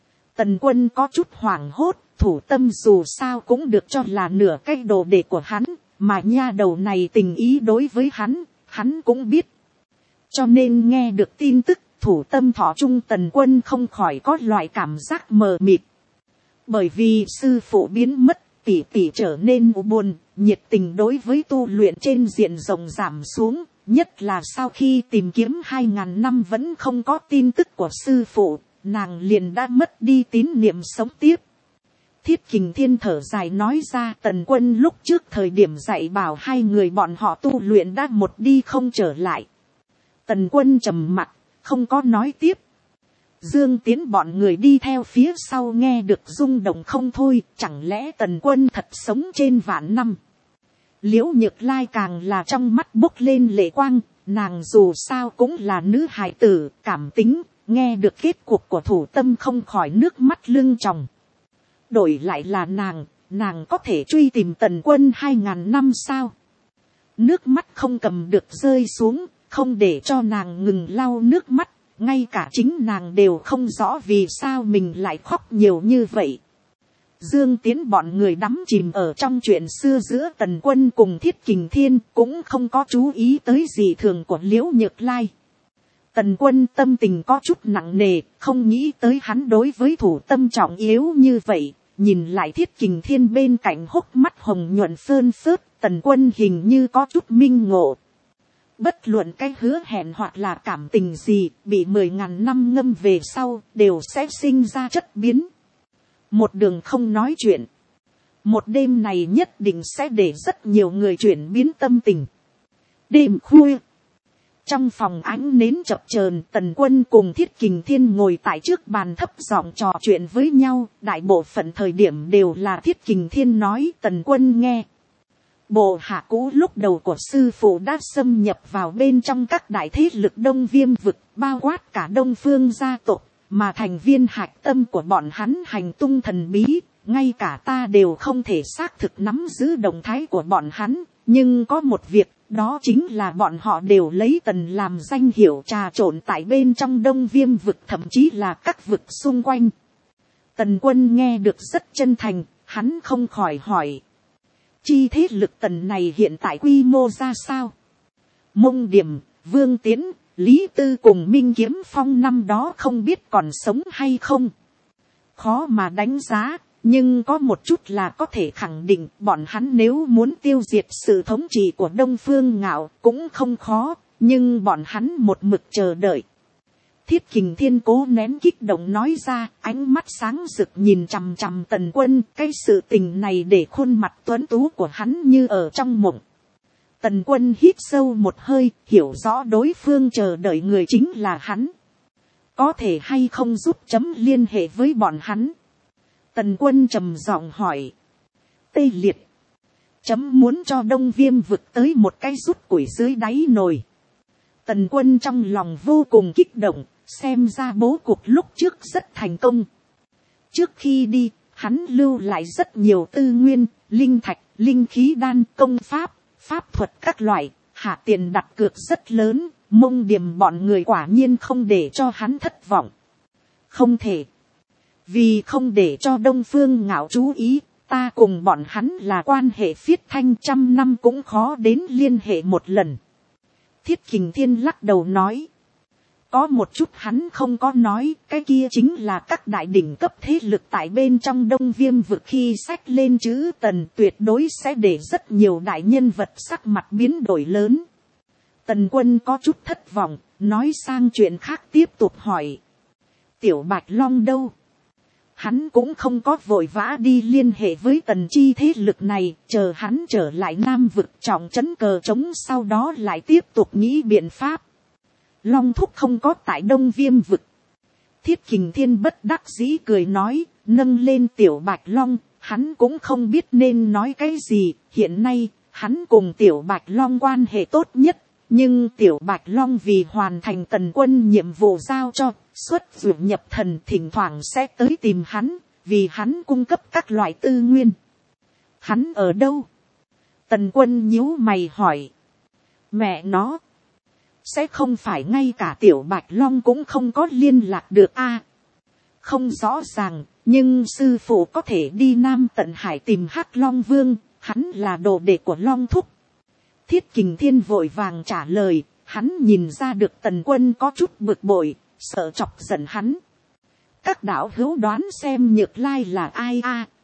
Tần Quân có chút hoảng hốt, thủ tâm dù sao cũng được cho là nửa cái đồ đệ của hắn, mà nha đầu này tình ý đối với hắn cũng biết. Cho nên nghe được tin tức, thủ tâm thọ chung Tần Quân không khỏi có loại cảm giác mờ mịt. Bởi vì sư phụ biến mất, tỉ tỉ trở nên u buồn, nhiệt tình đối với tu luyện trên diện rộng giảm xuống, nhất là sau khi tìm kiếm 2000 năm vẫn không có tin tức của sư phụ, nàng liền đã mất đi tín niệm sống tiếp. Thiết Kình Thiên thở dài nói ra, Tần Quân lúc trước thời điểm dạy bảo hai người bọn họ tu luyện đã một đi không trở lại. Tần Quân trầm mặc, không có nói tiếp. Dương Tiến bọn người đi theo phía sau nghe được rung động không thôi, chẳng lẽ Tần Quân thật sống trên vạn năm. Liễu Nhược Lai càng là trong mắt bốc lên lệ quang, nàng dù sao cũng là nữ hài tử, cảm tính, nghe được kết cục của thủ tâm không khỏi nước mắt lưng tròng. Đổi lại là nàng có thể truy tìm Tần Quân 2000 năm sao? Nước mắt không cầm được rơi xuống, không để cho nàng ngừng lau nước mắt, ngay cả chính nàng đều không rõ vì sao mình lại khóc nhiều như vậy. Dương Tiến bọn người đắm chìm ở trong chuyện xưa giữa Tần Quân cùng Thiết Kình Thiên, cũng không có chú ý tới dị thường của Liễu Nhược Lai. Tần Quân tâm tình có chút nặng nề, không nghĩ tới hắn đối với thủ tâm trọng yếu như vậy, nhìn lại Thiết Kình Thiên bên cạnh hốc mắt hồng nhuận phơn phớt, Tần Quân hình như có chút minh ngộ. Bất luận cái hứa hẹn hoặc là cảm tình gì, bị 10.000 năm ngâm về sau, đều sẽ sinh ra chất biến. Một đường không nói chuyện. Một đêm này nhất định sẽ để rất nhiều người chuyển biến tâm tình. Đêm khuya. Trong phòng ánh nến chập chờn, Tần Quân cùng Thiết Kình Thiên ngồi tại trước bàn thấp giọng trò chuyện với nhau. Đại bộ phận thời điểm đều là Thiết Kình Thiên nói, Tần Quân nghe. Bộ hạ cũ lúc đầu của sư phụ đã xâm nhập vào bên trong các đại thế lực Đông Viêm vực, bao quát cả Đông Phương gia tộc, mà thành viên hạch tâm của bọn hắn hành tung thần bí, ngay cả ta đều không thể xác thực nắm giữ động thái của bọn hắn, nhưng có một việc, đó chính là bọn họ đều lấy Tần làm danh hiệu trà trộn tại bên trong Đông Viêm vực, thậm chí là các vực xung quanh. Tần Quân nghe được rất chân thành, hắn không khỏi hỏi. Chi thế lực Tần này hiện tại quy mô ra sao? Mông Điểm, Vương Tiến, Lý Tư cùng Minh Kiếm Phong năm đó không biết còn sống hay không. Khó mà đánh giá, nhưng có một chút là có thể khẳng định bọn hắn nếu muốn tiêu diệt sự thống trị của Đông Phương Ngạo cũng không khó, nhưng bọn hắn một mực chờ đợi. Thiết Kình Thiên cố nén kích động nói ra, ánh mắt sáng rực nhìn chằm chằm Tần Quân, cái sự tình này để khuôn mặt tuấn tú của hắn như ở trong mộng. Tần Quân hít sâu một hơi, hiểu rõ đối phương chờ đợi người chính là hắn. Có thể hay không giúp chấm liên hệ với bọn hắn? Tần Quân trầm giọng hỏi. Tê Liệt. Chấm muốn cho Đông Viêm vực tới một cái rút củi dưới đáy nồi. Tần Quân trong lòng vô cùng kích động, xem ra bố cục lúc trước rất thành công. Trước khi đi, hắn lưu lại rất nhiều tư nguyên, linh thạch, linh khí đan, công pháp, pháp thuật các loại, hạ tiền đặt cược rất lớn, Mông Điểm bọn người quả nhiên không để cho hắn thất vọng. Không thể. Vì không để cho Đông Phương Ngạo chú ý, ta cùng bọn hắn là quan hệ phiết thanh, 100 năm cũng khó đến liên hệ một lần. Thiết Kình Thiên lắc đầu nói. Có một chút hắn không có nói, cái kia chính là các đại đỉnh cấp thế lực tại bên trong Đông Viêm vực khi xách lên chữ Tần tuyệt đối sẽ để rất nhiều đại nhân vật sắc mặt biến đổi lớn. Tần Quân có chút thất vọng, nói sang chuyện khác tiếp tục hỏi. Tiểu Bạch Long đâu? Hắn cũng không có vội vã đi liên hệ với Tần chi thế lực này, chờ hắn trở lại Nam vực trọng trấn cờ trống sau đó lại tiếp tục nghĩ biện pháp. Long thúc không có tại Đông Viêm vực. Thiết Kình Thiên bất đắc dĩ cười nói, nâng lên Tiểu Bạch Long, hắn cũng không biết nên nói cái gì. Hiện nay, hắn cùng Tiểu Bạch Long quan hệ tốt nhất, nhưng Tiểu Bạch Long vì hoàn thành Tần Quân nhiệm vụ giao cho, xuất dụ nhập thần thỉnh thoảng sẽ tới tìm hắn, vì hắn cung cấp các loại tư nguyên. Hắn ở đâu? Tần Quân nhíu mày hỏi. Mẹ nó. Sẽ không phải ngay cả Tiểu Bạch Long cũng không có liên lạc được a? Không rõ ràng, nhưng sư phụ có thể đi Nam Tận Hải tìm Hắc Long Vương, hắn là đồ đệ của Long Thúc. Thiết Kình Thiên vội vàng trả lời, hắn nhìn ra được Tần Quân có chút bực bội, sợ chọc giận hắn. Các đạo hữu đoán xem Nhược Lai là ai a?